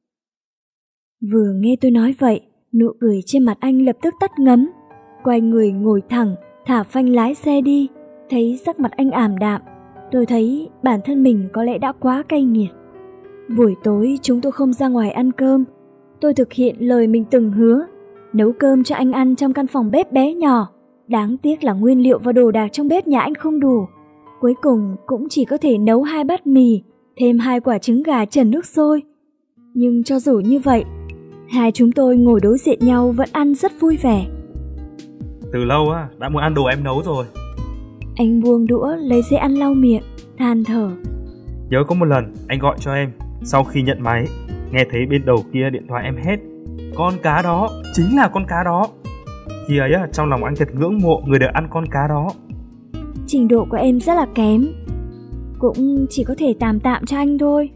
S1: Vừa nghe tôi nói vậy, nụ cười trên mặt anh lập tức tắt ngấm. Quay người ngồi thẳng, thả phanh lái xe đi. Thấy sắc mặt anh ảm đạm, tôi thấy bản thân mình có lẽ đã quá cay nghiệt. Buổi tối chúng tôi không ra ngoài ăn cơm. Tôi thực hiện lời mình từng hứa, nấu cơm cho anh ăn trong căn phòng bếp bé nhỏ. Đáng tiếc là nguyên liệu và đồ đạc trong bếp nhà anh không đủ. Cuối cùng cũng chỉ có thể nấu hai bát mì, thêm hai quả trứng gà trần nước sôi. Nhưng cho dù như vậy, hai chúng tôi ngồi đối diện nhau vẫn ăn rất vui vẻ.
S6: Từ lâu á, đã muốn ăn đồ em nấu rồi.
S1: Anh buông đũa lấy giấy ăn lau miệng, than thở.
S6: Nhớ có một lần anh gọi cho em, sau khi nhận máy, nghe thấy bên đầu kia điện thoại em hét: con cá đó, chính là con cá đó. Khi ấy á, trong lòng anh thật ngưỡng mộ người được ăn con cá đó.
S1: Trình độ của em rất là kém, cũng chỉ có thể tạm tạm cho anh thôi.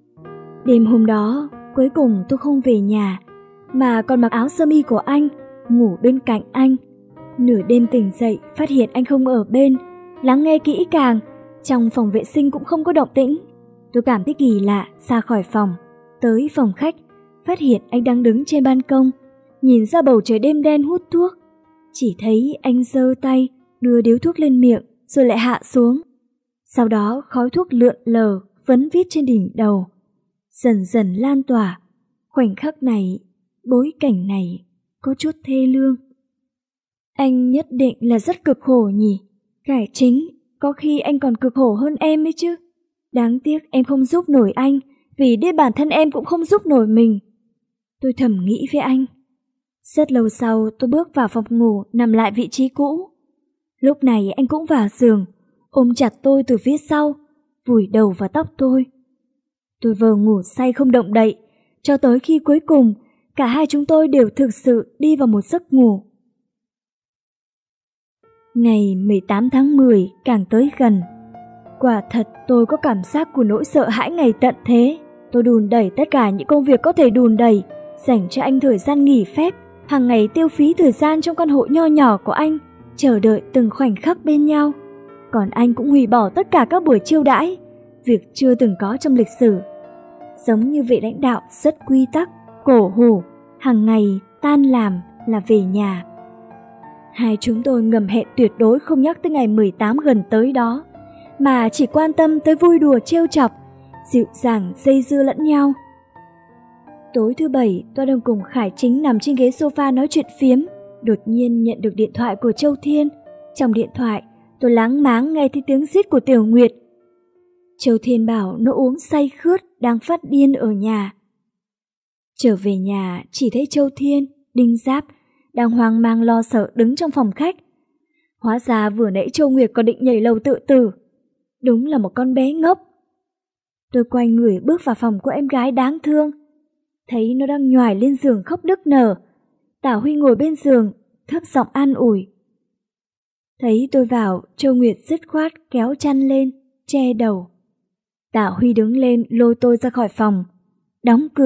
S1: Đêm hôm đó, cuối cùng tôi không về nhà, mà còn mặc áo sơ mi của anh, ngủ bên cạnh anh. Nửa đêm tỉnh dậy, phát hiện anh không ở bên, lắng nghe kỹ càng, trong phòng vệ sinh cũng không có động tĩnh. Tôi cảm thấy kỳ lạ, ra khỏi phòng, tới phòng khách, phát hiện anh đang đứng trên ban công, nhìn ra bầu trời đêm đen hút thuốc. Chỉ thấy anh giơ tay, đưa điếu thuốc lên miệng, rồi lại hạ xuống. Sau đó khói thuốc lượn lờ, vấn vít trên đỉnh đầu, dần dần lan tỏa. Khoảnh khắc này, bối cảnh này, có chút thê lương. Anh nhất định là rất cực khổ nhỉ? Khải Chính, có khi anh còn cực khổ hơn em ấy chứ. Đáng tiếc em không giúp nổi anh, vì đến bản thân em cũng không giúp nổi mình. Tôi thầm nghĩ với anh. Rất lâu sau tôi bước vào phòng ngủ, nằm lại vị trí cũ. Lúc này anh cũng vào giường, ôm chặt tôi từ phía sau, vùi đầu vào tóc tôi. Tôi vờ ngủ say không động đậy, cho tới khi cuối cùng cả hai chúng tôi đều thực sự đi vào một giấc ngủ. Ngày mười tám tháng mười càng tới gần. Quả thật tôi có cảm giác của nỗi sợ hãi ngày tận thế. Tôi đùn đẩy tất cả những công việc có thể đùn đẩy, dành cho anh thời gian nghỉ phép, hàng ngày tiêu phí thời gian trong căn hộ nho nhỏ của anh, chờ đợi từng khoảnh khắc bên nhau. Còn anh cũng hủy bỏ tất cả các buổi chiêu đãi, việc chưa từng có trong lịch sử. Giống như vị lãnh đạo rất quy tắc, cổ hủ, hàng ngày tan làm là về nhà. Hai chúng tôi ngầm hẹn tuyệt đối không nhắc tới ngày mười tám gần tới đó, mà chỉ quan tâm tới vui đùa trêu chọc, dịu dàng dây dưa lẫn nhau. Tối thứ bảy, tôi đang cùng Khải Chính nằm trên ghế sofa nói chuyện phiếm, đột nhiên nhận được điện thoại của Châu Thiên. Trong điện thoại, tôi láng máng nghe thấy tiếng rít của Tiểu Nguyệt. Châu Thiên bảo nó uống say khướt, đang phát điên ở nhà. Trở về nhà, chỉ thấy Châu Thiên, Đinh Giáp đang hoang mang lo sợ đứng trong phòng khách. Hóa ra vừa nãy Châu Nguyệt còn định nhảy lầu tự tử. Đúng là một con bé ngốc. Tôi quay người bước vào phòng của em gái đáng thương, thấy nó đang nhoài lên giường khóc nức nở. Tả Huy ngồi bên giường, thấp giọng an ủi. Thấy tôi vào, Châu Nguyệt dứt khoát kéo chăn lên, che đầu. Tả Huy đứng lên lôi tôi ra khỏi phòng, đóng cửa,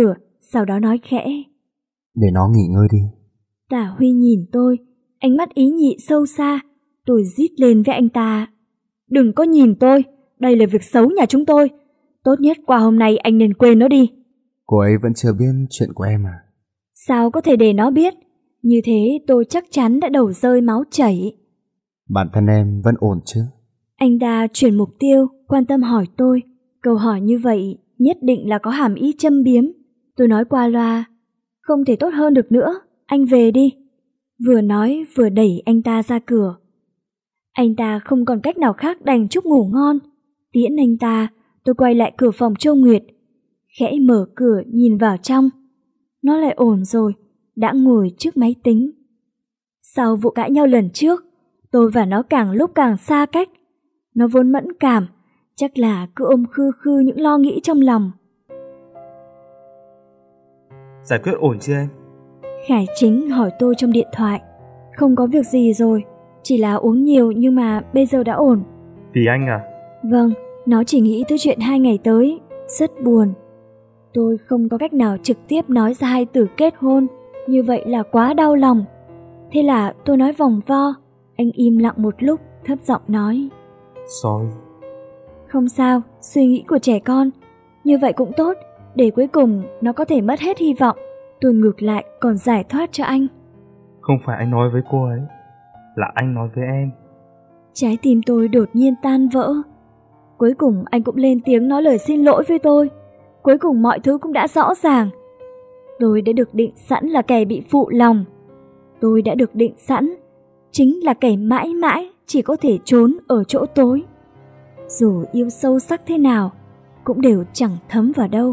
S1: sau đó nói khẽ.
S3: Để nó nghỉ ngơi đi.
S1: Tả Huy nhìn tôi, ánh mắt ý nhị sâu xa. Tôi rít lên với anh ta. Đừng có nhìn tôi, đây là việc xấu nhà chúng tôi. Tốt nhất qua hôm nay anh nên quên nó đi.
S3: Cô ấy vẫn chưa biết chuyện của em à?
S1: Sao có thể để nó biết? Như thế tôi chắc chắn đã đầu rơi máu chảy.
S3: Bản thân em vẫn ổn chứ?
S1: Anh ta chuyển mục tiêu, quan tâm hỏi tôi. Câu hỏi như vậy nhất định là có hàm ý châm biếm. Tôi nói qua loa. Không thể tốt hơn được nữa, anh về đi. Vừa nói vừa đẩy anh ta ra cửa. Anh ta không còn cách nào khác đành chúc ngủ ngon. Tiễn anh ta, tôi quay lại cửa phòng Châu Nguyệt. Khẽ mở cửa nhìn vào trong. Nó lại ổn rồi, đã ngồi trước máy tính. Sau vụ cãi nhau lần trước, tôi và nó càng lúc càng xa cách. Nó vốn mẫn cảm, chắc là cứ ôm khư khư những lo nghĩ trong lòng.
S6: Giải quyết ổn chưa em?
S1: Khải Chính hỏi tôi trong điện thoại. Không có việc gì rồi, chỉ là uống nhiều nhưng mà bây giờ đã ổn.
S6: Vì anh à?
S1: Vâng, nó chỉ nghĩ tới chuyện hai ngày tới, rất buồn. Tôi không có cách nào trực tiếp nói ra hai từ kết hôn, như vậy là quá đau lòng. Thế là tôi nói vòng vo. Anh im lặng một lúc, thấp giọng nói.
S6: Sorry.
S1: Không sao, suy nghĩ của trẻ con. Như vậy cũng tốt, để cuối cùng nó có thể mất hết hy vọng. Tôi ngược lại còn giải thoát cho anh.
S6: Không phải anh nói với cô ấy, là anh nói với em.
S1: Trái tim tôi đột nhiên tan vỡ. Cuối cùng anh cũng lên tiếng nói lời xin lỗi với tôi. Cuối cùng mọi thứ cũng đã rõ ràng. Tôi đã được định sẵn là kẻ bị phụ lòng. Tôi đã được định sẵn chính là kẻ mãi mãi chỉ có thể trốn ở chỗ tối. Dù yêu sâu sắc thế nào cũng đều chẳng thấm vào đâu.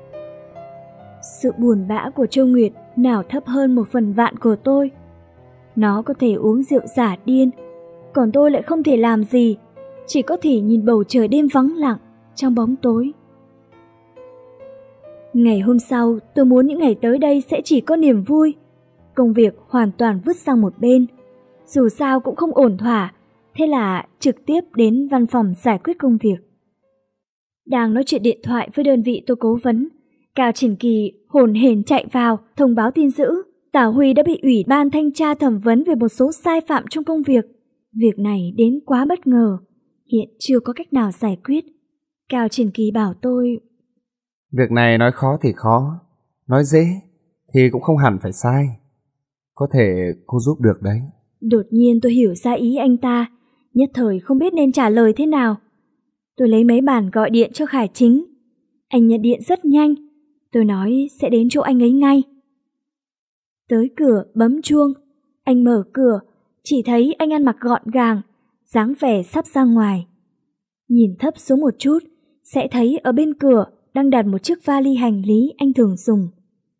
S1: Sự buồn bã của Châu Nguyệt nào thấp hơn một phần vạn của tôi. Nó có thể uống rượu giả điên, còn tôi lại không thể làm gì, chỉ có thể nhìn bầu trời đêm vắng lặng trong bóng tối. Ngày hôm sau, tôi muốn những ngày tới đây sẽ chỉ có niềm vui. Công việc hoàn toàn vứt sang một bên. Dù sao cũng không ổn thỏa, thế là trực tiếp đến văn phòng giải quyết công việc. Đang nói chuyện điện thoại với đơn vị tôi cố vấn, Cao Triển Kỳ hồn hển chạy vào thông báo tin dữ. Tả Huy đã bị ủy ban thanh tra thẩm vấn về một số sai phạm trong công việc. Việc này đến quá bất ngờ, hiện chưa có cách nào giải quyết. Cao Triển Kỳ bảo tôi,
S3: việc này nói khó thì khó, nói dễ thì cũng không hẳn phải sai. Có thể cô giúp được đấy.
S1: Đột nhiên tôi hiểu ra ý anh ta, nhất thời không biết nên trả lời thế nào. Tôi lấy máy bàn gọi điện cho Khải Chính. Anh nhận điện rất nhanh. Tôi nói sẽ đến chỗ anh ấy ngay. Tới cửa bấm chuông. Anh mở cửa, chỉ thấy anh ăn mặc gọn gàng, dáng vẻ sắp ra ngoài. Nhìn thấp xuống một chút, sẽ thấy ở bên cửa đang đặt một chiếc vali hành lý anh thường dùng.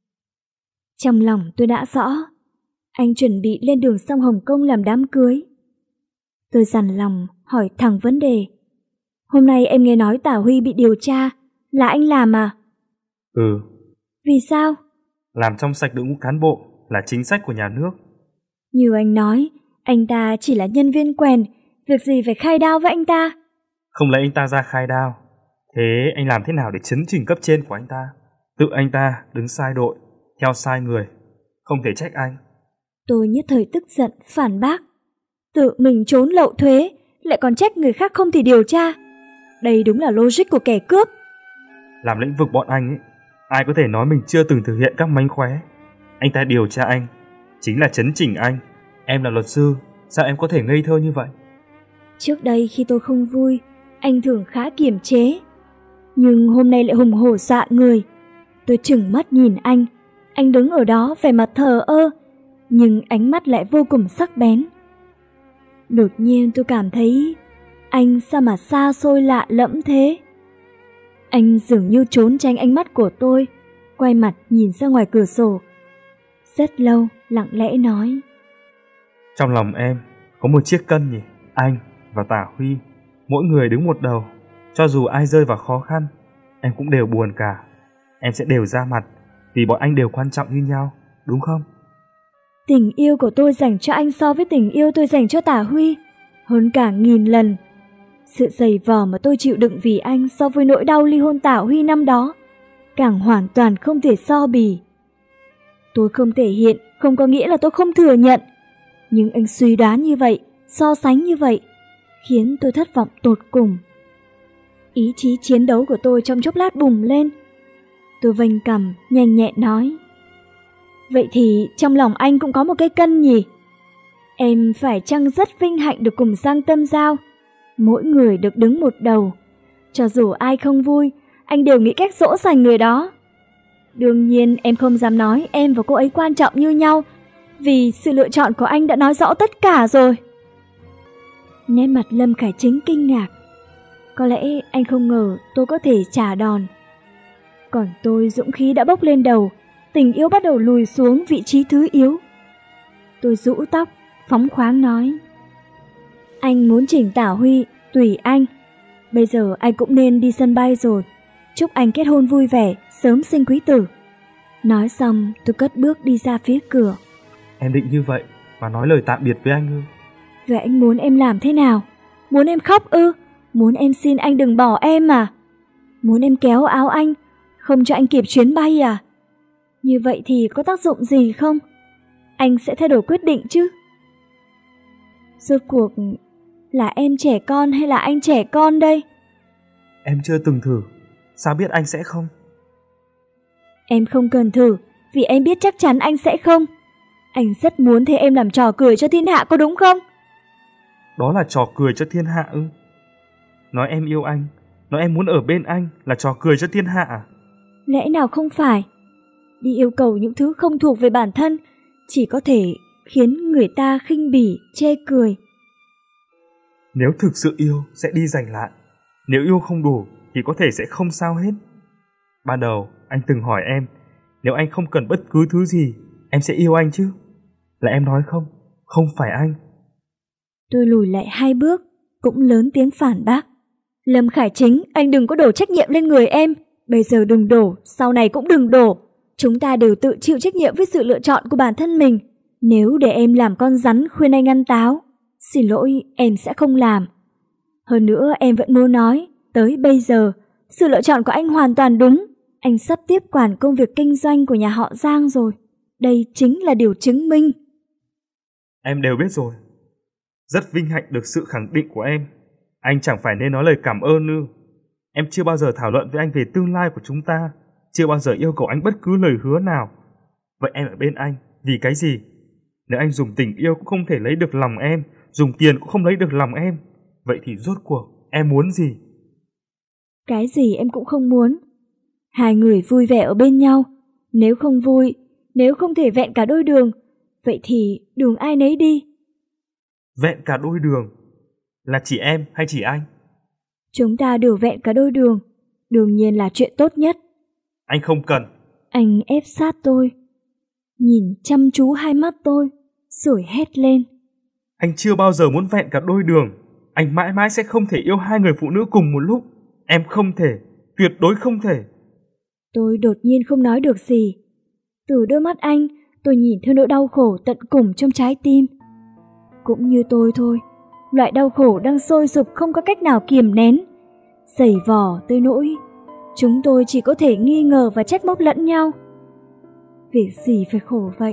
S1: Trong lòng tôi đã rõ, anh chuẩn bị lên đường sang Hồng Kông làm đám cưới. Tôi dằn lòng hỏi thẳng vấn đề. Hôm nay em nghe nói Tả Huy bị điều tra, là anh làm à?
S6: Ừ.
S1: Vì sao?
S6: Làm trong sạch đội ngũ cán bộ là chính sách của nhà nước.
S1: Như anh nói, anh ta chỉ là nhân viên quèn, việc gì phải khai đao với anh ta?
S6: Không lấy anh ta ra khai đao. Thế anh làm thế nào để chấn chỉnh cấp trên của anh ta? Tự anh ta đứng sai đội, theo sai người, không thể trách anh.
S1: Tôi nhất thời tức giận phản bác. Tự mình trốn lậu thuế, lại còn trách người khác không thể điều tra. Đây đúng là logic của kẻ cướp.
S6: Làm lĩnh vực bọn anh ấy, ai có thể nói mình chưa từng thực hiện các mánh khóe. Anh ta điều tra anh chính là chấn chỉnh anh. Em là luật sư, sao em có thể ngây thơ như vậy?
S1: Trước đây khi tôi không vui, anh thường khá kiềm chế. Nhưng hôm nay lại hùng hổ dọa người. Tôi trừng mắt nhìn anh. Anh đứng ở đó vẻ mặt thờ ơ, nhưng ánh mắt lại vô cùng sắc bén. Đột nhiên tôi cảm thấy anh sao mà xa xôi lạ lẫm thế. Anh dường như trốn tránh ánh mắt của tôi, quay mặt nhìn ra ngoài cửa sổ. Rất lâu lặng lẽ nói,
S6: trong lòng em có một chiếc cân nhỉ? Anh và Tả Huy, mỗi người đứng một đầu. Cho dù ai rơi vào khó khăn, em cũng đều buồn cả. Em sẽ đều ra mặt, vì bọn anh đều quan trọng như nhau, đúng không?
S1: Tình yêu của tôi dành cho anh so với tình yêu tôi dành cho Tả Huy hơn cả nghìn lần. Sự dày vò mà tôi chịu đựng vì anh so với nỗi đau ly hôn Tả Huy năm đó càng hoàn toàn không thể so bì. Tôi không thể hiện không có nghĩa là tôi không thừa nhận, nhưng anh suy đoán như vậy, so sánh như vậy, khiến tôi thất vọng tột cùng. Ý chí chiến đấu của tôi trong chốc lát bùng lên. Tôi vênh cằm, nhanh nhẹn nói: Vậy thì trong lòng anh cũng có một cái cân nhỉ? Em phải chăng rất vinh hạnh được cùng sang tâm giao, mỗi người được đứng một đầu. Cho dù ai không vui, anh đều nghĩ cách dỗ dành người đó. Đương nhiên em không dám nói em và cô ấy quan trọng như nhau, vì sự lựa chọn của anh đã nói rõ tất cả rồi. Nét mặt Lâm Khải Chính kinh ngạc. Có lẽ anh không ngờ tôi có thể trả đòn. Còn tôi dũng khí đã bốc lên đầu, tình yêu bắt đầu lùi xuống vị trí thứ yếu. Tôi rũ tóc, phóng khoáng nói: Anh muốn chỉnh Tảo Huy, tùy anh. Bây giờ anh cũng nên đi sân bay rồi. Chúc anh kết hôn vui vẻ, sớm sinh quý tử. Nói xong tôi cất bước đi ra phía cửa.
S6: Em định như vậy mà nói lời tạm biệt với anh ư?
S1: Vậy anh muốn em làm thế nào? Muốn em khóc ư? Muốn em xin anh đừng bỏ em à? Muốn em kéo áo anh, không cho anh kịp chuyến bay à? Như vậy thì có tác dụng gì không? Anh sẽ thay đổi quyết định chứ? Rốt cuộc là em trẻ con hay là anh trẻ con đây?
S6: Em chưa từng thử, sao biết anh sẽ không?
S1: Em không cần thử, vì em biết chắc chắn anh sẽ không. Anh rất muốn thấy em làm trò cười cho thiên hạ, có đúng không?
S6: Đó là trò cười cho thiên hạ ư? Nói em yêu anh, nói em muốn ở bên anh là trò cười cho thiên hạ à?
S1: Lẽ nào không phải? Đi yêu cầu những thứ không thuộc về bản thân chỉ có thể khiến người ta khinh bỉ, chê cười.
S6: Nếu thực sự yêu sẽ đi giành lại, nếu yêu không đủ thì có thể sẽ không sao hết. Ban đầu anh từng hỏi em, nếu anh không cần bất cứ thứ gì, em sẽ yêu anh chứ? Là em nói không, không phải anh.
S1: Tôi lùi lại hai bước, cũng lớn tiếng phản bác. Lâm Khải Chính, anh đừng có đổ trách nhiệm lên người em. Bây giờ đừng đổ, sau này cũng đừng đổ. Chúng ta đều tự chịu trách nhiệm với sự lựa chọn của bản thân mình. Nếu để em làm con rắn khuyên anh ăn táo, xin lỗi, em sẽ không làm. Hơn nữa em vẫn muốn nói, tới bây giờ, sự lựa chọn của anh hoàn toàn đúng. Anh sắp tiếp quản công việc kinh doanh của nhà họ Giang rồi. Đây chính là điều chứng minh.
S6: Em đều biết rồi. Rất vinh hạnh được sự khẳng định của em. Anh chẳng phải nên nói lời cảm ơn ư? Em chưa bao giờ thảo luận với anh về tương lai của chúng ta, chưa bao giờ yêu cầu anh bất cứ lời hứa nào. Vậy em ở bên anh vì cái gì? Nếu anh dùng tình yêu cũng không thể lấy được lòng em, dùng tiền cũng không lấy được lòng em, vậy thì rốt cuộc em muốn gì?
S1: Cái gì em cũng không muốn. Hai người vui vẻ ở bên nhau. Nếu không vui, nếu không thể vẹn cả đôi đường, vậy thì đường ai nấy đi.
S6: Vẹn cả đôi đường? Là chỉ em hay chỉ anh?
S1: Chúng ta đều vẹn cả đôi đường, đương nhiên là chuyện tốt nhất.
S6: Anh không cần.
S1: Anh ép sát tôi, nhìn chăm chú hai mắt tôi, rồi hét lên.
S6: Anh chưa bao giờ muốn vẹn cả đôi đường. Anh mãi mãi sẽ không thể yêu hai người phụ nữ cùng một lúc. Em không thể, tuyệt đối không thể.
S1: Tôi đột nhiên không nói được gì. Từ đôi mắt anh, tôi nhìn theo nỗi đau khổ tận cùng trong trái tim. Cũng như tôi thôi, loại đau khổ đang sôi sục không có cách nào kiềm nén, dày vò tới nỗi chúng tôi chỉ có thể nghi ngờ và trách móc lẫn nhau. Việc gì phải khổ vậy?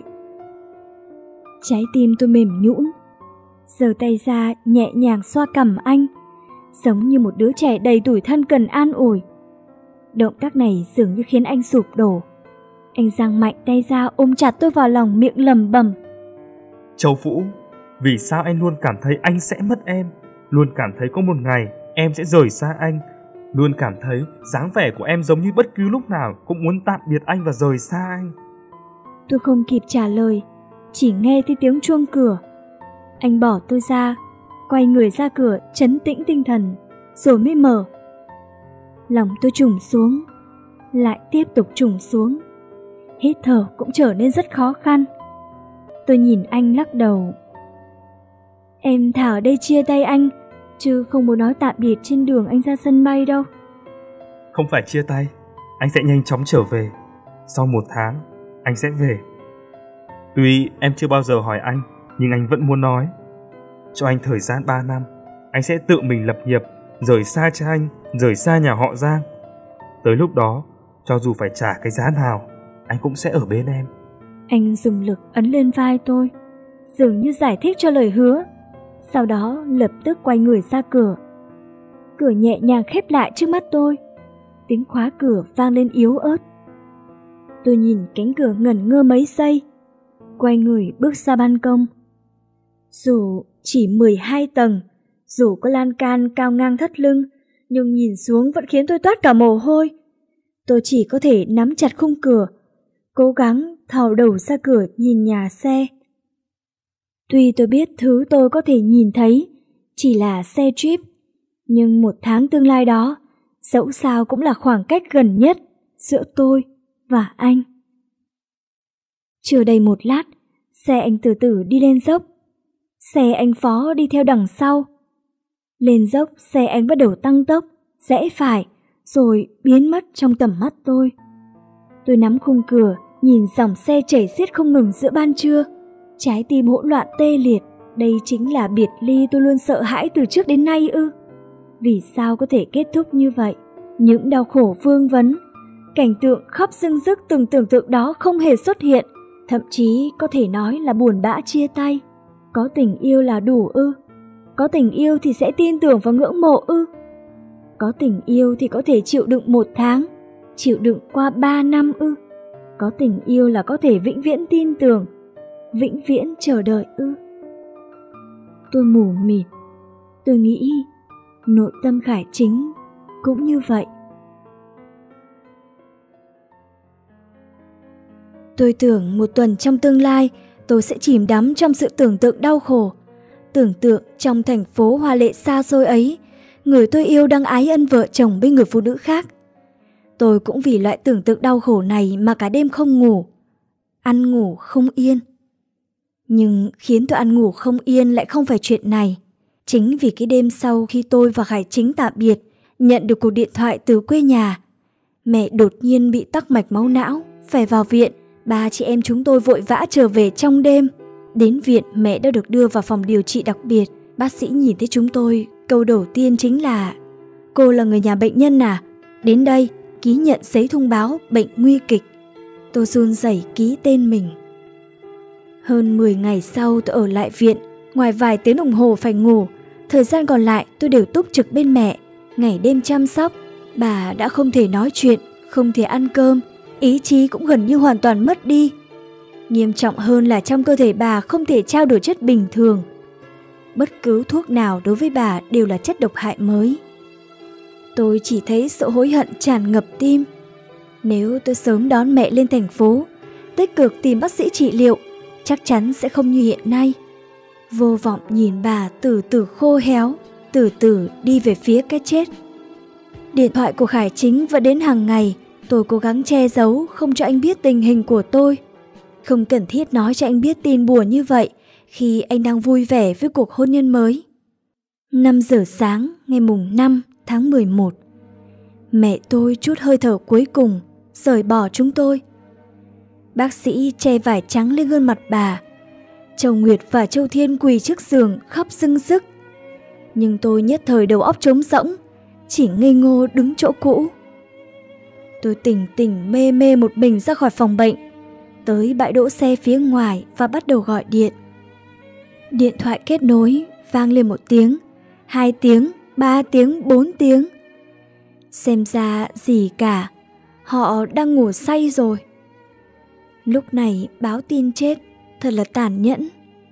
S1: Trái tim tôi mềm nhũn, giơ tay ra nhẹ nhàng xoa cằm anh, giống như một đứa trẻ đầy tủi thân cần an ủi. Động tác này dường như khiến anh sụp đổ. Anh giang mạnh tay ra ôm chặt tôi vào lòng, miệng lẩm bẩm.
S6: Châu Vũ, vì sao anh luôn cảm thấy anh sẽ mất em? Luôn cảm thấy có một ngày em sẽ rời xa anh. Luôn cảm thấy dáng vẻ của em giống như bất cứ lúc nào cũng muốn tạm biệt anh và rời xa anh.
S1: Tôi không kịp trả lời, chỉ nghe thấy tiếng chuông cửa. Anh bỏ tôi ra, quay người ra cửa trấn tĩnh tinh thần, rồi mới mở. Lòng tôi trùng xuống, lại tiếp tục trùng xuống. Hít thở cũng trở nên rất khó khăn. Tôi nhìn anh lắc đầu. Em thả ở đây chia tay anh, chứ không muốn nói tạm biệt trên đường anh ra sân bay đâu.
S6: Không phải chia tay, anh sẽ nhanh chóng trở về. Sau một tháng, anh sẽ về. Tuy em chưa bao giờ hỏi anh, nhưng anh vẫn muốn nói. Cho anh thời gian ba năm, anh sẽ tự mình lập nghiệp, rời xa cha anh, rời xa nhà họ Giang. Tới lúc đó, Cho dù phải trả cái giá nào, anh cũng sẽ ở bên em.
S1: Anh dùng lực ấn lên vai tôi, dường như giải thích cho lời hứa. Sau đó lập tức quay người ra cửa. Cửa nhẹ nhàng khép lại trước mắt tôi. Tiếng khóa cửa vang lên yếu ớt. Tôi nhìn cánh cửa ngẩn ngơ mấy giây, quay người bước ra ban công. Dù chỉ mười hai tầng, dù có lan can cao ngang thắt lưng, nhưng nhìn xuống vẫn khiến tôi toát cả mồ hôi. Tôi chỉ có thể nắm chặt khung cửa, cố gắng thò đầu ra cửa nhìn nhà xe. Tuy tôi biết thứ tôi có thể nhìn thấy chỉ là xe Jeep, nhưng một tháng tương lai đó dẫu sao cũng là khoảng cách gần nhất giữa tôi và anh. Chưa đầy một lát, xe anh từ từ đi lên dốc. Xe anh Phó đi theo đằng sau. Lên dốc, xe anh bắt đầu tăng tốc, rẽ phải, rồi biến mất trong tầm mắt tôi. Tôi nắm khung cửa, nhìn dòng xe chảy xiết không ngừng giữa ban trưa. Trái tim hỗn loạn tê liệt. Đây chính là biệt ly tôi luôn sợ hãi từ trước đến nay ư? Vì sao có thể kết thúc như vậy? Những đau khổ vương vấn, cảnh tượng khóc rưng rức từng tưởng tượng đó không hề xuất hiện. Thậm chí có thể nói là buồn bã chia tay. Có tình yêu là đủ ư? Có tình yêu thì sẽ tin tưởng và ngưỡng mộ ư? Có tình yêu thì có thể chịu đựng một tháng, chịu đựng qua ba năm ư? Có tình yêu là có thể vĩnh viễn tin tưởng, vĩnh viễn chờ đợi ư? Tôi mù mịt. Tôi nghĩ nội tâm Khải Chính cũng như vậy. Tôi tưởng một tuần trong tương lai tôi sẽ chìm đắm trong sự tưởng tượng đau khổ. Tưởng tượng trong thành phố hoa lệ xa xôi ấy, người tôi yêu đang ái ân vợ chồng bên người phụ nữ khác. Tôi cũng vì loại tưởng tượng đau khổ này mà cả đêm không ngủ, ăn ngủ không yên. Nhưng khiến tôi ăn ngủ không yên lại không phải chuyện này. Chính vì cái đêm sau khi tôi và Khải Chính tạm biệt, nhận được cuộc điện thoại từ quê nhà. Mẹ đột nhiên bị tắc mạch máu não, phải vào viện. Ba chị em chúng tôi vội vã trở về trong đêm. Đến viện, mẹ đã được đưa vào phòng điều trị đặc biệt. Bác sĩ nhìn thấy chúng tôi, câu đầu tiên chính là: "Cô là người nhà bệnh nhân à? Đến đây, ký nhận giấy thông báo bệnh nguy kịch." Tôi run rẩy ký tên mình. Hơn mười ngày sau tôi ở lại viện, ngoài vài tiếng đồng hồ phải ngủ, thời gian còn lại tôi đều túc trực bên mẹ, ngày đêm chăm sóc. Bà đã không thể nói chuyện, không thể ăn cơm, ý chí cũng gần như hoàn toàn mất đi. Nghiêm trọng hơn là trong cơ thể bà không thể trao đổi chất bình thường. Bất cứ thuốc nào đối với bà đều là chất độc hại mới. Tôi chỉ thấy sự hối hận tràn ngập tim. Nếu tôi sớm đón mẹ lên thành phố, tích cực tìm bác sĩ trị liệu, chắc chắn sẽ không như hiện nay. Vô vọng nhìn bà từ từ khô héo, từ từ đi về phía cái chết. Điện thoại của Khải Chính vẫn đến hàng ngày. Tôi cố gắng che giấu, không cho anh biết tình hình của tôi. Không cần thiết nói cho anh biết tin buồn như vậy khi anh đang vui vẻ với cuộc hôn nhân mới. năm giờ sáng ngày mùng năm tháng mười một, mẹ tôi trút hơi thở cuối cùng, rời bỏ chúng tôi. Bác sĩ che vải trắng lên gương mặt bà. Châu Nguyệt và Châu Thiên quỳ trước giường khóc rưng rức. Nhưng tôi nhất thời đầu óc trống rỗng, chỉ ngây ngô đứng chỗ cũ. Tôi tỉnh tỉnh mê mê một mình ra khỏi phòng bệnh, tới bãi đỗ xe phía ngoài và bắt đầu gọi điện. Điện thoại kết nối, vang lên một tiếng, hai tiếng, ba tiếng, bốn tiếng. Xem ra gì cả, họ đang ngủ say rồi. Lúc này báo tin chết, thật là tàn nhẫn.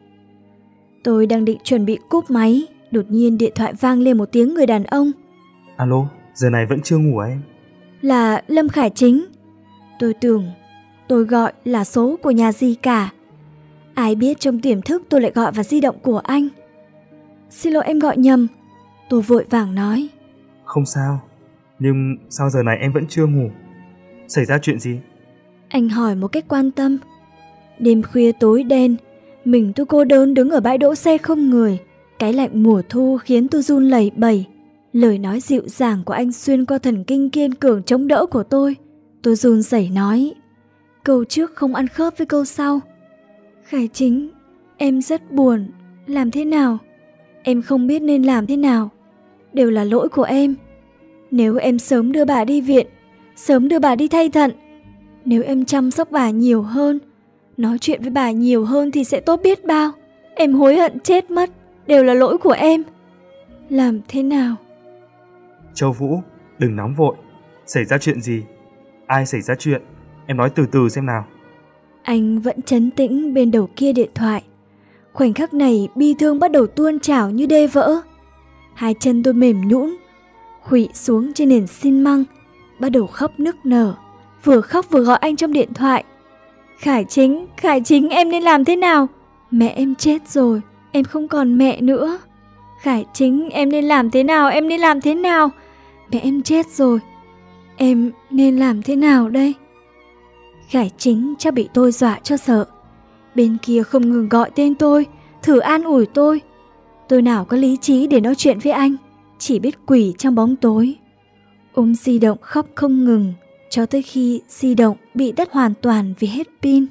S1: Tôi đang định chuẩn bị cúp máy, đột nhiên điện thoại vang lên một tiếng người đàn ông.
S6: Alo, giờ này vẫn chưa ngủ à em?
S1: Là Lâm Khải Chính. Tôi tưởng tôi gọi là số của nhà gì cả. Ai biết trong tiềm thức tôi lại gọi vào di động của anh. Xin lỗi em gọi nhầm. Tôi vội vàng nói.
S6: Không sao, nhưng sao giờ này em vẫn chưa ngủ? Xảy ra chuyện gì?
S1: Anh hỏi một cách quan tâm. Đêm khuya tối đen, mình tôi cô đơn đứng ở bãi đỗ xe không người. Cái lạnh mùa thu khiến tôi run lẩy bẩy. Lời nói dịu dàng của anh xuyên qua thần kinh kiên cường chống đỡ của tôi. Tôi run rẩy nói. Câu trước không ăn khớp với câu sau. Khải Chính, em rất buồn. Làm thế nào? Em không biết nên làm thế nào. Đều là lỗi của em. Nếu em sớm đưa bà đi viện, sớm đưa bà đi thay thận. Nếu em chăm sóc bà nhiều hơn, nói chuyện với bà nhiều hơn thì sẽ tốt biết bao. Em hối hận chết mất, đều là lỗi của em. Làm thế nào?
S6: Châu Vũ, đừng nóng vội. Xảy ra chuyện gì? Ai xảy ra chuyện? Em nói từ từ xem nào.
S1: Anh vẫn trấn tĩnh bên đầu kia điện thoại. Khoảnh khắc này bi thương bắt đầu tuôn trào như đê vỡ. Hai chân tôi mềm nhũn, khuỵu xuống trên nền xi măng, bắt đầu khóc nức nở, vừa khóc vừa gọi anh trong điện thoại. Khải Chính, Khải Chính, em nên làm thế nào? Mẹ em chết rồi, em không còn mẹ nữa. Khải Chính, em nên làm thế nào, em nên làm thế nào? Mẹ em chết rồi, em nên làm thế nào đây? Khải Chính chắc bị tôi dọa cho sợ. Bên kia không ngừng gọi tên tôi, thử an ủi tôi. Tôi nào có lý trí để nói chuyện với anh, chỉ biết quỳ trong bóng tối, ôm di động khóc không ngừng, cho tới khi di động bị tắt hoàn toàn vì hết pin.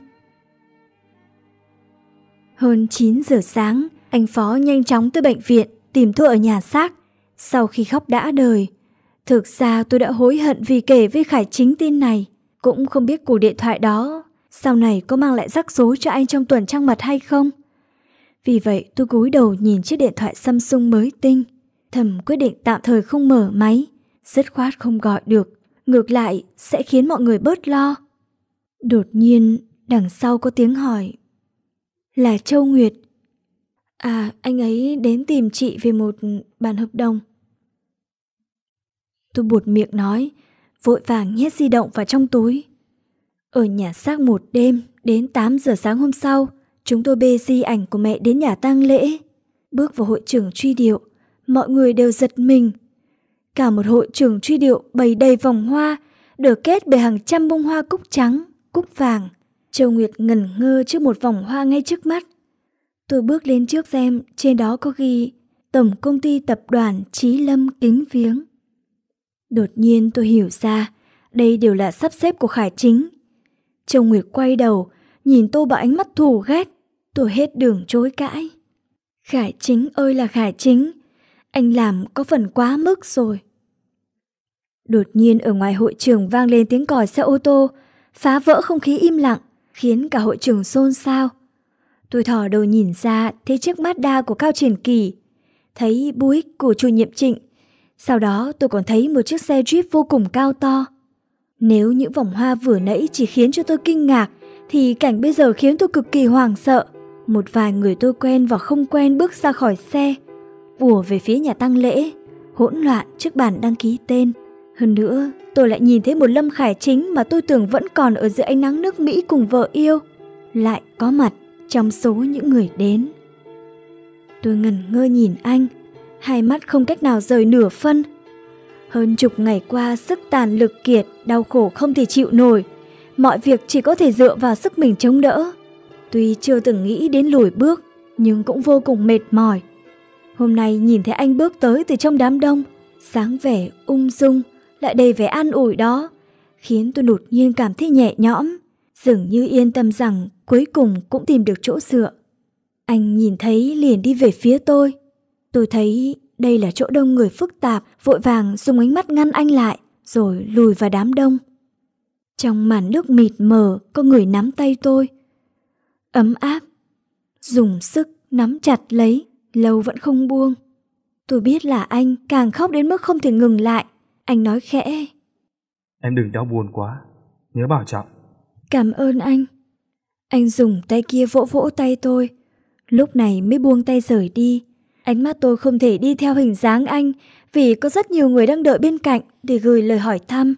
S1: Hơn chín giờ sáng, anh Phó nhanh chóng tới bệnh viện tìm tôi ở nhà xác. Sau khi khóc đã đời, thực ra tôi đã hối hận vì kể với Khải Chính tin này. Cũng không biết cuộc điện thoại đó sau này có mang lại rắc rối cho anh trong tuần trăng mật hay không. Vì vậy tôi cúi đầu nhìn chiếc điện thoại Samsung mới tinh, thầm quyết định tạm thời không mở máy, dứt khoát không gọi được, ngược lại sẽ khiến mọi người bớt lo. Đột nhiên đằng sau có tiếng hỏi. Là Châu Nguyệt. À, anh ấy đến tìm chị về một bản hợp đồng. Tôi buột miệng nói, vội vàng nhét di động vào trong túi. Ở nhà xác một đêm, đến tám giờ sáng hôm sau, chúng tôi bê di ảnh của mẹ đến nhà tang lễ. Bước vào hội trường truy điệu, mọi người đều giật mình. Cả một hội trường truy điệu bày đầy vòng hoa, được kết bởi hàng trăm bông hoa cúc trắng, cúc vàng. Châu Nguyệt ngẩn ngơ trước một vòng hoa ngay trước mắt. Tôi bước lên trước xem, trên đó có ghi Tổng Công ty Tập đoàn Chí Lâm kính viếng. Đột nhiên tôi hiểu ra, đây đều là sắp xếp của Khải Chính. Châu Nguyệt quay đầu, nhìn tôi bằng ánh mắt thù ghét. Tôi hết đường chối cãi. Khải Chính ơi là Khải Chính, anh làm có phần quá mức rồi. Đột nhiên ở ngoài hội trường vang lên tiếng còi xe ô tô, phá vỡ không khí im lặng, khiến cả hội trường xôn xao. Tôi thò đầu nhìn ra, thấy chiếc Mazda của Cao Triển Kỳ, thấy Buick của chủ nhiệm Trịnh. Sau đó tôi còn thấy một chiếc xe Jeep vô cùng cao to. Nếu những vòng hoa vừa nãy chỉ khiến cho tôi kinh ngạc, thì cảnh bây giờ khiến tôi cực kỳ hoảng sợ. Một vài người tôi quen và không quen bước ra khỏi xe, ùa về phía nhà tang lễ, hỗn loạn trước bàn đăng ký tên. Hơn nữa, tôi lại nhìn thấy một Lâm Khải Chính mà tôi tưởng vẫn còn ở dưới ánh nắng nước Mỹ cùng vợ yêu, lại có mặt trong số những người đến. Tôi ngẩn ngơ nhìn anh, hai mắt không cách nào rời nửa phân. Hơn chục ngày qua sức tàn lực kiệt, đau khổ không thể chịu nổi, mọi việc chỉ có thể dựa vào sức mình chống đỡ. Tuy chưa từng nghĩ đến lùi bước, nhưng cũng vô cùng mệt mỏi. Hôm nay nhìn thấy anh bước tới từ trong đám đông, dáng vẻ ung dung, lại đầy vẻ an ủi đó, khiến tôi đột nhiên cảm thấy nhẹ nhõm, dường như yên tâm rằng cuối cùng cũng tìm được chỗ dựa. Anh nhìn thấy liền đi về phía tôi. Tôi thấy đây là chỗ đông người phức tạp, vội vàng dùng ánh mắt ngăn anh lại, rồi lùi vào đám đông. Trong màn nước mịt mờ, có người nắm tay tôi. Ấm áp, dùng sức nắm chặt lấy, lâu vẫn không buông. Tôi biết là anh, càng khóc đến mức không thể ngừng lại. Anh nói khẽ.
S6: Em đừng đau buồn quá, nhớ bảo trọng.
S1: Cảm ơn anh. Anh dùng tay kia vỗ vỗ tay tôi, lúc này mới buông tay rời đi. Ánh mắt tôi không thể đi theo hình dáng anh, vì có rất nhiều người đang đợi bên cạnh để gửi lời hỏi thăm.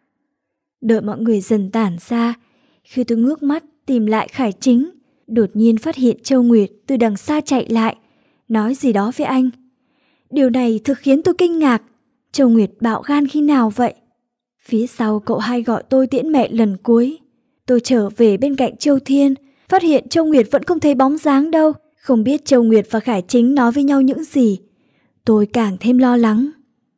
S1: Đợi mọi người dần tản ra, khi tôi ngước mắt tìm lại Khải Chính, đột nhiên phát hiện Châu Nguyệt từ đằng xa chạy lại, nói gì đó với anh. Điều này thực khiến tôi kinh ngạc. Châu Nguyệt bạo gan khi nào vậy? Phía sau cậu hai gọi tôi tiễn mẹ lần cuối. Tôi trở về bên cạnh Châu Thiên, phát hiện Châu Nguyệt vẫn không thấy bóng dáng đâu. Không biết Châu Nguyệt và Khải Chính nói với nhau những gì. Tôi càng thêm lo lắng.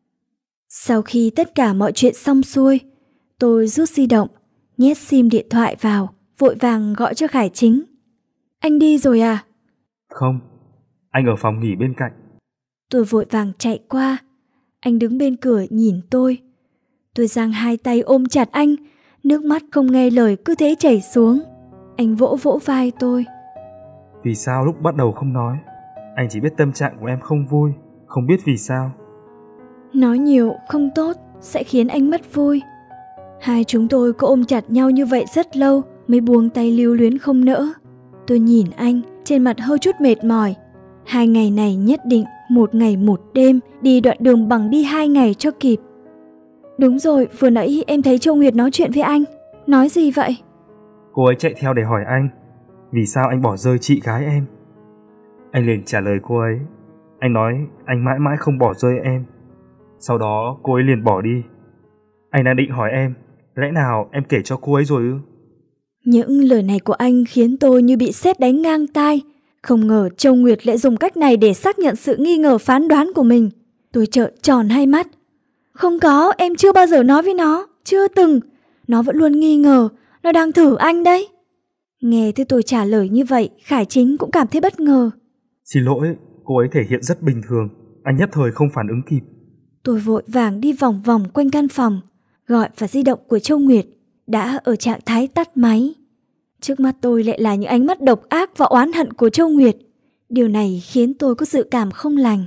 S1: Sau khi tất cả mọi chuyện xong xuôi, tôi rút di động, nhét sim điện thoại vào, vội vàng gọi cho Khải Chính. Anh đi rồi à?
S6: Không, anh ở phòng nghỉ bên cạnh.
S1: Tôi vội vàng chạy qua. Anh đứng bên cửa nhìn tôi. Tôi giang hai tay ôm chặt anh, nước mắt không nghe lời cứ thế chảy xuống. Anh vỗ vỗ vai tôi.
S6: Vì sao lúc bắt đầu không nói? Anh chỉ biết tâm trạng của em không vui, không biết vì sao.
S1: Nói nhiều không tốt, sẽ khiến anh mất vui. Hai chúng tôi cứ ôm chặt nhau như vậy rất lâu mới buông tay lưu luyến không nỡ. Tôi nhìn anh, trên mặt hơi chút mệt mỏi. Hai ngày này nhất định một ngày một đêm, đi đoạn đường bằng đi hai ngày cho kịp. Đúng rồi, vừa nãy em thấy Châu Nguyệt nói chuyện với anh. Nói gì vậy?
S6: Cô ấy chạy theo để hỏi anh vì sao anh bỏ rơi chị gái em. Anh liền trả lời cô ấy. Anh nói anh mãi mãi không bỏ rơi em. Sau đó cô ấy liền bỏ đi. Anh đang định hỏi em, lẽ nào em kể cho cô ấy rồi ư?
S1: Những lời này của anh khiến tôi như bị sét đánh ngang tai. Không ngờ Châu Nguyệt lại dùng cách này để xác nhận sự nghi ngờ phán đoán của mình. Tôi trợn tròn hai mắt. Không có, em chưa bao giờ nói với nó. Chưa từng. Nó vẫn luôn nghi ngờ. Nó đang thử anh đấy. Nghe thấy tôi trả lời như vậy, Khải Chính cũng cảm thấy bất ngờ.
S6: Xin lỗi, cô ấy thể hiện rất bình thường. Anh nhất thời không phản ứng kịp.
S1: Tôi vội vàng đi vòng vòng quanh căn phòng, gọi vào di động của Châu Nguyệt, đã ở trạng thái tắt máy. Trước mắt tôi lại là những ánh mắt độc ác và oán hận của Châu Nguyệt. Điều này khiến tôi có dự cảm không lành.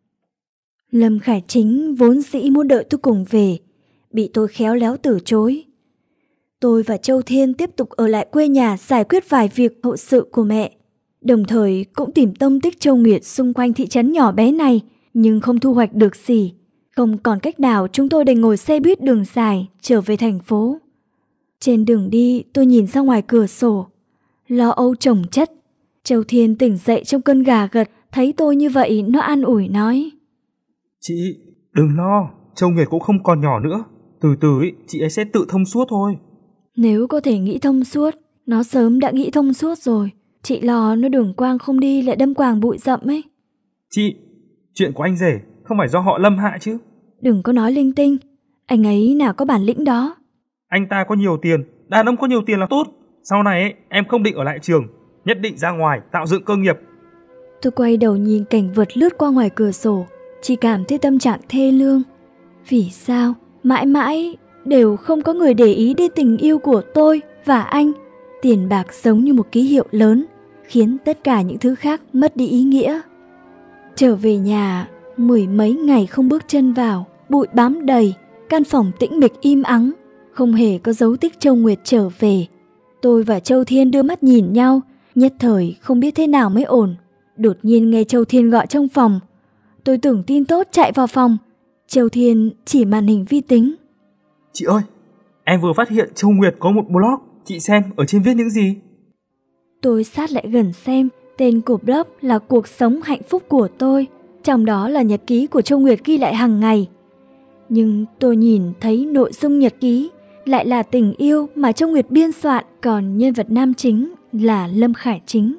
S1: Lâm Khải Chính vốn dĩ muốn đợi tôi cùng về, bị tôi khéo léo từ chối. Tôi và Châu Thiên tiếp tục ở lại quê nhà giải quyết vài việc hậu sự của mẹ, đồng thời cũng tìm tông tích Châu Nguyệt xung quanh thị trấn nhỏ bé này, nhưng không thu hoạch được gì. Không còn cách nào, chúng tôi đành ngồi xe buýt đường dài trở về thành phố. Trên đường đi, tôi nhìn ra ngoài cửa sổ, lo âu chồng chất. Châu Thiên tỉnh dậy trong cơn gà gật, thấy tôi như vậy nó an ủi nói:
S6: Chị, đừng lo, Châu Nguyệt cũng không còn nhỏ nữa. Từ từ ý, chị ấy sẽ tự thông suốt thôi.
S1: Nếu có thể nghĩ thông suốt, nó sớm đã nghĩ thông suốt rồi. Chị lo nó đường quang không đi lại đâm quàng bụi rậm ấy.
S6: Chị, chuyện của anh rể không phải do họ Lâm hại chứ?
S1: Đừng có nói linh tinh, anh ấy nào có bản lĩnh đó.
S6: Anh ta có nhiều tiền, đàn ông có nhiều tiền là tốt. Sau này ấy, em không định ở lại trường, nhất định ra ngoài tạo dựng cơ nghiệp.
S1: Tôi quay đầu nhìn cảnh vật lướt qua ngoài cửa sổ, chỉ cảm thấy tâm trạng thê lương. Vì sao mãi mãi đều không có người để ý đến tình yêu của tôi và anh? Tiền bạc giống như một ký hiệu lớn, khiến tất cả những thứ khác mất đi ý nghĩa. Trở về nhà, mười mấy ngày không bước chân vào, bụi bám đầy, căn phòng tĩnh mịch im ắng, không hề có dấu tích Châu Nguyệt trở về. Tôi và Châu Thiên đưa mắt nhìn nhau, nhất thời không biết thế nào mới ổn. Đột nhiên nghe Châu Thiên gọi trong phòng. Tôi tưởng tin tốt chạy vào phòng. Châu Thiên chỉ màn hình vi tính.
S6: Chị ơi, em vừa phát hiện Châu Nguyệt có một blog, chị xem ở trên viết những gì?
S1: Tôi sát lại gần xem, tên của blog là Cuộc Sống Hạnh Phúc Của Tôi, trong đó là nhật ký của Châu Nguyệt ghi lại hàng ngày. Nhưng tôi nhìn thấy nội dung nhật ký lại là tình yêu mà Châu Nguyệt biên soạn, còn nhân vật nam chính là Lâm Khải Chính.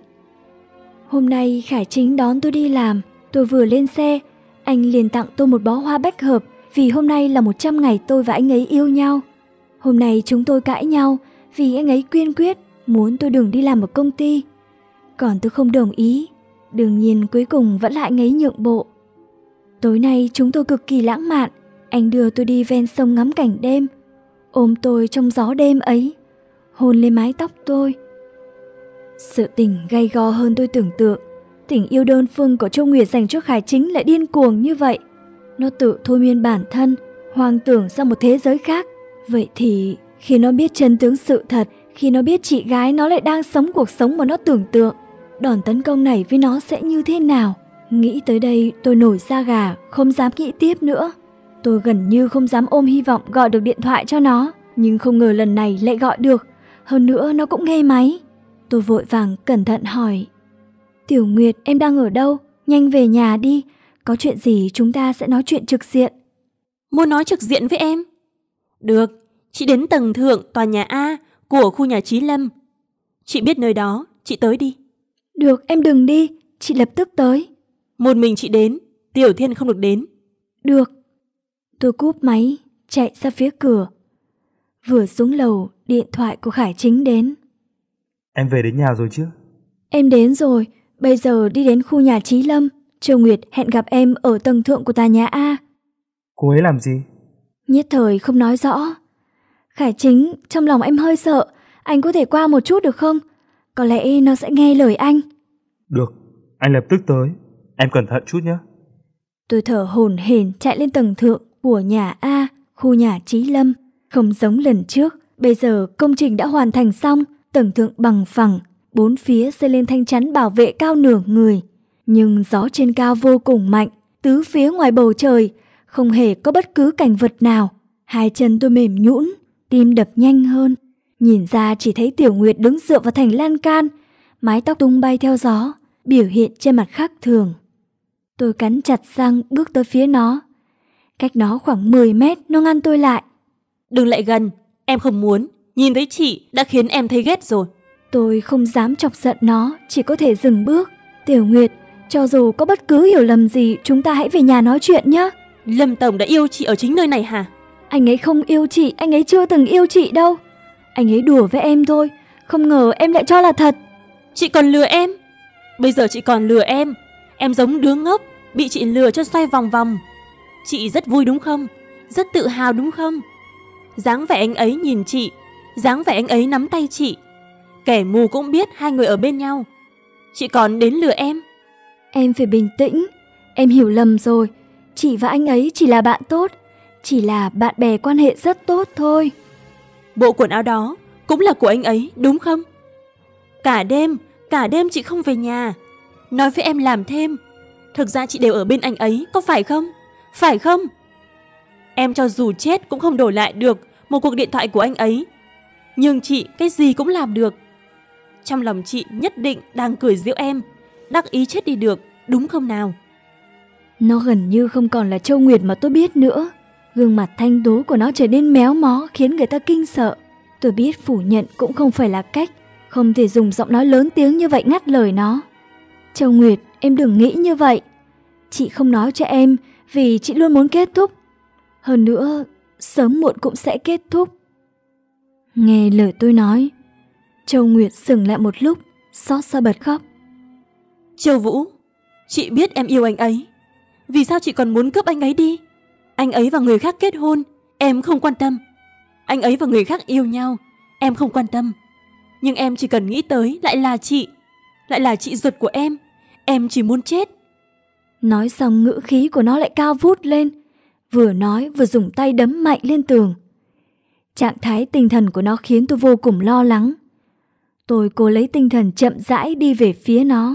S1: Hôm nay Khải Chính đón tôi đi làm, tôi vừa lên xe, anh liền tặng tôi một bó hoa bách hợp vì hôm nay là một trăm ngày tôi và anh ấy yêu nhau. Hôm nay chúng tôi cãi nhau vì anh ấy kiên quyết muốn tôi đừng đi làm ở công ty. Còn tôi không đồng ý, đương nhiên cuối cùng vẫn là anh ấy nhượng bộ. Tối nay chúng tôi cực kỳ lãng mạn, anh đưa tôi đi ven sông ngắm cảnh đêm, ôm tôi trong gió đêm ấy, hôn lên mái tóc tôi. Sự tình gay go hơn tôi tưởng tượng. Tình yêu đơn phương của Châu Nguyệt dành cho Khải Chính lại điên cuồng như vậy. Nó tự thôi miên bản thân, hoang tưởng ra một thế giới khác. Vậy thì khi nó biết chân tướng sự thật, khi nó biết chị gái nó lại đang sống cuộc sống mà nó tưởng tượng, đòn tấn công này với nó sẽ như thế nào? Nghĩ tới đây tôi nổi da gà, không dám nghĩ tiếp nữa. Tôi gần như không dám ôm hy vọng gọi được điện thoại cho nó, nhưng không ngờ lần này lại gọi được. Hơn nữa nó cũng nghe máy. Tôi vội vàng cẩn thận hỏi: Tiểu Nguyệt, em đang ở đâu? Nhanh về nhà đi, có chuyện gì chúng ta sẽ nói chuyện trực diện.
S4: Muốn nói trực diện với em? Được, chị đến tầng thượng tòa nhà A của khu nhà Chí Lâm. Chị biết nơi đó, chị tới đi.
S1: Được, em đừng đi, chị lập tức tới.
S4: Một mình chị đến, Tiểu Thiên không được đến.
S1: Được. Tôi cúp máy, chạy ra phía cửa. Vừa xuống lầu, điện thoại của Khải Chính đến.
S6: Em về đến nhà rồi chứ?
S1: Em đến rồi, bây giờ đi đến khu nhà Chí Lâm. Châu Nguyệt hẹn gặp em ở tầng thượng của tòa nhà A.
S6: Cô ấy làm gì?
S1: Nhất thời không nói rõ. Khải Chính, trong lòng em hơi sợ, anh có thể qua một chút được không? Có lẽ nó sẽ nghe lời anh.
S6: Được, anh lập tức tới. Em cẩn thận chút nhé.
S1: Tôi thở hổn hển chạy lên tầng thượng của nhà A, khu nhà Chí Lâm. Không giống lần trước, bây giờ công trình đã hoàn thành xong, tầng thượng bằng phẳng, bốn phía xây lên thanh chắn bảo vệ cao nửa người. Nhưng gió trên cao vô cùng mạnh, tứ phía ngoài bầu trời, không hề có bất cứ cảnh vật nào. Hai chân tôi mềm nhũn, tim đập nhanh hơn. Nhìn ra chỉ thấy Tiểu Nguyệt đứng dựa vào thành lan can, mái tóc tung bay theo gió, biểu hiện trên mặt khác thường. Tôi cắn chặt răng bước tới phía nó. Cách nó khoảng mười mét, nó ngăn tôi lại.
S4: Đừng lại gần, em không muốn. Nhìn thấy chị đã khiến em thấy ghét rồi.
S1: Tôi không dám chọc giận nó, chỉ có thể dừng bước. Tiểu Nguyệt, cho dù có bất cứ hiểu lầm gì, chúng ta hãy về nhà nói chuyện nhé.
S4: Lâm Tổng đã yêu chị ở chính nơi này hả?
S1: Anh ấy không yêu chị, anh ấy chưa từng yêu chị đâu. Anh ấy đùa với em thôi, không ngờ em lại cho là thật.
S4: Chị còn lừa em. Bây giờ chị còn lừa em. Em giống đứa ngốc, bị chị lừa cho xoay vòng vòng. Chị rất vui đúng không? Rất tự hào đúng không? Dáng vẻ anh ấy nhìn chị, dáng vẻ anh ấy nắm tay chị. Kẻ mù cũng biết hai người ở bên nhau. Chị còn đến lừa em.
S1: Em phải bình tĩnh. Em hiểu lầm rồi. Chị và anh ấy chỉ là bạn tốt, chỉ là bạn bè quan hệ rất tốt thôi.
S4: Bộ quần áo đó cũng là của anh ấy đúng không? Cả đêm, cả đêm chị không về nhà, nói với em làm thêm. Thực ra chị đều ở bên anh ấy, có phải không? Phải không? Em cho dù chết cũng không đổi lại được một cuộc điện thoại của anh ấy. Nhưng chị cái gì cũng làm được. Trong lòng chị nhất định đang cười giễu em, đắc ý chết đi được, đúng không nào?
S1: Nó gần như không còn là Châu Nguyệt mà tôi biết nữa. Gương mặt thanh tú của nó trở nên méo mó khiến người ta kinh sợ. Tôi biết phủ nhận cũng không phải là cách, không thể dùng giọng nói lớn tiếng như vậy ngắt lời nó. Châu Nguyệt, em đừng nghĩ như vậy. Chị không nói cho em vì chị luôn muốn kết thúc. Hơn nữa, sớm muộn cũng sẽ kết thúc. Nghe lời tôi nói, Châu Nguyệt dừng lại một lúc, xót xa bật khóc.
S4: Châu Vũ, chị biết em yêu anh ấy. Vì sao chị còn muốn cướp anh ấy đi? Anh ấy và người khác kết hôn, em không quan tâm. Anh ấy và người khác yêu nhau, em không quan tâm. Nhưng em chỉ cần nghĩ tới lại là chị, lại là chị ruột của em. Em chỉ muốn chết.
S1: Nói xong ngữ khí của nó lại cao vút lên, vừa nói vừa dùng tay đấm mạnh lên tường. Trạng thái tinh thần của nó khiến tôi vô cùng lo lắng. Tôi cố lấy tinh thần chậm rãi đi về phía nó.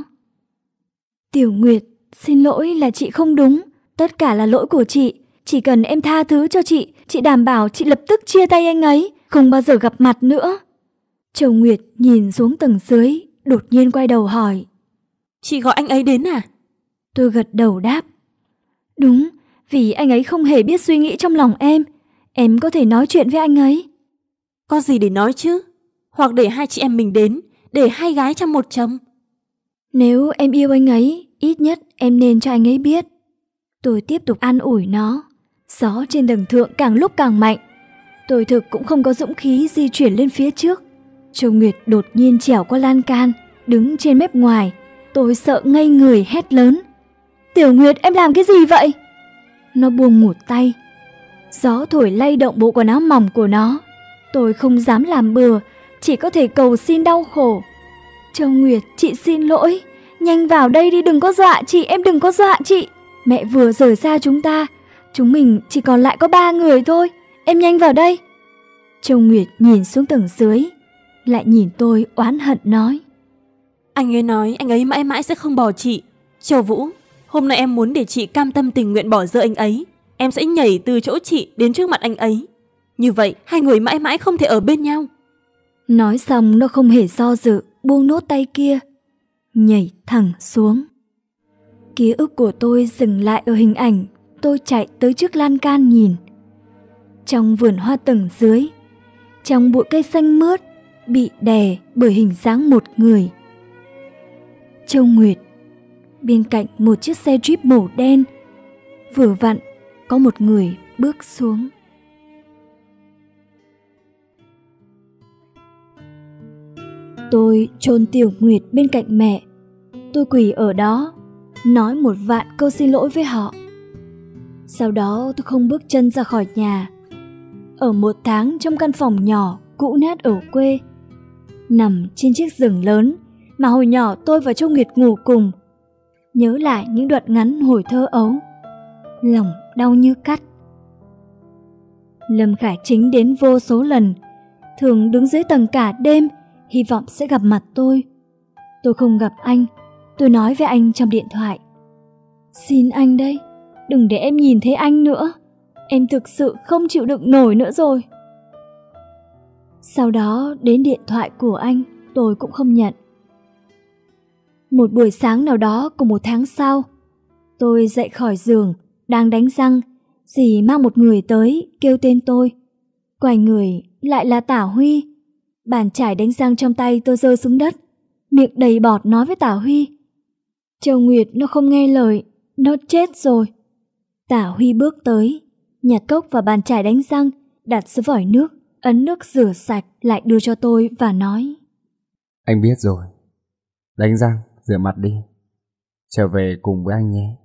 S1: Tiểu Nguyệt, xin lỗi là chị không đúng. Tất cả là lỗi của chị. Chỉ cần em tha thứ cho chị, chị đảm bảo chị lập tức chia tay anh ấy, không bao giờ gặp mặt nữa. Châu Nguyệt nhìn xuống tầng dưới, đột nhiên quay đầu hỏi.
S4: Chị gọi anh ấy đến à?
S1: Tôi gật đầu đáp. Đúng, vì anh ấy không hề biết suy nghĩ trong lòng em. Em có thể nói chuyện với anh ấy.
S4: Có gì để nói chứ? Hoặc để hai chị em mình đến, để hai gái trong một chồng.
S1: Nếu em yêu anh ấy, ít nhất em nên cho anh ấy biết. Tôi tiếp tục an ủi nó. Gió trên tầng thượng càng lúc càng mạnh. Tôi thực cũng không có dũng khí di chuyển lên phía trước. Châu Nguyệt đột nhiên trèo qua lan can, đứng trên mép ngoài. Tôi sợ ngây người hét lớn. Tiểu Nguyệt, em làm cái gì vậy? Nó buông một tay. Gió thổi lay động bộ quần áo mỏng của nó. Tôi không dám làm bừa, chỉ có thể cầu xin đau khổ. Châu Nguyệt, chị xin lỗi. Nhanh vào đây đi, đừng có dọa chị, em đừng có dọa chị. Mẹ vừa rời xa chúng ta, chúng mình chỉ còn lại có ba người thôi. Em nhanh vào đây. Châu Nguyệt nhìn xuống tầng dưới, lại nhìn tôi oán hận nói.
S4: Anh ấy nói anh ấy mãi mãi sẽ không bỏ chị. Châu Vũ, hôm nay em muốn để chị cam tâm tình nguyện bỏ rơi anh ấy. Em sẽ nhảy từ chỗ chị đến trước mặt anh ấy. Như vậy hai người mãi mãi không thể ở bên nhau.
S1: Nói xong nó không hề do dự, buông nốt tay kia, nhảy thẳng xuống. Ký ức của tôi dừng lại ở hình ảnh tôi chạy tới trước lan can nhìn. Trong vườn hoa tầng dưới, trong bụi cây xanh mướt, bị đè bởi hình dáng một người. Châu Nguyệt, bên cạnh một chiếc xe Jeep màu đen, vừa vặn có một người bước xuống. Tôi chôn Tiểu Nguyệt bên cạnh mẹ. Tôi quỳ ở đó, nói một vạn câu xin lỗi với họ. Sau đó tôi không bước chân ra khỏi nhà, ở một tháng trong căn phòng nhỏ cũ nát ở quê, nằm trên chiếc giường lớn mà hồi nhỏ tôi và Châu Nguyệt ngủ cùng. Nhớ lại những đoạn ngắn hồi thơ ấu, lòng đau như cắt. Lâm Khải Chính đến vô số lần, thường đứng dưới tầng cả đêm, hy vọng sẽ gặp mặt tôi. Tôi không gặp anh, tôi nói với anh trong điện thoại: "Xin anh đấy, đừng để em nhìn thấy anh nữa, em thực sự không chịu đựng nổi nữa rồi." Sau đó đến điện thoại của anh, tôi cũng không nhận. Một buổi sáng nào đó của một tháng sau, tôi dậy khỏi giường, đang đánh răng, dì mang một người tới kêu tên tôi. Quay người lại là Tả Huy. Bàn chải đánh răng trong tay tôi rơi xuống đất, miệng đầy bọt nói với Tả Huy: "Châu Nguyệt nó không nghe lời, nó chết rồi." Tả Huy bước tới, nhặt cốc và bàn chải đánh răng, đặt xuống vòi nước, ấn nước rửa sạch lại đưa cho tôi và nói:
S3: "Anh biết rồi, đánh răng, rửa mặt đi, trở về cùng với anh nhé."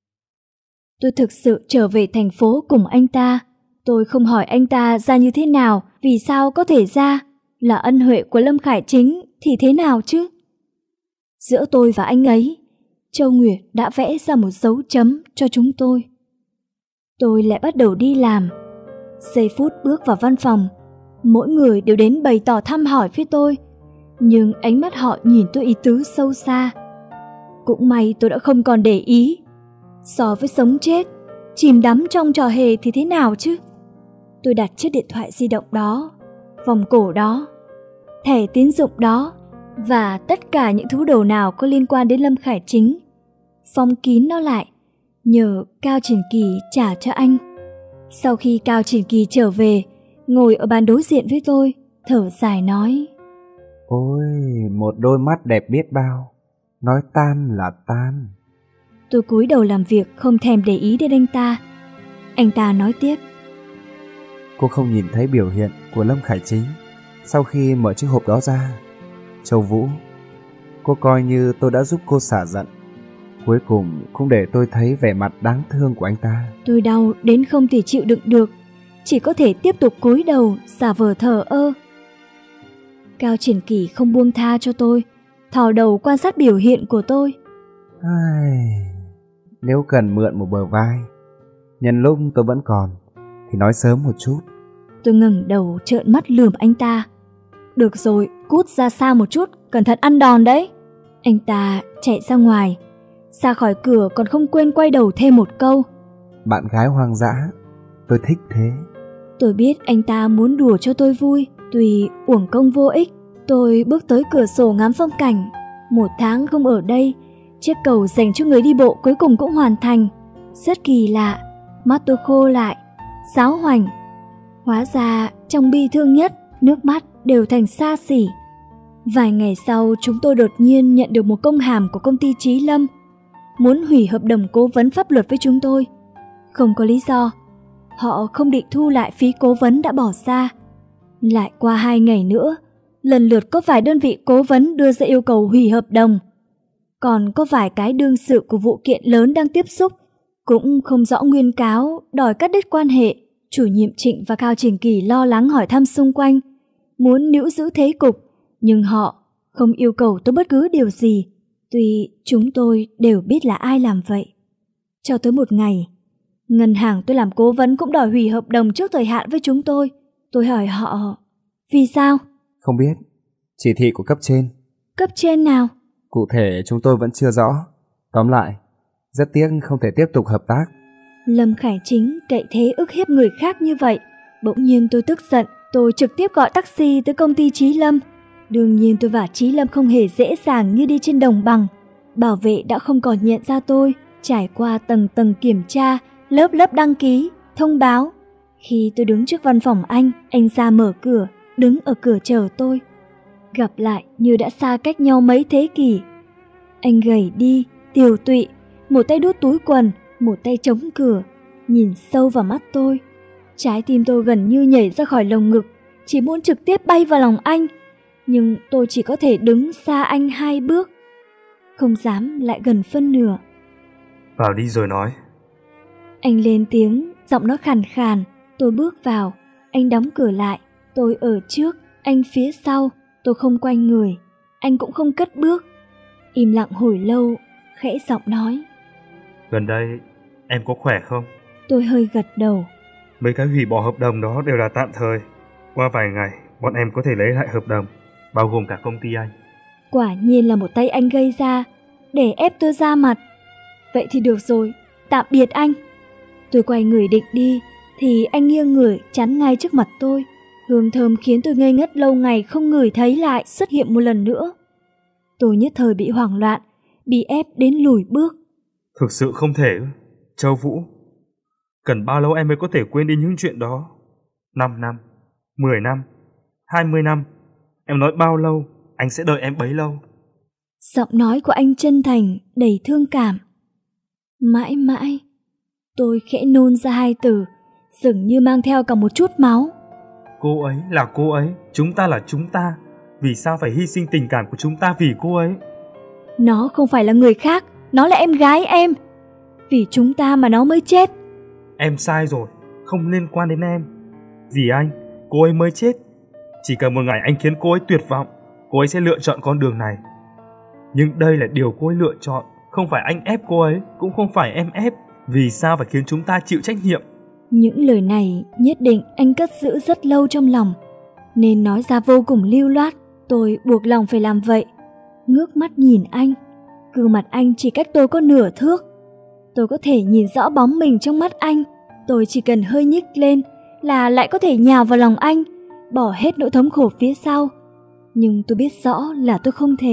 S1: Tôi thực sự trở về thành phố cùng anh ta. Tôi không hỏi anh ta ra như thế nào, vì sao có thể ra, là ân huệ của Lâm Khải Chính thì thế nào chứ? Giữa tôi và anh ấy, Châu Nguyệt đã vẽ ra một dấu chấm cho chúng tôi. Tôi lại bắt đầu đi làm. Giây phút bước vào văn phòng, mỗi người đều đến bày tỏ thăm hỏi với tôi, nhưng ánh mắt họ nhìn tôi ý tứ sâu xa. Cũng may tôi đã không còn để ý. So với sống chết, chìm đắm trong trò hề thì thế nào chứ? Tôi đặt chiếc điện thoại di động đó, vòng cổ đó, thẻ tín dụng đó và tất cả những thứ đồ nào có liên quan đến Lâm Khải Chính, phong kín nó lại, nhờ Cao Triển Kỳ trả cho anh. Sau khi Cao Triển Kỳ trở về, ngồi ở bàn đối diện với tôi, thở dài nói:
S3: "Ôi, một đôi mắt đẹp biết bao, nói tan là tan."
S1: Tôi cúi đầu làm việc, không thèm để ý đến anh ta. Anh ta nói tiếp:
S3: "Cô không nhìn thấy biểu hiện của Lâm Khải Chính sau khi mở chiếc hộp đó ra. Châu Vũ, cô coi như tôi đã giúp cô xả giận, cuối cùng cũng để tôi thấy vẻ mặt đáng thương của anh ta."
S1: Tôi đau đến không thể chịu đựng được, chỉ có thể tiếp tục cúi đầu giả vờ thờ ơ. Cao Triển Kỳ không buông tha cho tôi, thò đầu quan sát biểu hiện của tôi.
S3: Ai... Nếu cần mượn một bờ vai, nhân lúc tôi vẫn còn, thì nói sớm một chút.
S1: Tôi ngẩng đầu trợn mắt lườm anh ta. Được rồi, cút ra xa một chút, cẩn thận ăn đòn đấy. Anh ta chạy ra ngoài, ra khỏi cửa còn không quên quay đầu thêm một câu:
S3: "Bạn gái hoang dã, tôi thích thế."
S1: Tôi biết anh ta muốn đùa cho tôi vui, tuy uổng công vô ích. Tôi bước tới cửa sổ ngắm phong cảnh. Một tháng không ở đây, chiếc cầu dành cho người đi bộ cuối cùng cũng hoàn thành. Rất kỳ lạ, mắt tôi khô lại, sáo hoành. Hóa ra trong bi thương nhất, nước mắt đều thành xa xỉ. Vài ngày sau, chúng tôi đột nhiên nhận được một công hàm của công ty Chí Lâm, muốn hủy hợp đồng cố vấn pháp luật với chúng tôi. Không có lý do, họ không định thu lại phí cố vấn đã bỏ ra. Lại qua hai ngày nữa, lần lượt có vài đơn vị cố vấn đưa ra yêu cầu hủy hợp đồng. Còn có vài cái đương sự của vụ kiện lớn đang tiếp xúc, cũng không rõ nguyên cáo, đòi cắt đứt quan hệ. Chủ nhiệm Trịnh và Cao Triển Kỳ lo lắng hỏi thăm xung quanh, muốn níu giữ thế cục, nhưng họ không yêu cầu tôi bất cứ điều gì, tuy chúng tôi đều biết là ai làm vậy. Cho tới một ngày, ngân hàng tôi làm cố vấn cũng đòi hủy hợp đồng trước thời hạn với chúng tôi. Tôi hỏi họ, vì sao?
S3: Không biết, chỉ thị của cấp trên.
S1: Cấp trên nào?
S3: Cụ thể chúng tôi vẫn chưa rõ. Tóm lại, rất tiếc không thể tiếp tục hợp tác.
S1: Lâm Khải Chính cậy thế ức hiếp người khác như vậy. Bỗng nhiên tôi tức giận, tôi trực tiếp gọi taxi tới công ty Chí Lâm. Đương nhiên tôi và Chí Lâm không hề dễ dàng như đi trên đồng bằng. Bảo vệ đã không còn nhận ra tôi, trải qua tầng tầng kiểm tra, lớp lớp đăng ký, thông báo. Khi tôi đứng trước văn phòng anh, anh ra mở cửa, đứng ở cửa chờ tôi. Gặp lại như đã xa cách nhau mấy thế kỷ. Anh gầy đi, tiều tụy, một tay đút túi quần, một tay chống cửa, nhìn sâu vào mắt tôi. Trái tim tôi gần như nhảy ra khỏi lồng ngực, chỉ muốn trực tiếp bay vào lòng anh. Nhưng tôi chỉ có thể đứng xa anh hai bước, không dám lại gần phân nửa.
S6: Vào đi rồi nói.
S1: Anh lên tiếng, giọng nó khàn khàn. Tôi bước vào, Anh đóng cửa lại, tôi ở trước, anh phía sau, tôi không quay người, anh cũng không cất bước. Im lặng hồi lâu, khẽ giọng nói.
S6: Gần đây, em có khỏe không?
S1: Tôi hơi gật đầu.
S6: Mấy cái hủy bỏ hợp đồng đó đều là tạm thời. Qua vài ngày, bọn em có thể lấy lại hợp đồng, bao gồm cả công ty anh.
S1: Quả nhiên là một tay anh gây ra, để ép tôi ra mặt. Vậy thì được rồi, tạm biệt anh. Tôi quay người định đi, thì anh nghiêng người chắn ngay trước mặt tôi. Hương thơm khiến tôi ngây ngất lâu ngày không ngửi thấy lại xuất hiện một lần nữa. Tôi nhất thời bị hoảng loạn, bị ép đến lùi bước.
S6: Thực sự không thể. Châu Vũ, cần bao lâu em mới có thể quên đi những chuyện đó? Năm năm, mười năm, hai mươi năm. Em nói bao lâu, anh sẽ đợi em bấy lâu.
S1: Giọng nói của anh chân thành, đầy thương cảm. Mãi mãi. Tôi khẽ nôn ra hai từ, dường như mang theo cả một chút máu.
S6: Cô ấy là cô ấy, chúng ta là chúng ta. Vì sao phải hy sinh tình cảm của chúng ta vì cô ấy?
S1: Nó không phải là người khác, nó là em gái em. Vì chúng ta mà nó mới chết.
S6: Em sai rồi, không liên quan đến em. Vì anh, cô ấy mới chết. Chỉ cần một ngày anh khiến cô ấy tuyệt vọng, cô ấy sẽ lựa chọn con đường này. Nhưng đây là điều cô ấy lựa chọn, không phải anh ép cô ấy, cũng không phải em ép. Vì sao phải khiến chúng ta chịu trách nhiệm?
S1: Những lời này nhất định anh cất giữ rất lâu trong lòng, nên nói ra vô cùng lưu loát. Tôi buộc lòng phải làm vậy. Ngước mắt nhìn anh, gương mặt anh chỉ cách tôi có nửa thước. Tôi có thể nhìn rõ bóng mình trong mắt anh. Tôi chỉ cần hơi nhích lên là lại có thể nhào vào lòng anh, bỏ hết nỗi thống khổ phía sau. Nhưng tôi biết rõ là tôi không thể.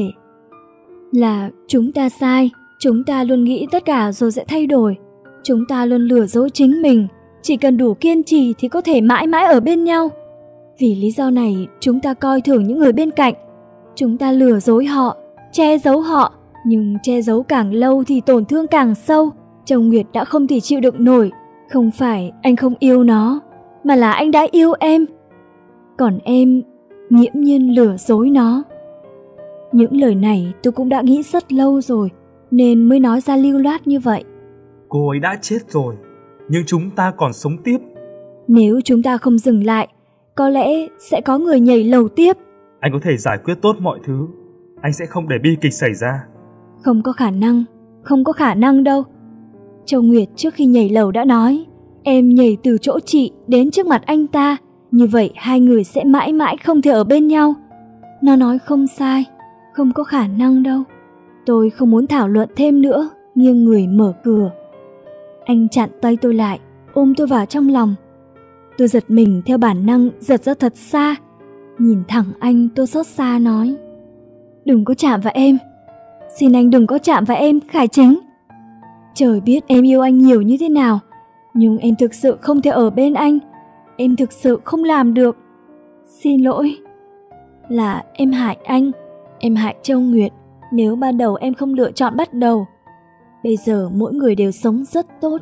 S1: Là chúng ta sai, chúng ta luôn nghĩ tất cả rồi sẽ thay đổi. Chúng ta luôn lừa dối chính mình, chỉ cần đủ kiên trì thì có thể mãi mãi ở bên nhau. Vì lý do này, chúng ta coi thường những người bên cạnh. Chúng ta lừa dối họ, che giấu họ, nhưng che giấu càng lâu thì tổn thương càng sâu. Châu Nguyệt đã không thể chịu đựng nổi. Không phải anh không yêu nó, mà là anh đã yêu em. Còn em nghiễm nhiên lừa dối nó. Những lời này tôi cũng đã nghĩ rất lâu rồi, nên mới nói ra lưu loát như vậy.
S6: Cô ấy đã chết rồi, nhưng chúng ta còn sống tiếp.
S1: Nếu chúng ta không dừng lại, có lẽ sẽ có người nhảy lầu tiếp.
S6: Anh có thể giải quyết tốt mọi thứ. Anh sẽ không để bi kịch xảy ra.
S1: Không có khả năng, không có khả năng đâu. Châu Nguyệt trước khi nhảy lầu đã nói, em nhảy từ chỗ chị đến trước mặt anh ta, như vậy hai người sẽ mãi mãi không thể ở bên nhau. Nó nói không sai, không có khả năng đâu. Tôi không muốn thảo luận thêm nữa, nghiêng người mở cửa. Anh chặn tay tôi lại, ôm tôi vào trong lòng. Tôi giật mình theo bản năng giật ra thật xa. Nhìn thẳng anh, tôi xót xa nói, đừng có chạm vào em. Xin anh đừng có chạm vào em, Khải Chính. Trời biết em yêu anh nhiều như thế nào, nhưng em thực sự không thể ở bên anh. Em thực sự không làm được. Xin lỗi. Là em hại anh, em hại Châu Nguyệt. Nếu ban đầu em không lựa chọn bắt đầu, bây giờ mỗi người đều sống rất tốt.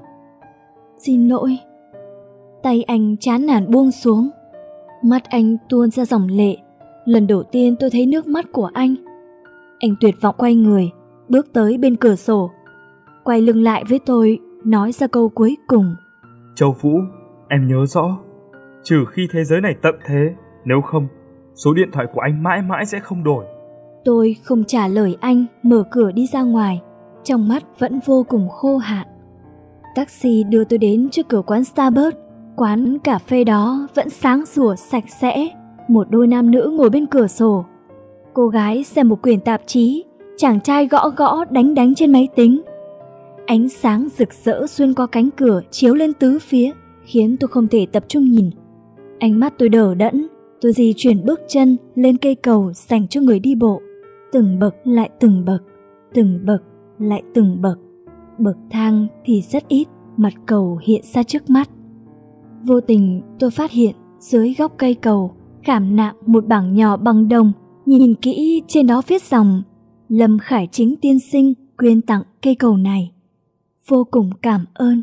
S1: Xin lỗi. Tay anh chán nản buông xuống. Mắt anh tuôn ra dòng lệ. Lần đầu tiên tôi thấy nước mắt của anh. Anh tuyệt vọng quay người, bước tới bên cửa sổ, quay lưng lại với tôi, nói ra câu cuối cùng.
S6: Châu Vũ, em nhớ rõ, trừ khi thế giới này tận thế, nếu không, số điện thoại của anh mãi mãi sẽ không đổi.
S1: Tôi không trả lời anh, mở cửa đi ra ngoài, trong mắt vẫn vô cùng khô hạn. Taxi đưa tôi đến trước cửa quán Starbucks. Quán cà phê đó vẫn sáng sủa sạch sẽ. Một đôi nam nữ ngồi bên cửa sổ. Cô gái xem một quyển tạp chí, chàng trai gõ gõ đánh đánh trên máy tính. Ánh sáng rực rỡ xuyên qua cánh cửa chiếu lên tứ phía, khiến tôi không thể tập trung nhìn. Ánh mắt tôi đờ đẫn. Tôi di chuyển bước chân lên cây cầu dành cho người đi bộ. Từng bậc lại từng bậc, từng bậc lại từng bậc. Bậc thang thì rất ít, mặt cầu hiện ra trước mắt. Vô tình tôi phát hiện dưới góc cây cầu khảm nạm một bảng nhỏ bằng đồng. Nhìn kỹ trên đó viết dòng Lâm Khải Chính tiên sinh quyên tặng cây cầu này. Vô cùng cảm ơn.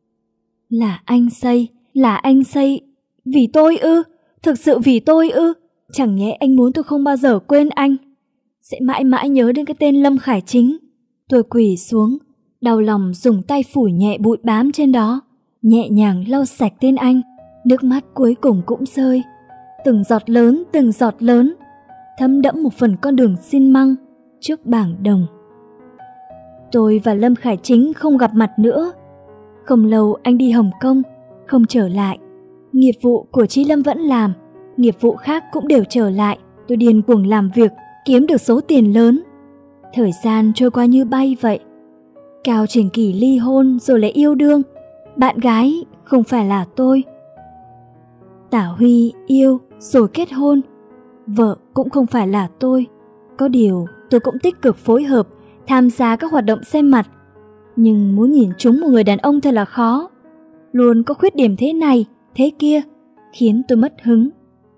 S1: Là anh xây, là anh xây. Vì tôi ư? Thực sự vì tôi ư? Chẳng nhẽ anh muốn tôi không bao giờ quên anh, sẽ mãi mãi nhớ đến cái tên Lâm Khải Chính. Tôi quỳ xuống, đau lòng dùng tay phủi nhẹ bụi bám trên đó, nhẹ nhàng lau sạch tên anh. Nước mắt cuối cùng cũng rơi, từng giọt lớn, từng giọt lớn, thấm đẫm một phần con đường xi măng trước bảng đồng. Tôi và Lâm Khải Chính không gặp mặt nữa. Không lâu anh đi Hồng Kông, không trở lại. Nghiệp vụ của Chí Lâm vẫn làm, nghiệp vụ khác cũng đều trở lại. Tôi điên cuồng làm việc, kiếm được số tiền lớn. Thời gian trôi qua như bay vậy. Cao Triển Kỳ ly hôn rồi lại yêu đương. Bạn gái không phải là tôi. Tả Huy yêu rồi kết hôn. Vợ cũng không phải là tôi. Có điều tôi cũng tích cực phối hợp, tham gia các hoạt động xem mặt. Nhưng muốn nhìn trúng một người đàn ông thật là khó. Luôn có khuyết điểm thế này, thế kia, khiến tôi mất hứng.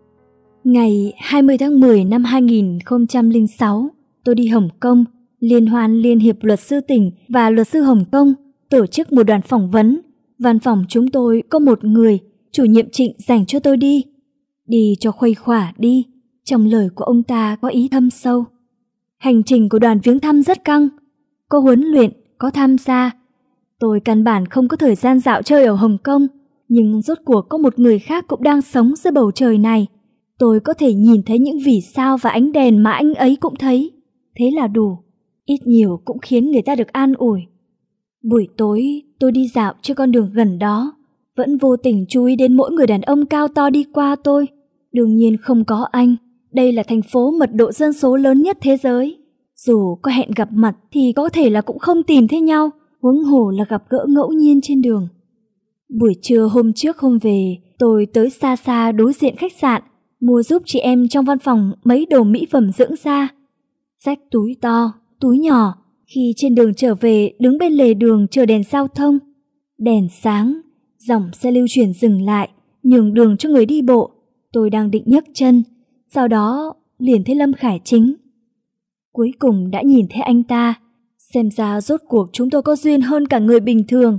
S1: Ngày hai mươi tháng mười năm hai nghìn không trăm lẻ sáu, tôi đi Hồng Kông, Liên hoan Liên hiệp Luật sư tỉnh và Luật sư Hồng Kông tổ chức một đoàn phỏng vấn. Văn phòng chúng tôi có một người, chủ nhiệm Trịnh dành cho tôi đi. Đi cho khuây khỏa đi, trong lời của ông ta có ý thâm sâu. Hành trình của đoàn viếng thăm rất căng, có huấn luyện, có tham gia. Tôi căn bản không có thời gian dạo chơi ở Hồng Kông, nhưng rốt cuộc có một người khác cũng đang sống dưới bầu trời này. Tôi có thể nhìn thấy những vì sao và ánh đèn mà anh ấy cũng thấy. Thế là đủ, ít nhiều cũng khiến người ta được an ủi. Buổi tối tôi đi dạo trên con đường gần đó, vẫn vô tình chú ý đến mỗi người đàn ông cao to đi qua tôi. Đương nhiên không có anh, đây là thành phố mật độ dân số lớn nhất thế giới. Dù có hẹn gặp mặt thì có thể là cũng không tìm thấy nhau, huống hồ là gặp gỡ ngẫu nhiên trên đường. Buổi trưa hôm trước hôm về, tôi tới xa xa đối diện khách sạn, mua giúp chị em trong văn phòng mấy đồ mỹ phẩm dưỡng da. Xách túi to, túi nhỏ, khi trên đường trở về đứng bên lề đường chờ đèn giao thông. Đèn sáng, dòng xe lưu chuyển dừng lại, nhường đường cho người đi bộ. Tôi đang định nhấc chân, sau đó liền thấy Lâm Khải Chính. Cuối cùng đã nhìn thấy anh ta, xem ra rốt cuộc chúng tôi có duyên hơn cả người bình thường.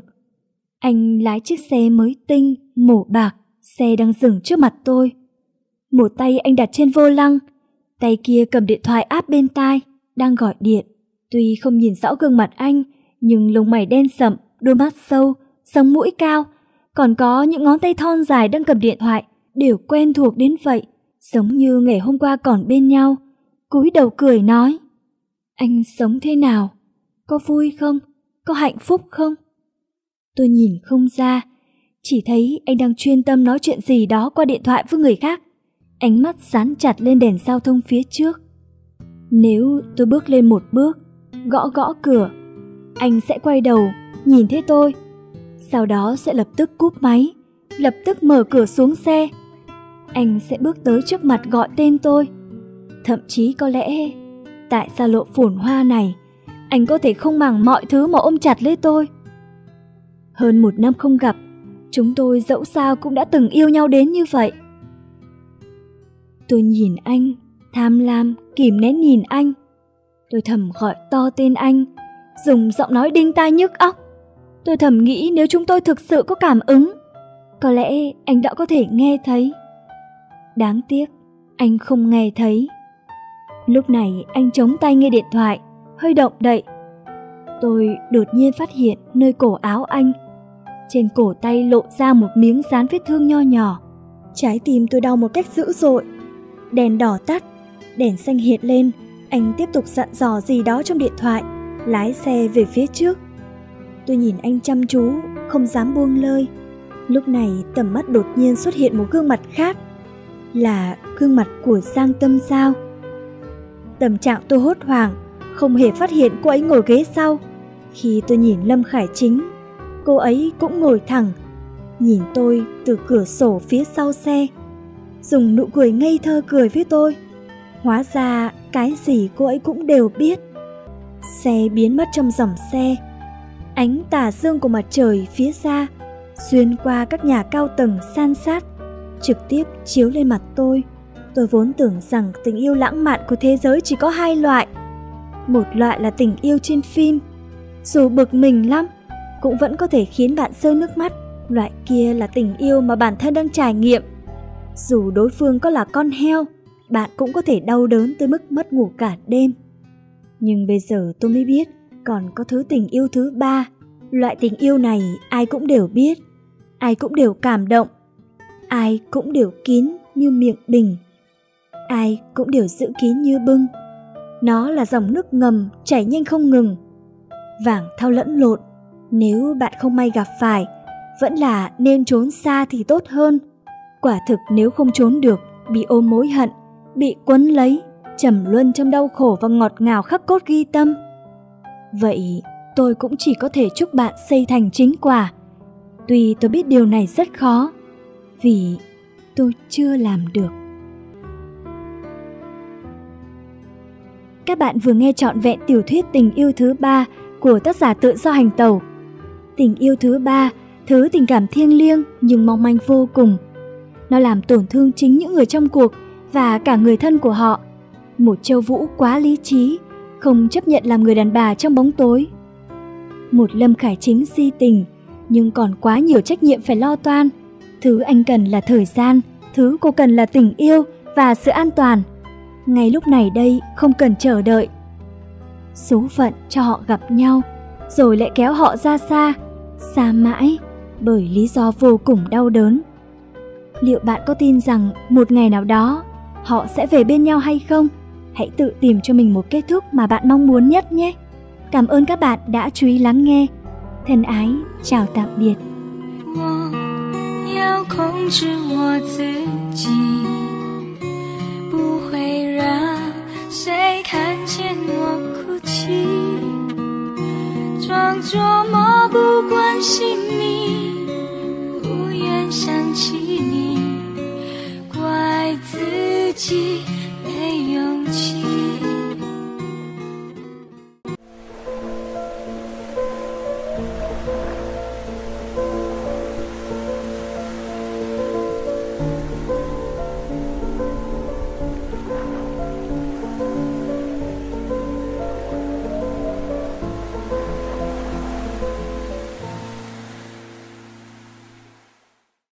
S1: Anh lái chiếc xe mới tinh, màu bạc, xe đang dừng trước mặt tôi. Một tay anh đặt trên vô lăng, tay kia cầm điện thoại áp bên tai, đang gọi điện. Tuy không nhìn rõ gương mặt anh, nhưng lông mày đen sậm, đôi mắt sâu, sống mũi cao, còn có những ngón tay thon dài đang cầm điện thoại, đều quen thuộc đến vậy, giống như ngày hôm qua còn bên nhau. Cúi đầu cười nói: "Anh sống thế nào? Có vui không? Có hạnh phúc không?" Tôi nhìn không ra, chỉ thấy anh đang chuyên tâm nói chuyện gì đó qua điện thoại với người khác. Ánh mắt dán chặt lên đèn giao thông phía trước. Nếu tôi bước lên một bước, gõ gõ cửa, anh sẽ quay đầu, nhìn thấy tôi. Sau đó sẽ lập tức cúp máy, lập tức mở cửa xuống xe. Anh sẽ bước tới trước mặt gọi tên tôi. Thậm chí có lẽ, tại xa lộ phồn hoa này, anh có thể không màng mọi thứ mà ôm chặt lấy tôi. Hơn một năm không gặp, chúng tôi dẫu sao cũng đã từng yêu nhau đến như vậy. Tôi nhìn anh, tham lam, kìm nén nhìn anh. Tôi thầm gọi to tên anh, dùng giọng nói đinh tai nhức óc. Tôi thầm nghĩ nếu chúng tôi thực sự có cảm ứng, có lẽ anh đã có thể nghe thấy. Đáng tiếc, anh không nghe thấy. Lúc này anh chống tay nghe điện thoại, hơi động đậy. Tôi đột nhiên phát hiện nơi cổ áo anh, trên cổ tay lộ ra một miếng dán vết thương nho nhỏ. Trái tim tôi đau một cách dữ dội. Đèn đỏ tắt, đèn xanh hiện lên. Anh tiếp tục dặn dò gì đó trong điện thoại, lái xe về phía trước. Tôi nhìn anh chăm chú, không dám buông lơi. Lúc này tầm mắt đột nhiên xuất hiện một gương mặt khác, là gương mặt của Giang Tâm Giao. Tâm trạng tôi hốt hoảng, không hề phát hiện cô ấy ngồi ghế sau. Khi tôi nhìn Lâm Khải Chính, cô ấy cũng ngồi thẳng, nhìn tôi từ cửa sổ phía sau xe, dùng nụ cười ngây thơ cười với tôi. Hóa ra cái gì cô ấy cũng đều biết. Xe biến mất trong dòng xe. Ánh tà dương của mặt trời phía xa xuyên qua các nhà cao tầng san sát, trực tiếp chiếu lên mặt tôi. Tôi vốn tưởng rằng tình yêu lãng mạn của thế giới chỉ có hai loại. Một loại là tình yêu trên phim, dù bực mình lắm cũng vẫn có thể khiến bạn rơi nước mắt. Loại kia là tình yêu mà bản thân đang trải nghiệm. Dù đối phương có là con heo, bạn cũng có thể đau đớn tới mức mất ngủ cả đêm. Nhưng bây giờ tôi mới biết còn có thứ tình yêu thứ ba. Loại tình yêu này ai cũng đều biết, ai cũng đều cảm động. ai cũng đều kín như miệng bình, ai cũng đều giữ kín như bưng. Nó là dòng nước ngầm chảy nhanh không ngừng, vàng thau lẫn lộn. Nếu bạn không may gặp phải, vẫn là nên trốn xa thì tốt hơn. Quả thực nếu không trốn được, bị ôm mối hận, bị quấn lấy, trầm luân trong đau khổ và ngọt ngào khắc cốt ghi tâm. Vậy tôi cũng chỉ có thể chúc bạn xây thành chính quả. Tuy tôi biết điều này rất khó, vì tôi chưa làm được. Các bạn vừa nghe trọn vẹn tiểu thuyết Tình yêu thứ ba của tác giả Tự Do Hành Tẩu. Tình yêu thứ ba, thứ tình cảm thiêng liêng nhưng mong manh vô cùng. Nó làm tổn thương chính những người trong cuộc và cả người thân của họ. Một Châu Vũ quá lý trí, không chấp nhận làm người đàn bà trong bóng tối. Một Lâm Khải Chính si tình, nhưng còn quá nhiều trách nhiệm phải lo toan. Thứ anh cần là thời gian, thứ cô cần là tình yêu và sự an toàn. Ngay lúc này đây không cần chờ đợi. Số phận cho họ gặp nhau, rồi lại kéo họ ra xa, xa mãi, bởi lý do vô cùng đau đớn. Liệu bạn có tin rằng một ngày nào đó họ sẽ về bên nhau hay không? Hãy tự tìm cho mình một kết thúc mà bạn mong muốn nhất nhé. Cảm ơn các bạn đã chú ý lắng nghe. Thân ái, chào tạm biệt.